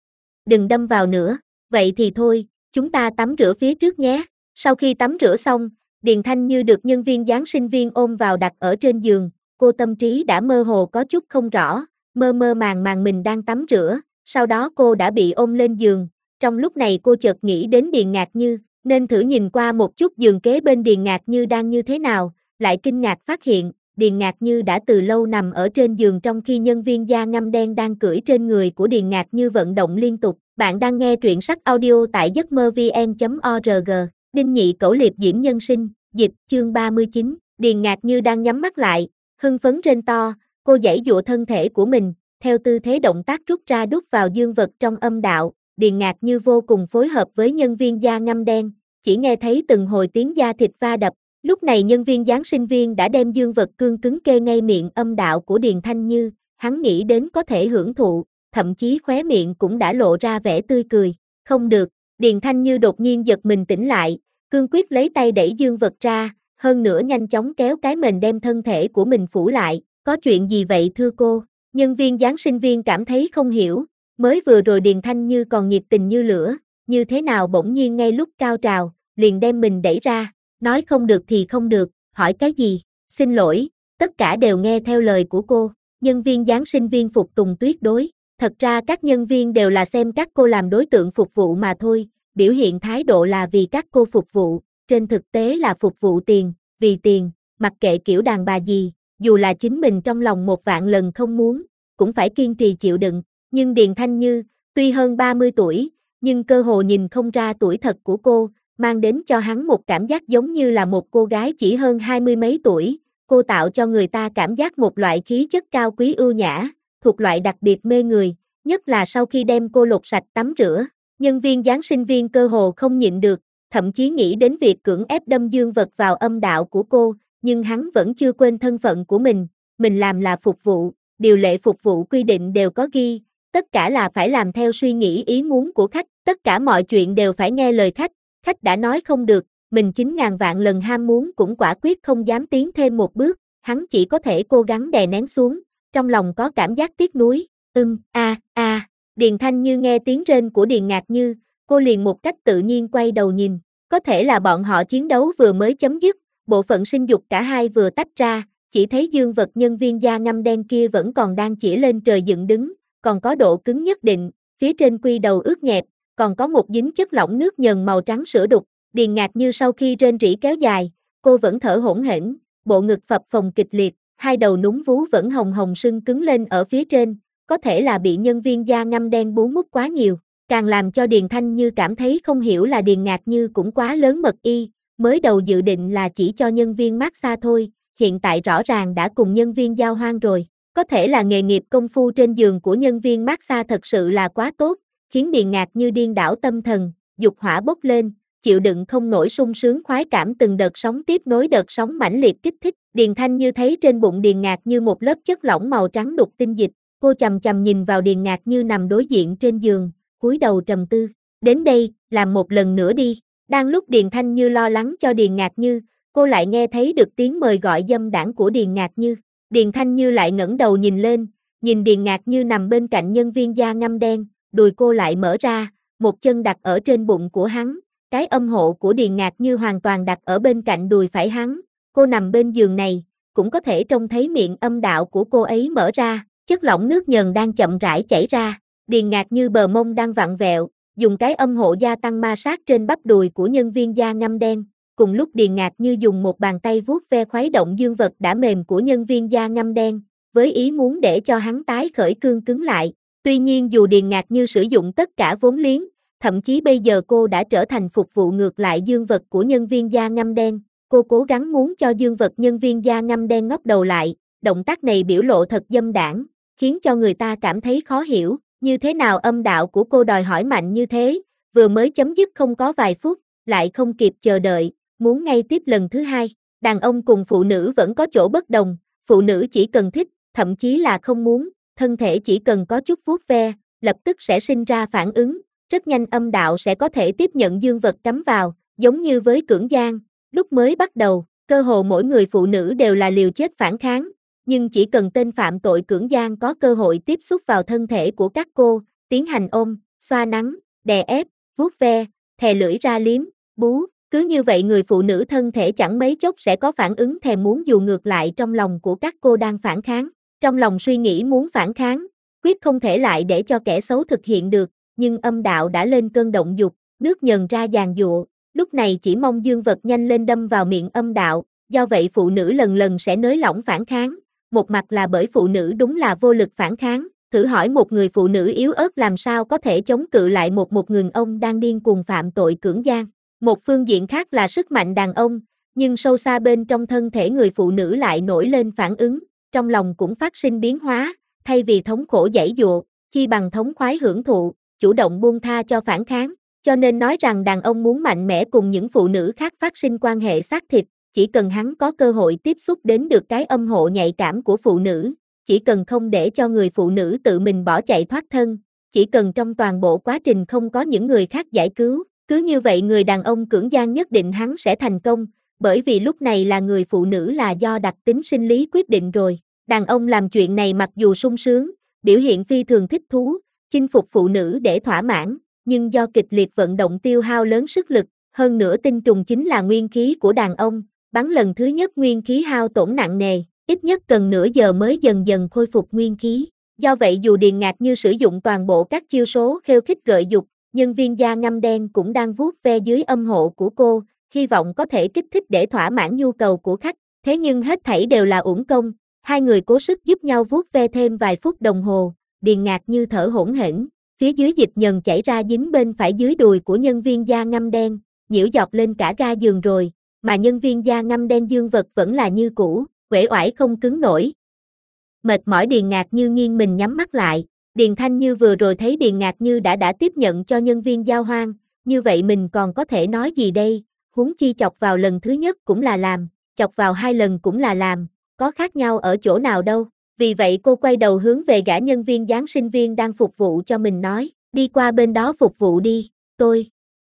A: Đừng đâm vào nữa, vậy thì thôi, chúng ta tắm rửa phía trước nhé. Sau khi tắm rửa xong, Điền Thanh Như được nhân viên giáng sinh viên ôm vào đặt ở trên giường, cô tâm trí đã mơ hồ có chút không rõ, mơ mơ màng màng mình đang tắm rửa, sau đó cô đã bị ôm lên giường, trong lúc này cô chợt nghĩ đến Điền Ngạc Như, nên thử nhìn qua một chút giường kế bên Điền Ngạc Như đang như thế nào, lại kinh ngạc phát hiện, Điền Ngạc Như đã từ lâu nằm ở trên giường trong khi nhân viên da ngăm đen đang cưỡi trên người của Điền Ngạc Như vận động liên tục. Bạn đang nghe truyện sách audio tại giấc mơ vn.org, Đinh Nhị Cẩu Liệp Diễm Nhân Sinh, dịch, chương 39, Điền Ngạc Như đang nhắm mắt lại, hưng phấn rên to, cô giãy giụa thân thể của mình, theo tư thế động tác rút ra đút vào dương vật trong âm đạo, Điền Ngạc Như vô cùng phối hợp với nhân viên da ngăm đen, chỉ nghe thấy từng hồi tiếng da thịt va đập, lúc này nhân viên giáng sinh viên đã đem dương vật cương cứng kê ngay miệng âm đạo của Điền Thanh Như, hắn nghĩ đến có thể hưởng thụ, thậm chí khóe miệng cũng đã lộ ra vẻ tươi cười, không được, Điền Thanh Như đột nhiên giật mình tỉnh lại, cương quyết lấy tay đẩy dương vật ra, hơn nữa nhanh chóng kéo cái mền đem thân thể của mình phủ lại, có chuyện gì vậy thưa cô? Nhân viên giáng sinh viên cảm thấy không hiểu, mới vừa rồi Điền Thanh Như còn nhiệt tình như lửa, như thế nào bỗng nhiên ngay lúc cao trào, liền đem mình đẩy ra, nói không được thì không được, hỏi cái gì? Xin lỗi, tất cả đều nghe theo lời của cô, nhân viên giáng sinh viên phục tùng tuyệt đối. Thật ra các nhân viên đều là xem các cô làm đối tượng phục vụ mà thôi, biểu hiện thái độ là vì các cô phục vụ, trên thực tế là phục vụ tiền, vì tiền, mặc kệ kiểu đàn bà gì, dù là chính mình trong lòng 1.000.000 lần không muốn, cũng phải kiên trì chịu đựng, nhưng Điền Thanh Như, tuy hơn 30 tuổi, nhưng cơ hồ nhìn không ra tuổi thật của cô, mang đến cho hắn một cảm giác giống như là một cô gái chỉ hơn 20 mấy tuổi, cô tạo cho người ta cảm giác một loại khí chất cao quý ưu nhã, thuộc loại đặc biệt mê người, nhất là sau khi đem cô lột sạch tắm rửa, nhân viên giáng sinh viên cơ hồ không nhịn được, thậm chí nghĩ đến việc cưỡng ép đâm dương vật vào âm đạo của cô, nhưng hắn vẫn chưa quên thân phận của mình làm là phục vụ, điều lệ phục vụ quy định đều có ghi, tất cả là phải làm theo suy nghĩ ý muốn của khách, tất cả mọi chuyện đều phải nghe lời khách, Khách đã nói không được, mình 9.000 vạn lần ham muốn cũng quả quyết không dám tiến thêm một bước, hắn chỉ có thể cố gắng đè nén xuống, trong lòng có cảm giác tiếc nuối. Điền Thanh Như nghe tiếng rên của Điền Ngạc Như, cô liền một cách tự nhiên quay đầu nhìn, có thể là bọn họ chiến đấu vừa mới chấm dứt, bộ phận sinh dục cả hai vừa tách ra, chỉ thấy dương vật nhân viên da ngăm đen kia vẫn còn đang chĩa lên trời dựng đứng, còn có độ cứng nhất định, phía trên quy đầu ướt nhẹp, còn có một dính chất lỏng nước nhờn màu trắng sữa đục. Điền Ngạc Như sau khi rên rỉ kéo dài, cô vẫn thở hổn hển, bộ ngực phập phồng kịch liệt, hai đầu núm vú vẫn hồng hồng sưng cứng lên ở phía trên, có thể là bị nhân viên da ngăm đen bú mút quá nhiều, càng làm cho Điền Thanh Như cảm thấy không hiểu là Điền Ngạc Như cũng quá lớn mật y, mới đầu dự định là chỉ cho nhân viên massage thôi, hiện tại rõ ràng đã cùng nhân viên giao hoang rồi, có thể là nghề nghiệp công phu trên giường của nhân viên massage thật sự là quá tốt, khiến Điền Ngạc Như điên đảo tâm thần, dục hỏa bốc lên, chịu đựng không nổi sung sướng khoái cảm từng đợt sóng tiếp nối đợt sóng mãnh liệt kích thích. Điền Thanh Như thấy trên bụng Điền Ngạc Như một lớp chất lỏng màu trắng đục tinh dịch, cô chằm chằm nhìn vào Điền Ngạc Như nằm đối diện trên giường, cúi đầu trầm tư. Đến đây, làm một lần nữa đi. Đang lúc Điền Thanh Như lo lắng cho Điền Ngạc Như, cô lại nghe thấy được tiếng mời gọi dâm đãng của Điền Ngạc Như. Điền Thanh Như lại ngẩng đầu nhìn lên, nhìn Điền Ngạc Như nằm bên cạnh nhân viên da ngăm đen, đùi cô lại mở ra, một chân đặt ở trên bụng của hắn, cái âm hộ của Điền Ngạc Như hoàn toàn đặt ở bên cạnh đùi phải hắn. Cô nằm bên giường này, cũng có thể trông thấy miệng âm đạo của cô ấy mở ra, chất lỏng nước nhờn đang chậm rãi chảy ra. Điền Ngạc Như bờ mông đang vặn vẹo, dùng cái âm hộ gia tăng ma sát trên bắp đùi của nhân viên da ngăm đen. Cùng lúc Điền Ngạc Như dùng một bàn tay vuốt ve khuấy động dương vật đã mềm của nhân viên da ngăm đen, với ý muốn để cho hắn tái khởi cương cứng lại. Tuy nhiên dù Điền Ngạc Như sử dụng tất cả vốn liếng, thậm chí bây giờ cô đã trở thành phục vụ ngược lại dương vật của nhân viên da ngăm đen, cô cố gắng muốn cho dương vật nhân viên da ngăm đen ngóc đầu lại, động tác này biểu lộ thật dâm đãng, khiến cho người ta cảm thấy khó hiểu, như thế nào âm đạo của cô đòi hỏi mạnh như thế, vừa mới chấm dứt không có vài phút, lại không kịp chờ đợi, muốn ngay tiếp lần thứ hai. Đàn ông cùng phụ nữ vẫn có chỗ bất đồng, phụ nữ chỉ cần thích, thậm chí là không muốn, thân thể chỉ cần có chút vuốt ve, lập tức sẽ sinh ra phản ứng, rất nhanh âm đạo sẽ có thể tiếp nhận dương vật cắm vào, giống như với cưỡng gian. Lúc mới bắt đầu, cơ hồ mỗi người phụ nữ đều là liều chết phản kháng, nhưng chỉ cần tên phạm tội cưỡng gian có cơ hội tiếp xúc vào thân thể của các cô, tiến hành ôm, xoa nắn, đè ép, vuốt ve, thè lưỡi ra liếm, bú, cứ như vậy người phụ nữ thân thể chẳng mấy chốc sẽ có phản ứng thèm muốn, dù ngược lại trong lòng của các cô đang phản kháng. Trong lòng suy nghĩ muốn phản kháng, quyết không thể lại để cho kẻ xấu thực hiện được, nhưng âm đạo đã lên cơn động dục, nước nhờn ra giàn giụa, lúc này chỉ mong dương vật nhanh lên đâm vào miệng âm đạo, do vậy phụ nữ lần lần sẽ nới lỏng phản kháng, một mặt là bởi phụ nữ đúng là vô lực phản kháng, thử hỏi một người phụ nữ yếu ớt làm sao có thể chống cự lại một người ông đang điên cuồng phạm tội cưỡng gian. Một phương diện khác là sức mạnh đàn ông, nhưng sâu xa bên trong thân thể người phụ nữ lại nổi lên phản ứng, trong lòng cũng phát sinh biến hóa, thay vì thống khổ giãy giụa, chi bằng thống khoái hưởng thụ, chủ động buông tha cho phản kháng. Cho nên nói rằng đàn ông muốn mạnh mẽ cùng những phụ nữ khác phát sinh quan hệ xác thịt, chỉ cần hắn có cơ hội tiếp xúc đến được cái âm hộ nhạy cảm của phụ nữ, chỉ cần không để cho người phụ nữ tự mình bỏ chạy thoát thân, chỉ cần trong toàn bộ quá trình không có những người khác giải cứu, cứ như vậy người đàn ông cưỡng gian nhất định hắn sẽ thành công, bởi vì lúc này là người phụ nữ là do đặc tính sinh lý quyết định rồi. Đàn ông làm chuyện này mặc dù sung sướng, biểu hiện phi thường thích thú, chinh phục phụ nữ để thỏa mãn, nhưng do kịch liệt vận động tiêu hao lớn sức lực, hơn nữa tinh trùng chính là nguyên khí của đàn ông, bắn lần thứ nhất nguyên khí hao tổn nặng nề, ít nhất cần nửa giờ mới dần dần khôi phục nguyên khí. Do vậy dù Điền Ngạc Như sử dụng toàn bộ các chiêu số khêu khích gợi dục, nhân viên da ngăm đen cũng đang vuốt ve dưới âm hộ của cô, hy vọng có thể kích thích để thỏa mãn nhu cầu của khách, thế nhưng hết thảy đều là uổng công, hai người cố sức giúp nhau vuốt ve thêm vài phút đồng hồ, Điền Ngạc Như thở hổn hển, phía dưới dịch nhờn chảy ra dính bên phải dưới đùi của nhân viên da ngăm đen, nhiễu dọc lên cả ga giường rồi, mà nhân viên da ngăm đen dương vật vẫn là như cũ, uể oải không cứng nổi. Mệt mỏi Điền Ngạc Như nghiêng mình nhắm mắt lại, Điền Thanh Như vừa rồi thấy Điền Ngạc Như đã tiếp nhận cho nhân viên giao hoang, như vậy mình còn có thể nói gì đây, huống chi chọc vào lần thứ nhất cũng là làm, chọc vào hai lần cũng là làm, có khác nhau ở chỗ nào đâu. Vì vậy cô quay đầu hướng về gã nhân viên dáng sinh viên đang phục vụ cho mình nói, đi qua bên đó phục vụ đi, tôi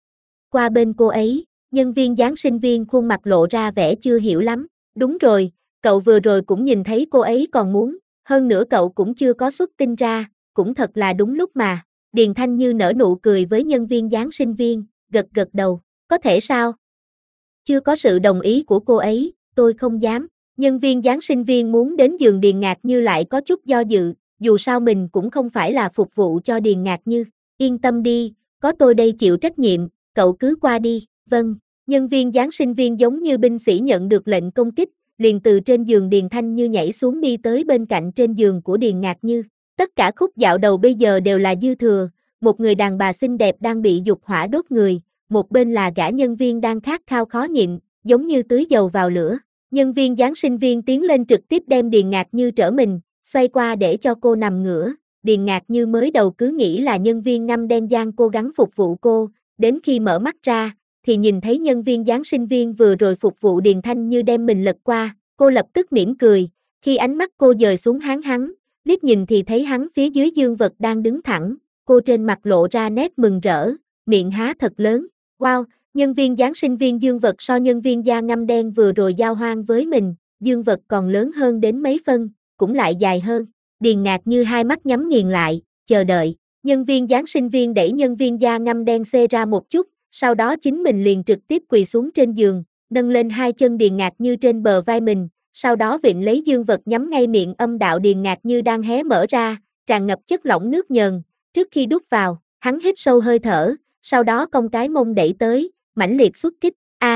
A: qua bên cô ấy, nhân viên giáng sinh viên khuôn mặt lộ ra vẻ chưa hiểu lắm. Đúng rồi, cậu vừa rồi cũng nhìn thấy cô ấy còn muốn, hơn nữa cậu cũng chưa có xuất tin ra, cũng thật là đúng lúc mà. Điền Thanh Như nở nụ cười với nhân viên giáng sinh viên, gật gật đầu, có thể sao? Chưa có sự đồng ý của cô ấy, tôi không dám. Nhân viên giáng sinh viên muốn đến giường Điền Ngạc Như lại có chút do dự, dù sao mình cũng không phải là phục vụ cho Điền Ngạc Như. Yên tâm đi, có tôi đây chịu trách nhiệm, cậu cứ qua đi. Vâng, nhân viên giáng sinh viên giống như binh sĩ nhận được lệnh công kích, liền từ trên giường Điền Thanh Như nhảy xuống đi tới bên cạnh trên giường của Điền Ngạc Như. Tất cả khúc dạo đầu bây giờ đều là dư thừa, một người đàn bà xinh đẹp đang bị dục hỏa đốt người, một bên là gã nhân viên đang khát khao khó nhịn, giống như tưới dầu vào lửa. Nhân viên giáng sinh viên tiến lên trực tiếp đem Điền Ngạc Như trở mình, xoay qua để cho cô nằm ngửa. Điền Ngạc Như mới đầu cứ nghĩ là nhân viên ngăm đen giang cố gắng phục vụ cô, đến khi mở mắt ra, thì nhìn thấy nhân viên giáng sinh viên vừa rồi phục vụ Điền Thanh Như đem mình lật qua, cô lập tức mỉm cười, khi ánh mắt cô dời xuống hắn, liếc nhìn thì thấy hắn phía dưới dương vật đang đứng thẳng, cô trên mặt lộ ra nét mừng rỡ, miệng há thật lớn, wow, nhân viên giáng sinh viên dương vật so nhân viên da ngăm đen vừa rồi giao hoan với mình, dương vật còn lớn hơn đến mấy phân, cũng lại dài hơn. Điền Ngạc Như hai mắt nhắm nghiền lại, chờ đợi, nhân viên giáng sinh viên đẩy nhân viên da ngăm đen xê ra một chút, sau đó chính mình liền trực tiếp quỳ xuống trên giường, nâng lên hai chân Điền Ngạc Như trên bờ vai mình, sau đó vịn lấy dương vật nhắm ngay miệng âm đạo Điền Ngạc Như đang hé mở ra, tràn ngập chất lỏng nước nhờn, trước khi đút vào, hắn hít sâu hơi thở, sau đó cong cái mông đẩy tới, mãnh liệt xuất kích,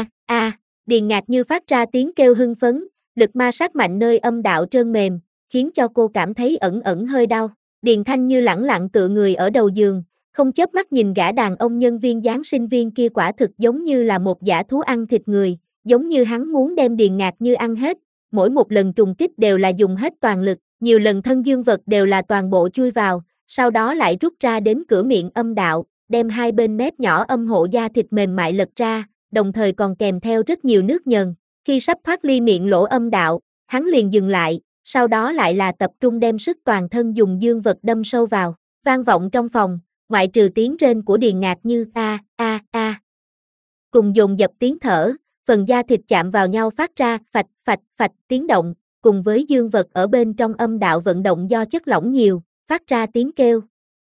A: Điền Ngạc Như phát ra tiếng kêu hưng phấn, lực ma sát mạnh nơi âm đạo trơn mềm, khiến cho cô cảm thấy ẩn ẩn hơi đau. Điền Thanh Như lẳng lặng tựa người ở đầu giường, không chớp mắt nhìn gã đàn ông nhân viên giáng sinh viên kia quả thực giống như là một dã thú ăn thịt người, giống như hắn muốn đem Điền Ngạc Như ăn hết, mỗi một lần trùng kích đều là dùng hết toàn lực, nhiều lần thân dương vật đều là toàn bộ chui vào, sau đó lại rút ra đến cửa miệng âm đạo, đem hai bên mép nhỏ âm hộ da thịt mềm mại lật ra, đồng thời còn kèm theo rất nhiều nước nhờn. Khi sắp thoát ly miệng lỗ âm đạo, hắn liền dừng lại, sau đó lại là tập trung đem sức toàn thân dùng dương vật đâm sâu vào, vang vọng trong phòng, ngoại trừ tiếng rên của Điền Ngạc Như cùng dồn dập tiếng thở, phần da thịt chạm vào nhau phát ra phạch tiếng động, cùng với dương vật ở bên trong âm đạo vận động do chất lỏng nhiều, phát ra tiếng kêu.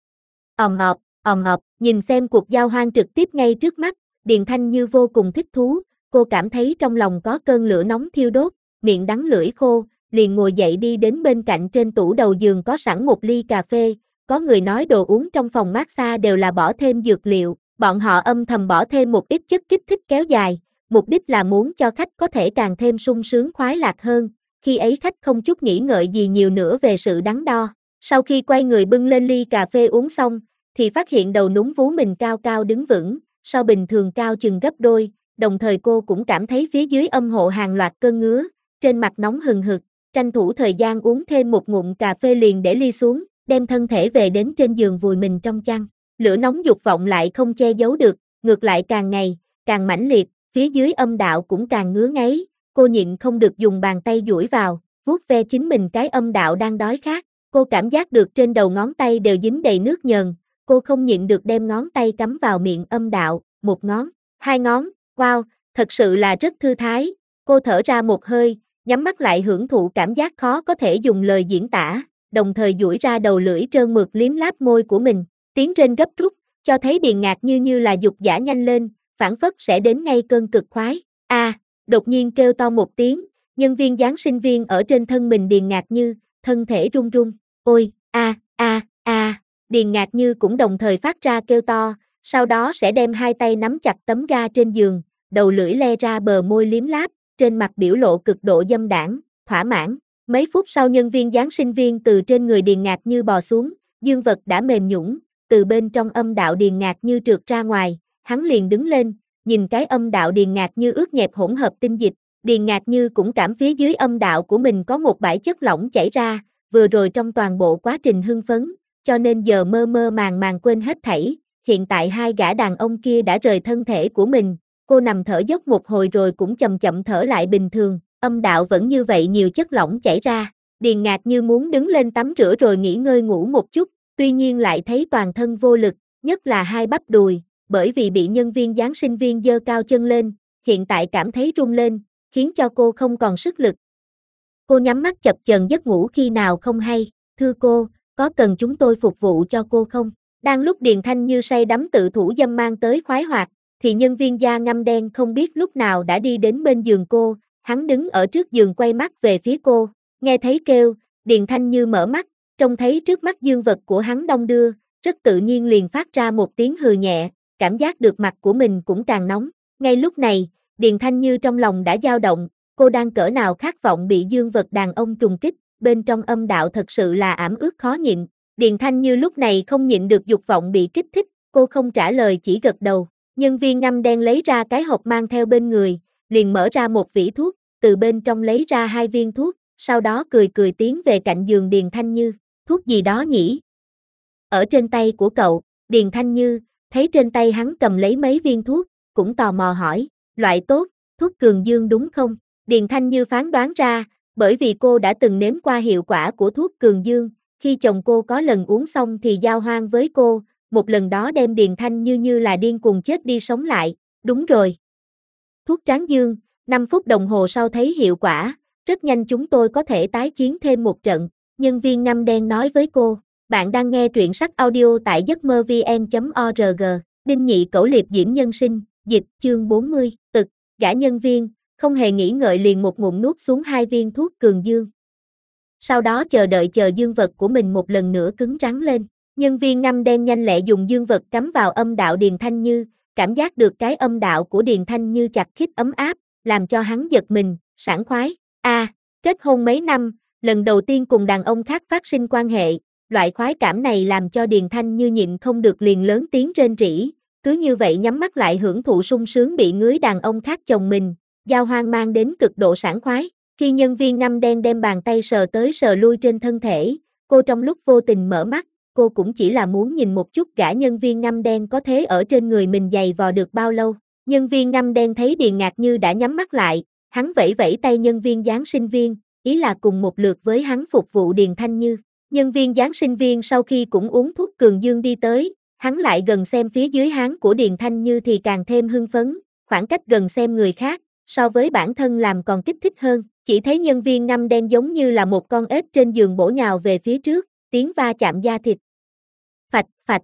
A: Ồm ọp, nhìn xem cuộc giao hoan trực tiếp ngay trước mắt, Điền Thanh Như vô cùng thích thú, cô cảm thấy trong lòng có cơn lửa nóng thiêu đốt, miệng đắng lưỡi khô, liền ngồi dậy đi đến bên cạnh trên tủ đầu giường có sẵn một ly cà phê, có người nói đồ uống trong phòng massage đều là bỏ thêm dược liệu, bọn họ âm thầm bỏ thêm một ít chất kích thích kéo dài, mục đích là muốn cho khách có thể càng thêm sung sướng khoái lạc hơn, khi ấy khách không chút nghĩ ngợi gì nhiều nữa về sự đắn đo. Sau khi quay người bưng lên ly cà phê uống xong, thì phát hiện đầu núm vú mình cao cao đứng vững, so bình thường cao chừng gấp đôi, đồng thời cô cũng cảm thấy phía dưới âm hộ hàng loạt cơn ngứa, trên mặt nóng hừng hực, tranh thủ thời gian uống thêm một ngụm cà phê liền để ly xuống, đem thân thể về đến trên giường vùi mình trong chăn. Lửa nóng dục vọng lại không che giấu được, ngược lại càng ngày, càng mãnh liệt, phía dưới âm đạo cũng càng ngứa ngáy, cô nhịn không được dùng bàn tay duỗi vào, vuốt ve chính mình cái âm đạo đang đói khát, cô cảm giác được trên đầu ngón tay đều dính đầy nước nhờn, cô không nhịn được đem ngón tay cắm vào miệng âm đạo, một ngón, hai ngón, wow, thật sự là rất thư thái, cô thở ra một hơi, nhắm mắt lại hưởng thụ cảm giác khó có thể dùng lời diễn tả, đồng thời duỗi ra đầu lưỡi trơn mượt liếm láp môi của mình, tiếng trên gấp rút, cho thấy Điền Ngạc như là dục dã nhanh lên, phảng phất sẽ đến ngay cơn cực khoái. Đột nhiên kêu to một tiếng, nhân viên giáng sinh viên ở trên thân mình Điền Ngạc Như, thân thể run run, ôi, Điền Ngạc Như cũng đồng thời phát ra kêu to, sau đó sẽ đem hai tay nắm chặt tấm ga trên giường, đầu lưỡi le ra bờ môi liếm láp, trên mặt biểu lộ cực độ dâm đãng, thỏa mãn. Mấy phút sau nhân viên giáng sinh viên từ trên người Điền Ngạc Như bò xuống, dương vật đã mềm nhũn, từ bên trong âm đạo Điền Ngạc Như trượt ra ngoài, hắn liền đứng lên, nhìn cái âm đạo Điền Ngạc Như ướt nhẹp hỗn hợp tinh dịch, Điền Ngạc Như cũng cảm phía dưới âm đạo của mình có một bãi chất lỏng chảy ra, vừa rồi trong toàn bộ quá trình hưng phấn, cho nên giờ mơ mơ màng quên hết thảy, hiện tại hai gã đàn ông kia đã rời thân thể của mình, cô nằm thở dốc một hồi rồi cũng chậm chậm thở lại bình thường, âm đạo vẫn như vậy nhiều chất lỏng chảy ra, Điền Ngạc Như muốn đứng lên tắm rửa rồi nghỉ ngơi ngủ một chút, tuy nhiên lại thấy toàn thân vô lực, nhất là hai bắp đùi, bởi vì bị nhân viên giáng sinh viên giơ cao chân lên, hiện tại cảm thấy run lên, khiến cho cô không còn sức lực. Cô nhắm mắt chập chờn giấc ngủ khi nào không hay, thưa cô, có cần chúng tôi phục vụ cho cô không? Đang lúc Điền Thanh Như say đắm tự thủ dâm mang tới khoái hoạt, thì nhân viên da ngăm đen không biết lúc nào đã đi đến bên giường cô, hắn đứng ở trước giường quay mắt về phía cô, nghe thấy kêu, Điền Thanh Như mở mắt, trông thấy trước mắt dương vật của hắn đong đưa, rất tự nhiên liền phát ra một tiếng hừ nhẹ, cảm giác được mặt của mình cũng càng nóng. Ngay lúc này, Điền Thanh Như trong lòng đã dao động, cô đang cỡ nào khát vọng bị dương vật đàn ông trùng kích, bên trong âm đạo thật sự là ảm ướt khó nhịn. Điền Thanh Như lúc này không nhịn được dục vọng bị kích thích, cô không trả lời chỉ gật đầu. Nhân viên ngăm đen lấy ra cái hộp mang theo bên người, liền mở ra một vỉ thuốc, từ bên trong lấy ra 2 viên thuốc, sau đó cười cười tiến về cạnh giường Điền Thanh Như. Thuốc gì đó nhỉ? Ở trên tay của cậu, Điền Thanh Như, thấy trên tay hắn cầm lấy mấy viên thuốc, cũng tò mò hỏi, loại tốt, thuốc cường dương đúng không? Điền Thanh Như phán đoán ra, bởi vì cô đã từng nếm qua hiệu quả của thuốc cường dương, khi chồng cô có lần uống xong thì giao hoan với cô, một lần đó đem Điền Thanh Như như là điên cuồng chết đi sống lại, đúng rồi. Thuốc tráng dương, 5 phút đồng hồ sau thấy hiệu quả, rất nhanh chúng tôi có thể tái chiến thêm một trận, nhân viên ngăm đen nói với cô. Bạn đang nghe truyện sách audio tại giấc mơ vn.org, Đinh Nhị Cẩu Liệp Diễm Nhân Sinh, dịch chương 40, gã nhân viên, không hề nghĩ ngợi liền một ngụm nuốt xuống 2 viên thuốc cường dương. Sau đó chờ đợi dương vật của mình một lần nữa cứng rắn lên. Nhân viên ngăm đen nhanh lẹ dùng dương vật cắm vào âm đạo Điền Thanh Như, cảm giác được cái âm đạo của Điền Thanh Như chặt khít ấm áp, làm cho hắn giật mình, sảng khoái. Kết hôn mấy năm, lần đầu tiên cùng đàn ông khác phát sinh quan hệ, loại khoái cảm này làm cho Điền Thanh Như nhịn không được liền lớn tiếng rên rỉ, cứ như vậy nhắm mắt lại hưởng thụ sung sướng bị ngưới đàn ông khác chồng mình, giao hoang mang đến cực độ sảng khoái. Khi nhân viên ngăm đen đem bàn tay sờ tới sờ lui trên thân thể, cô trong lúc vô tình mở mắt, cô cũng chỉ là muốn nhìn một chút gã nhân viên ngăm đen có thế ở trên người mình giày vò được bao lâu. Nhân viên ngăm đen thấy Điền Ngạc Như đã nhắm mắt lại, hắn vẫy vẫy tay nhân viên giáng sinh viên, ý là cùng một lượt với hắn phục vụ Điền Thanh Như. Nhân viên giáng sinh viên sau khi cũng uống thuốc cường dương đi tới, hắn lại gần xem phía dưới háng của Điền Thanh Như thì càng thêm hưng phấn, khoảng cách gần xem người khác, so với bản thân làm còn kích thích hơn, chỉ thấy nhân viên ngăm đen giống như là một con ếch trên giường bổ nhào về phía trước, tiếng va chạm da thịt. Phạch, phạch.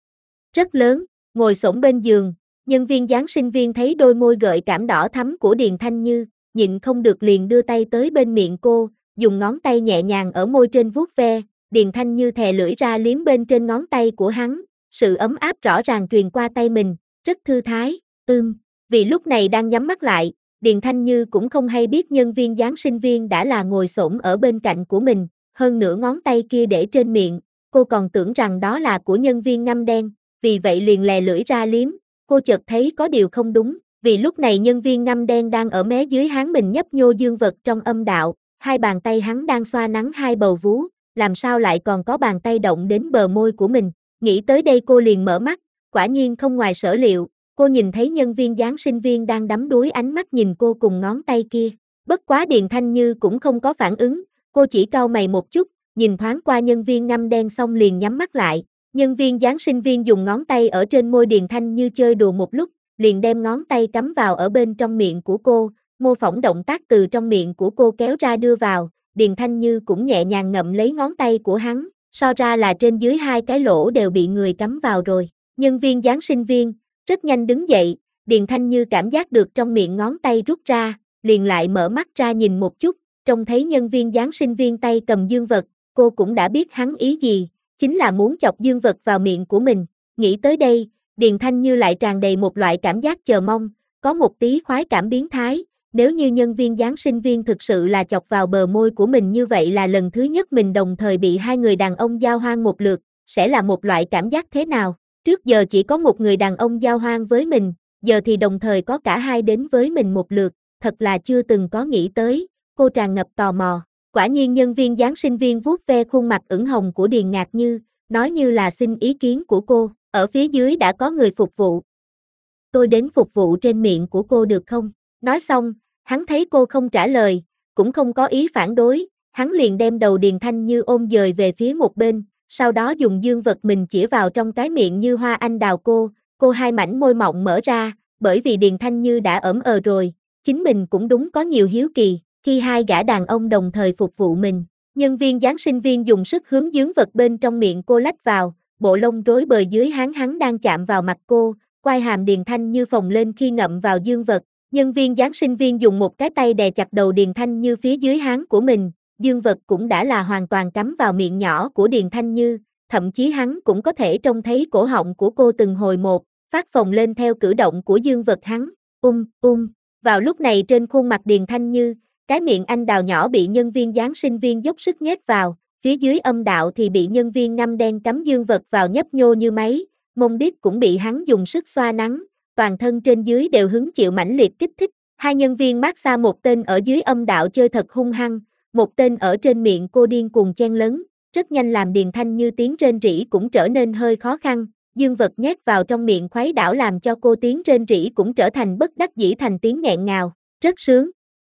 A: Rất lớn, ngồi xổm bên giường, nhân viên giáng sinh viên thấy đôi môi gợi cảm đỏ thắm của Điền Thanh Như, nhịn không được liền đưa tay tới bên miệng cô, dùng ngón tay nhẹ nhàng ở môi trên vuốt ve, Điền Thanh Như thè lưỡi ra liếm bên trên ngón tay của hắn, sự ấm áp rõ ràng truyền qua tay mình, rất thư thái, vì lúc này đang nhắm mắt lại, Điền Thanh Như cũng không hay biết nhân viên giáng sinh viên đã là ngồi xổm ở bên cạnh của mình, hơn nữa ngón tay kia để trên miệng, cô còn tưởng rằng đó là của nhân viên ngăm đen, vì vậy liền lè lưỡi ra liếm, cô chợt thấy có điều không đúng, vì lúc này nhân viên ngăm đen đang ở mé dưới háng mình nhấp nhô dương vật trong âm đạo, 2 bàn tay hắn đang xoa nắn 2 bầu vú, làm sao lại còn có bàn tay động đến bờ môi của mình, nghĩ tới đây cô liền mở mắt, quả nhiên không ngoài sở liệu, cô nhìn thấy nhân viên giáng sinh viên đang đắm đuối ánh mắt nhìn cô cùng ngón tay kia, bất quá Điền Thanh Như cũng không có phản ứng, cô chỉ cau mày một chút, nhìn thoáng qua nhân viên ngăm đen xong liền nhắm mắt lại, nhân viên giáng sinh viên dùng ngón tay ở trên môi Điền Thanh Như chơi đùa một lúc, liền đem ngón tay cắm vào ở bên trong miệng của cô, mô phỏng động tác từ trong miệng của cô kéo ra đưa vào, Điền Thanh Như cũng nhẹ nhàng ngậm lấy ngón tay của hắn, so ra là trên dưới 2 cái lỗ đều bị người cắm vào rồi. Nhân viên giáng sinh viên, rất nhanh đứng dậy, Điền Thanh Như cảm giác được trong miệng ngón tay rút ra, liền lại mở mắt ra nhìn một chút, trông thấy nhân viên giáng sinh viên tay cầm dương vật, cô cũng đã biết hắn ý gì, chính là muốn chọc dương vật vào miệng của mình, nghĩ tới đây, Điền Thanh Như lại tràn đầy một loại cảm giác chờ mong, có một tí khoái cảm biến thái, nếu như nhân viên giáng sinh viên thực sự là chọc vào bờ môi của mình như vậy là lần thứ nhất mình đồng thời bị 2 người đàn ông giao hoan một lượt, sẽ là một loại cảm giác thế nào? Trước giờ chỉ có một người đàn ông giao hoan với mình, giờ thì đồng thời có cả 2 đến với mình một lượt, thật là chưa từng có nghĩ tới, cô tràn ngập tò mò. Quả nhiên nhân viên giáng sinh viên vuốt ve khuôn mặt ửng hồng của Điền Ngạc Như, nói như là xin ý kiến của cô, ở phía dưới đã có người phục vụ. Tôi đến phục vụ trên miệng của cô được không? Nói xong, hắn thấy cô không trả lời, cũng không có ý phản đối, hắn liền đem đầu Điền Thanh Như ôm dời về phía một bên, sau đó dùng dương vật mình chĩa vào trong cái miệng như hoa anh đào cô cô hai mảnh môi mọng mở ra, bởi vì Điền Thanh Như đã ỡm rồi, chính mình cũng đúng có nhiều hiếu kỳ, khi hai gã đàn ông đồng thời phục vụ mình. Nhân viên giáng sinh viên dùng sức hướng dướng vật bên trong miệng cô lách vào, bộ lông rối bời dưới hắn đang chạm vào mặt cô, quai hàm Điền Thanh Như phồng lên khi ngậm vào dương vật. Nhân viên giáng sinh viên dùng một cái tay đè chặt đầu Điền Thanh Như phía dưới háng của mình, dương vật cũng đã là hoàn toàn cắm vào miệng nhỏ của Điền Thanh Như, thậm chí hắn cũng có thể trông thấy cổ họng của cô từng hồi một, phát phồng lên theo cử động của dương vật hắn. Vào lúc này trên khuôn mặt Điền Thanh Như, cái miệng anh đào nhỏ bị nhân viên giáng sinh viên dốc sức nhét vào, phía dưới âm đạo thì bị nhân viên ngăm đen cắm dương vật vào nhấp nhô như máy, mông đít cũng bị hắn dùng sức xoa nắn, toàn thân trên dưới đều hứng chịu mãnh liệt kích thích. Hai nhân viên massage, một tên ở dưới âm đạo chơi thật hung hăng, một tên ở trên miệng cô điên cuồng chen lấn, rất nhanh làm Điền Thanh Như tiếng rên rỉ cũng trở nên hơi khó khăn, dương vật nhét vào trong miệng khuấy đảo làm cho cô tiếng rên rỉ cũng trở thành bất đắc dĩ thành tiếng nghẹn ngào, rất sướng.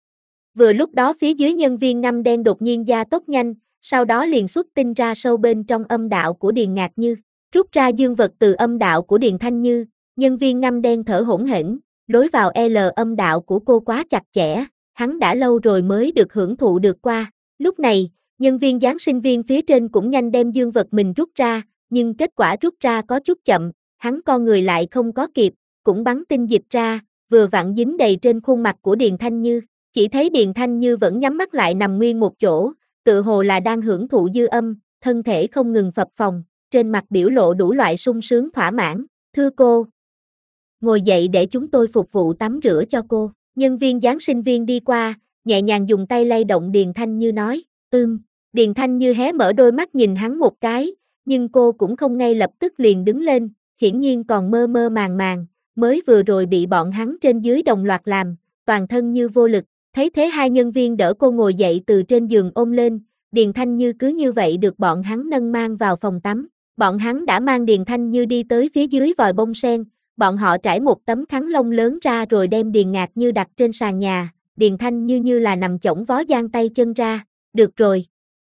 A: Vừa lúc đó phía dưới nhân viên ngăm đen đột nhiên gia tốc nhanh, sau đó liền xuất tinh ra sâu bên trong âm đạo của Điền Ngạc Như, rút ra dương vật từ âm đạo của Điền Thanh Như, nhân viên ngăm đen thở hổn hển, lối vào L âm đạo của cô quá chặt chẽ, hắn đã lâu rồi mới được hưởng thụ được qua. Lúc này, nhân viên giáng sinh viên phía trên cũng nhanh đem dương vật mình rút ra, nhưng kết quả rút ra có chút chậm, hắn co người lại không có kịp, cũng bắn tinh dịch ra, vừa vặn dính đầy trên khuôn mặt của Điền Thanh Như. Chỉ thấy Điền Thanh Như vẫn nhắm mắt lại nằm nguyên một chỗ, tự hồ là đang hưởng thụ dư âm, thân thể không ngừng phập phồng, trên mặt biểu lộ đủ loại sung sướng thỏa mãn. Thưa cô, ngồi dậy để chúng tôi phục vụ tắm rửa cho cô. Nhân viên giáng sinh viên đi qua, nhẹ nhàng dùng tay lay động Điền Thanh Như nói, Điền Thanh Như hé mở đôi mắt nhìn hắn một cái, nhưng cô cũng không ngay lập tức liền đứng lên, hiển nhiên còn mơ mơ màng màng, mới vừa rồi bị bọn hắn trên dưới đồng loạt làm, toàn thân như vô lực. Thấy thế hai nhân viên đỡ cô ngồi dậy từ trên giường ôm lên, Điền Thanh Như cứ như vậy được bọn hắn nâng mang vào phòng tắm. Bọn hắn đã mang Điền Thanh Như đi tới phía dưới vòi bông sen, bọn họ trải một tấm khăn lông lớn ra rồi đem Điền Ngạc Như đặt trên sàn nhà, Điền Thanh Như như là nằm chõng vó giang tay chân ra, được rồi.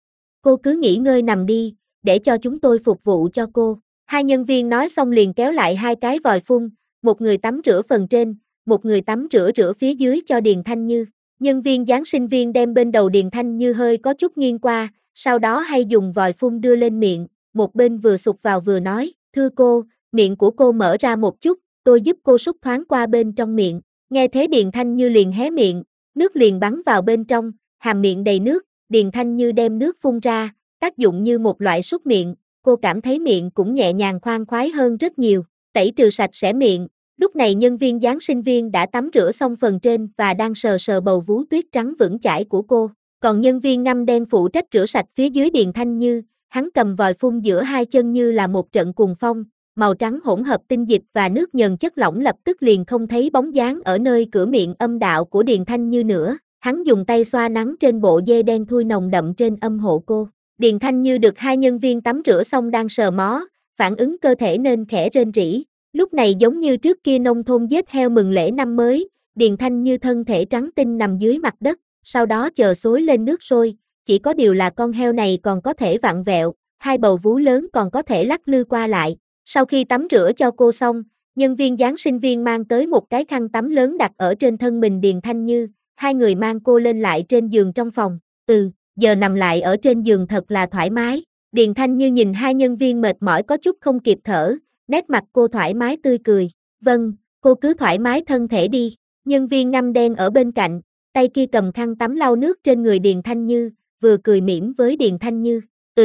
A: Cô cứ nghỉ ngơi nằm đi, để cho chúng tôi phục vụ cho cô. Hai nhân viên nói xong liền kéo lại hai cái vòi phun, một người tắm rửa phần trên, một người tắm rửa phía dưới cho Điền Thanh Như. Nhân viên giáng sinh viên đem bên đầu Điền Thanh Như hơi có chút nghiêng qua, sau đó hay dùng vòi phun đưa lên miệng, một bên vừa sục vào vừa nói, thưa cô, miệng của cô mở ra một chút, tôi giúp cô súc thoáng qua bên trong miệng. Nghe thế Điền Thanh Như liền hé miệng, nước liền bắn vào bên trong, hàm miệng đầy nước, Điền Thanh Như đem nước phun ra, tác dụng như một loại súc miệng, cô cảm thấy miệng cũng nhẹ nhàng khoan khoái hơn rất nhiều, tẩy trừ sạch sẽ miệng. Lúc này nhân viên giáng sinh viên đã tắm rửa xong phần trên và đang sờ sờ bầu vú tuyết trắng vững chãi của cô, còn nhân viên ngăm đen phụ trách rửa sạch phía dưới Điền Thanh Như, hắn cầm vòi phun giữa hai chân như là một trận cuồng phong, màu trắng hỗn hợp tinh dịch và nước nhờn chất lỏng lập tức liền không thấy bóng dáng ở nơi cửa miệng âm đạo của Điền Thanh Như nữa, hắn dùng tay xoa nắn trên bộ dê đen thui nồng đậm trên âm hộ cô. Điền Thanh Như được hai nhân viên tắm rửa xong đang sờ mó, phản ứng cơ thể nên khẽ rên rỉ. Lúc này giống như trước kia nông thôn giết heo mừng lễ năm mới, Điền Thanh Như thân thể trắng tinh nằm dưới mặt đất, sau đó chờ xối lên nước sôi, chỉ có điều là con heo này còn có thể vặn vẹo, hai bầu vú lớn còn có thể lắc lư qua lại. Sau khi tắm rửa cho cô xong, nhân viên giáng sinh viên mang tới một cái khăn tắm lớn đặt ở trên thân mình Điền Thanh Như, hai người mang cô lên lại trên giường trong phòng. Giờ nằm lại ở trên giường thật là thoải mái. Điền Thanh Như nhìn hai nhân viên mệt mỏi có chút không kịp thở, nét mặt cô thoải mái tươi cười. Vâng, cô cứ thoải mái thân thể đi. Nhân viên ngăm đen ở bên cạnh, tay kia cầm khăn tắm lau nước trên người Điền Thanh Như, vừa cười mỉm với Điền Thanh Như.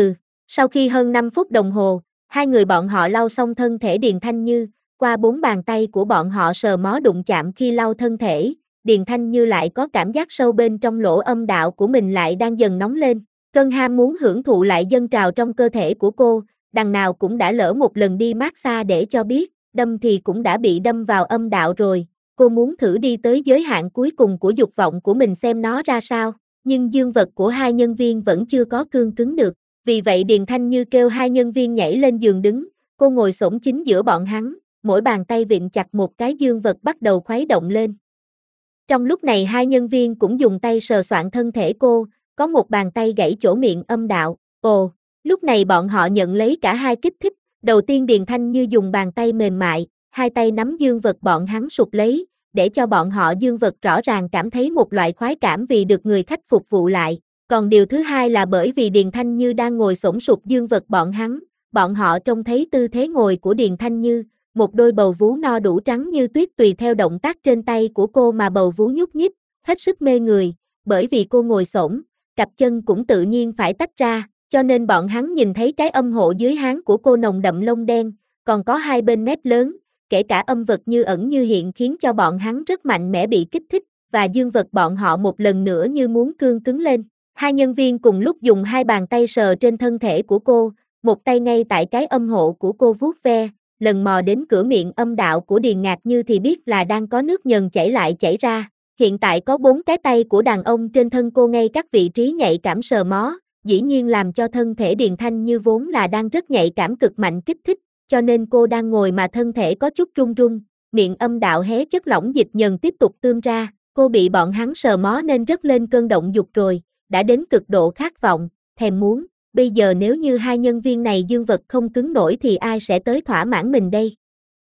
A: Sau khi hơn 5 phút đồng hồ, hai người bọn họ lau xong thân thể Điền Thanh Như, qua 4 bàn tay của bọn họ sờ mó đụng chạm khi lau thân thể, Điền Thanh Như lại có cảm giác sâu bên trong lỗ âm đạo của mình lại đang dần nóng lên. Cơn ham muốn hưởng thụ lại dâng trào trong cơ thể của cô, đằng nào cũng đã lỡ một lần đi massage để cho biết, đâm thì cũng đã bị đâm vào âm đạo rồi, cô muốn thử đi tới giới hạn cuối cùng của dục vọng của mình xem nó ra sao, nhưng dương vật của hai nhân viên vẫn chưa có cương cứng được, vì vậy Điền Thanh Như kêu hai nhân viên nhảy lên giường đứng, cô ngồi xổm chính giữa bọn hắn, mỗi bàn tay vịn chặt một cái dương vật bắt đầu khuấy động lên. Trong lúc này hai nhân viên cũng dùng tay sờ soạn thân thể cô, có một bàn tay gãy chỗ miệng âm đạo. Lúc này bọn họ nhận lấy cả hai kích thích, đầu tiên Điền Thanh Như dùng bàn tay mềm mại, hai tay nắm dương vật bọn hắn sụp lấy, để cho bọn họ dương vật rõ ràng cảm thấy một loại khoái cảm vì được người khách phục vụ lại. Còn điều thứ hai là bởi vì Điền Thanh Như đang ngồi xổm sụp dương vật bọn họ trông thấy tư thế ngồi của Điền Thanh Như, một đôi bầu vú no đủ trắng như tuyết tùy theo động tác trên tay của cô mà bầu vú nhúc nhích, hết sức mê người, bởi vì cô ngồi xổm, cặp chân cũng tự nhiên phải tách ra, cho nên bọn hắn nhìn thấy cái âm hộ dưới háng của cô nồng đậm lông đen, còn có hai bên mép lớn, kể cả âm vật như ẩn như hiện khiến cho bọn hắn rất mạnh mẽ bị kích thích, và dương vật bọn họ một lần nữa như muốn cương cứng lên. Hai nhân viên cùng lúc dùng hai bàn tay sờ trên thân thể của cô, một tay ngay tại cái âm hộ của cô vuốt ve, lần mò đến cửa miệng âm đạo của Điền Ngạc Như thì biết là đang có nước nhờn chảy lại chảy ra. Hiện tại có 4 cái tay của đàn ông trên thân cô ngay các vị trí nhạy cảm sờ mó, dĩ nhiên làm cho thân thể Điền Thanh Như vốn là đang rất nhạy cảm cực mạnh kích thích, cho nên cô đang ngồi mà thân thể có chút run run, miệng âm đạo hé chất lỏng dịch nhờn tiếp tục tươm ra, cô bị bọn hắn sờ mó nên rất lên cơn động dục rồi, đã đến cực độ khát vọng, thèm muốn. Bây giờ nếu như hai nhân viên này dương vật không cứng nổi thì ai sẽ tới thỏa mãn mình đây?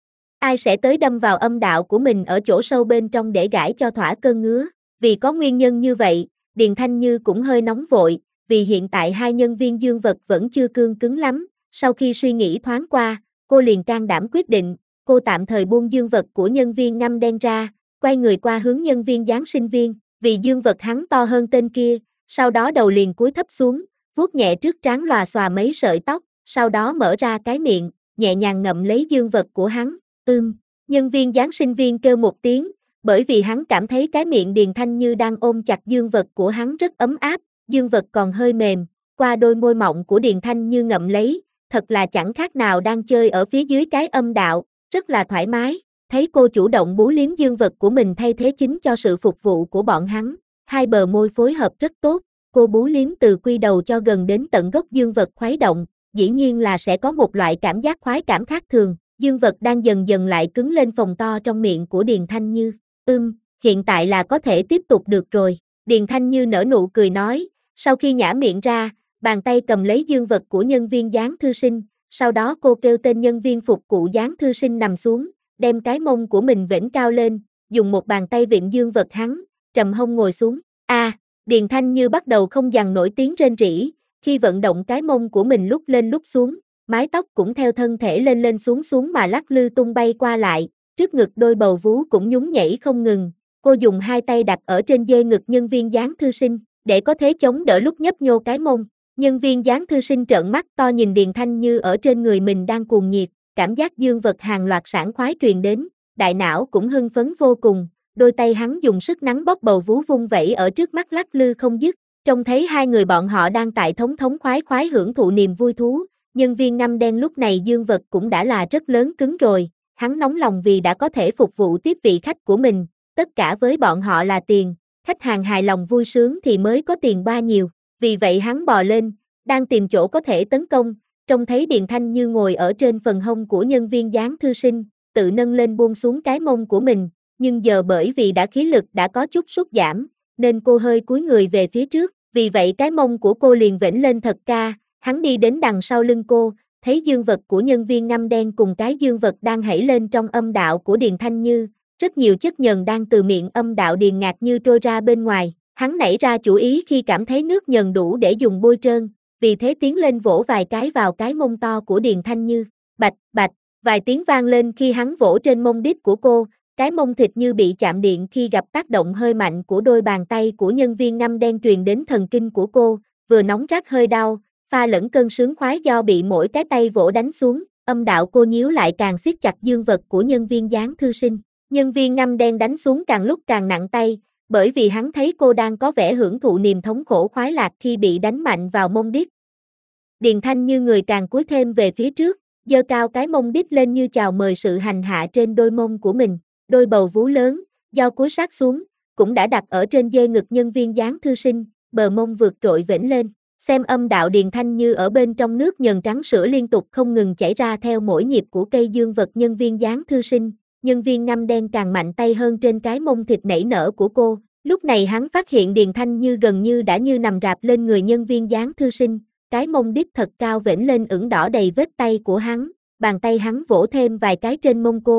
A: Ai sẽ tới đâm vào âm đạo của mình ở chỗ sâu bên trong để gãi cho thỏa cơn ngứa? Vì có nguyên nhân như vậy, Điền Thanh Như cũng hơi nóng vội, vì hiện tại hai nhân viên dương vật vẫn chưa cương cứng lắm. Sau khi suy nghĩ thoáng qua, cô liền can đảm quyết định, cô tạm thời buông dương vật của nhân viên ngăm đen ra, quay người qua hướng nhân viên dáng sinh viên, vì dương vật hắn to hơn tên kia, sau đó đầu liền cúi thấp xuống, vuốt nhẹ trước trán lòa xòa mấy sợi tóc, sau đó mở ra cái miệng, nhẹ nhàng ngậm lấy dương vật của hắn. Nhân viên dáng sinh viên kêu một tiếng, bởi vì hắn cảm thấy cái miệng Điền Thanh Như đang ôm chặt dương vật của hắn rất ấm áp, dương vật còn hơi mềm, qua đôi môi mọng của Điền Thanh Như ngậm lấy, thật là chẳng khác nào đang chơi ở phía dưới cái âm đạo, rất là thoải mái. Thấy cô chủ động bú liếm dương vật của mình thay thế chính cho sự phục vụ của bọn hắn, hai bờ môi phối hợp rất tốt, cô bú liếm từ quy đầu cho gần đến tận gốc dương vật khuấy động, dĩ nhiên là sẽ có một loại cảm giác khoái cảm khác thường. Dương vật đang dần dần lại cứng lên phồng to trong miệng của Điền Thanh Như. Hiện tại là có thể tiếp tục được rồi. Điền Thanh Như nở nụ cười nói, sau khi nhả miệng ra, bàn tay cầm lấy dương vật của nhân viên dáng thư sinh, sau đó cô kêu tên nhân viên phục vụ dáng thư sinh nằm xuống, đem cái mông của mình vểnh cao lên, dùng một bàn tay vịn dương vật hắn, trầm hông ngồi xuống. Điền Thanh Như bắt đầu không dằn nổi tiếng rên rỉ, khi vận động cái mông của mình lúc lên lúc xuống. Mái tóc cũng theo thân thể lên lên xuống mà lắc lư tung bay qua lại, trước ngực đôi bầu vú cũng nhún nhảy không ngừng, cô dùng hai tay đặt ở trên dê ngực nhân viên dáng thư sinh, để có thế chống đỡ lúc nhấp nhô cái mông. Nhân viên dáng thư sinh trợn mắt to nhìn Điền Thanh Như ở trên người mình đang cuồng nhiệt, cảm giác dương vật hàng loạt sảng khoái truyền đến, đại não cũng hưng phấn vô cùng, đôi tay hắn dùng sức nắn bóp bầu vú vung vẩy ở trước mắt lắc lư không dứt, trông thấy hai người bọn họ đang tại thống khoái hưởng thụ niềm vui thú. Nhân viên ngăm đen lúc này dương vật cũng đã là rất lớn cứng rồi, hắn nóng lòng vì đã có thể phục vụ tiếp vị khách của mình, tất cả với bọn họ là tiền, khách hàng hài lòng vui sướng thì mới có tiền ba nhiều, vì vậy hắn bò lên, đang tìm chỗ có thể tấn công, trông thấy Điền Thanh Như ngồi ở trên phần hông của nhân viên dáng thư sinh, tự nâng lên buông xuống cái mông của mình, nhưng giờ bởi vì đã khí lực đã có chút sút giảm, nên cô hơi cúi người về phía trước, vì vậy cái mông của cô liền vểnh lên thật ca. Hắn đi đến đằng sau lưng cô, thấy dương vật của nhân viên ngăm đen cùng cái dương vật đang hãy lên trong âm đạo của Điền Thanh Như, rất nhiều chất nhờn đang từ miệng âm đạo Điền Ngạc Như trôi ra bên ngoài, hắn nảy ra chủ ý khi cảm thấy nước nhờn đủ để dùng bôi trơn, vì thế tiến lên vỗ vài cái vào cái mông to của Điền Thanh Như, bạch, bạch, vài tiếng vang lên khi hắn vỗ trên mông đít của cô, cái mông thịt như bị chạm điện khi gặp tác động hơi mạnh của đôi bàn tay của nhân viên ngăm đen truyền đến thần kinh của cô, vừa nóng rát hơi đau, pha lẫn cơn sướng khoái do bị mỗi cái tay vỗ đánh xuống, âm đạo cô nhíu lại càng siết chặt dương vật của nhân viên dáng thư sinh. Nhân viên ngăm đen đánh xuống càng lúc càng nặng tay, bởi vì hắn thấy cô đang có vẻ hưởng thụ niềm thống khổ khoái lạc khi bị đánh mạnh vào mông đít. Điền Thanh Như người càng cúi thêm về phía trước, giơ cao cái mông đít lên như chào mời sự hành hạ trên đôi mông của mình, đôi bầu vú lớn, do cúi sát xuống, cũng đã đặt ở trên dê ngực nhân viên dáng thư sinh, bờ mông vượt trội vểnh lên. Xem âm đạo Điền Thanh Như ở bên trong nước nhờn trắng sữa liên tục không ngừng chảy ra theo mỗi nhịp của cây dương vật nhân viên dáng thư sinh, nhân viên ngăm đen càng mạnh tay hơn trên cái mông thịt nảy nở của cô, lúc này hắn phát hiện Điền Thanh Như gần như đã như nằm rạp lên người nhân viên dáng thư sinh, cái mông đít thật cao vểnh lên ửng đỏ đầy vết tay của hắn, bàn tay hắn vỗ thêm vài cái trên mông cô,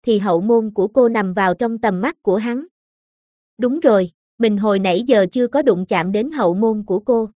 A: thì hậu môn của cô nằm vào trong tầm mắt của hắn. Đúng rồi, mình hồi nãy giờ chưa có đụng chạm đến hậu môn của cô.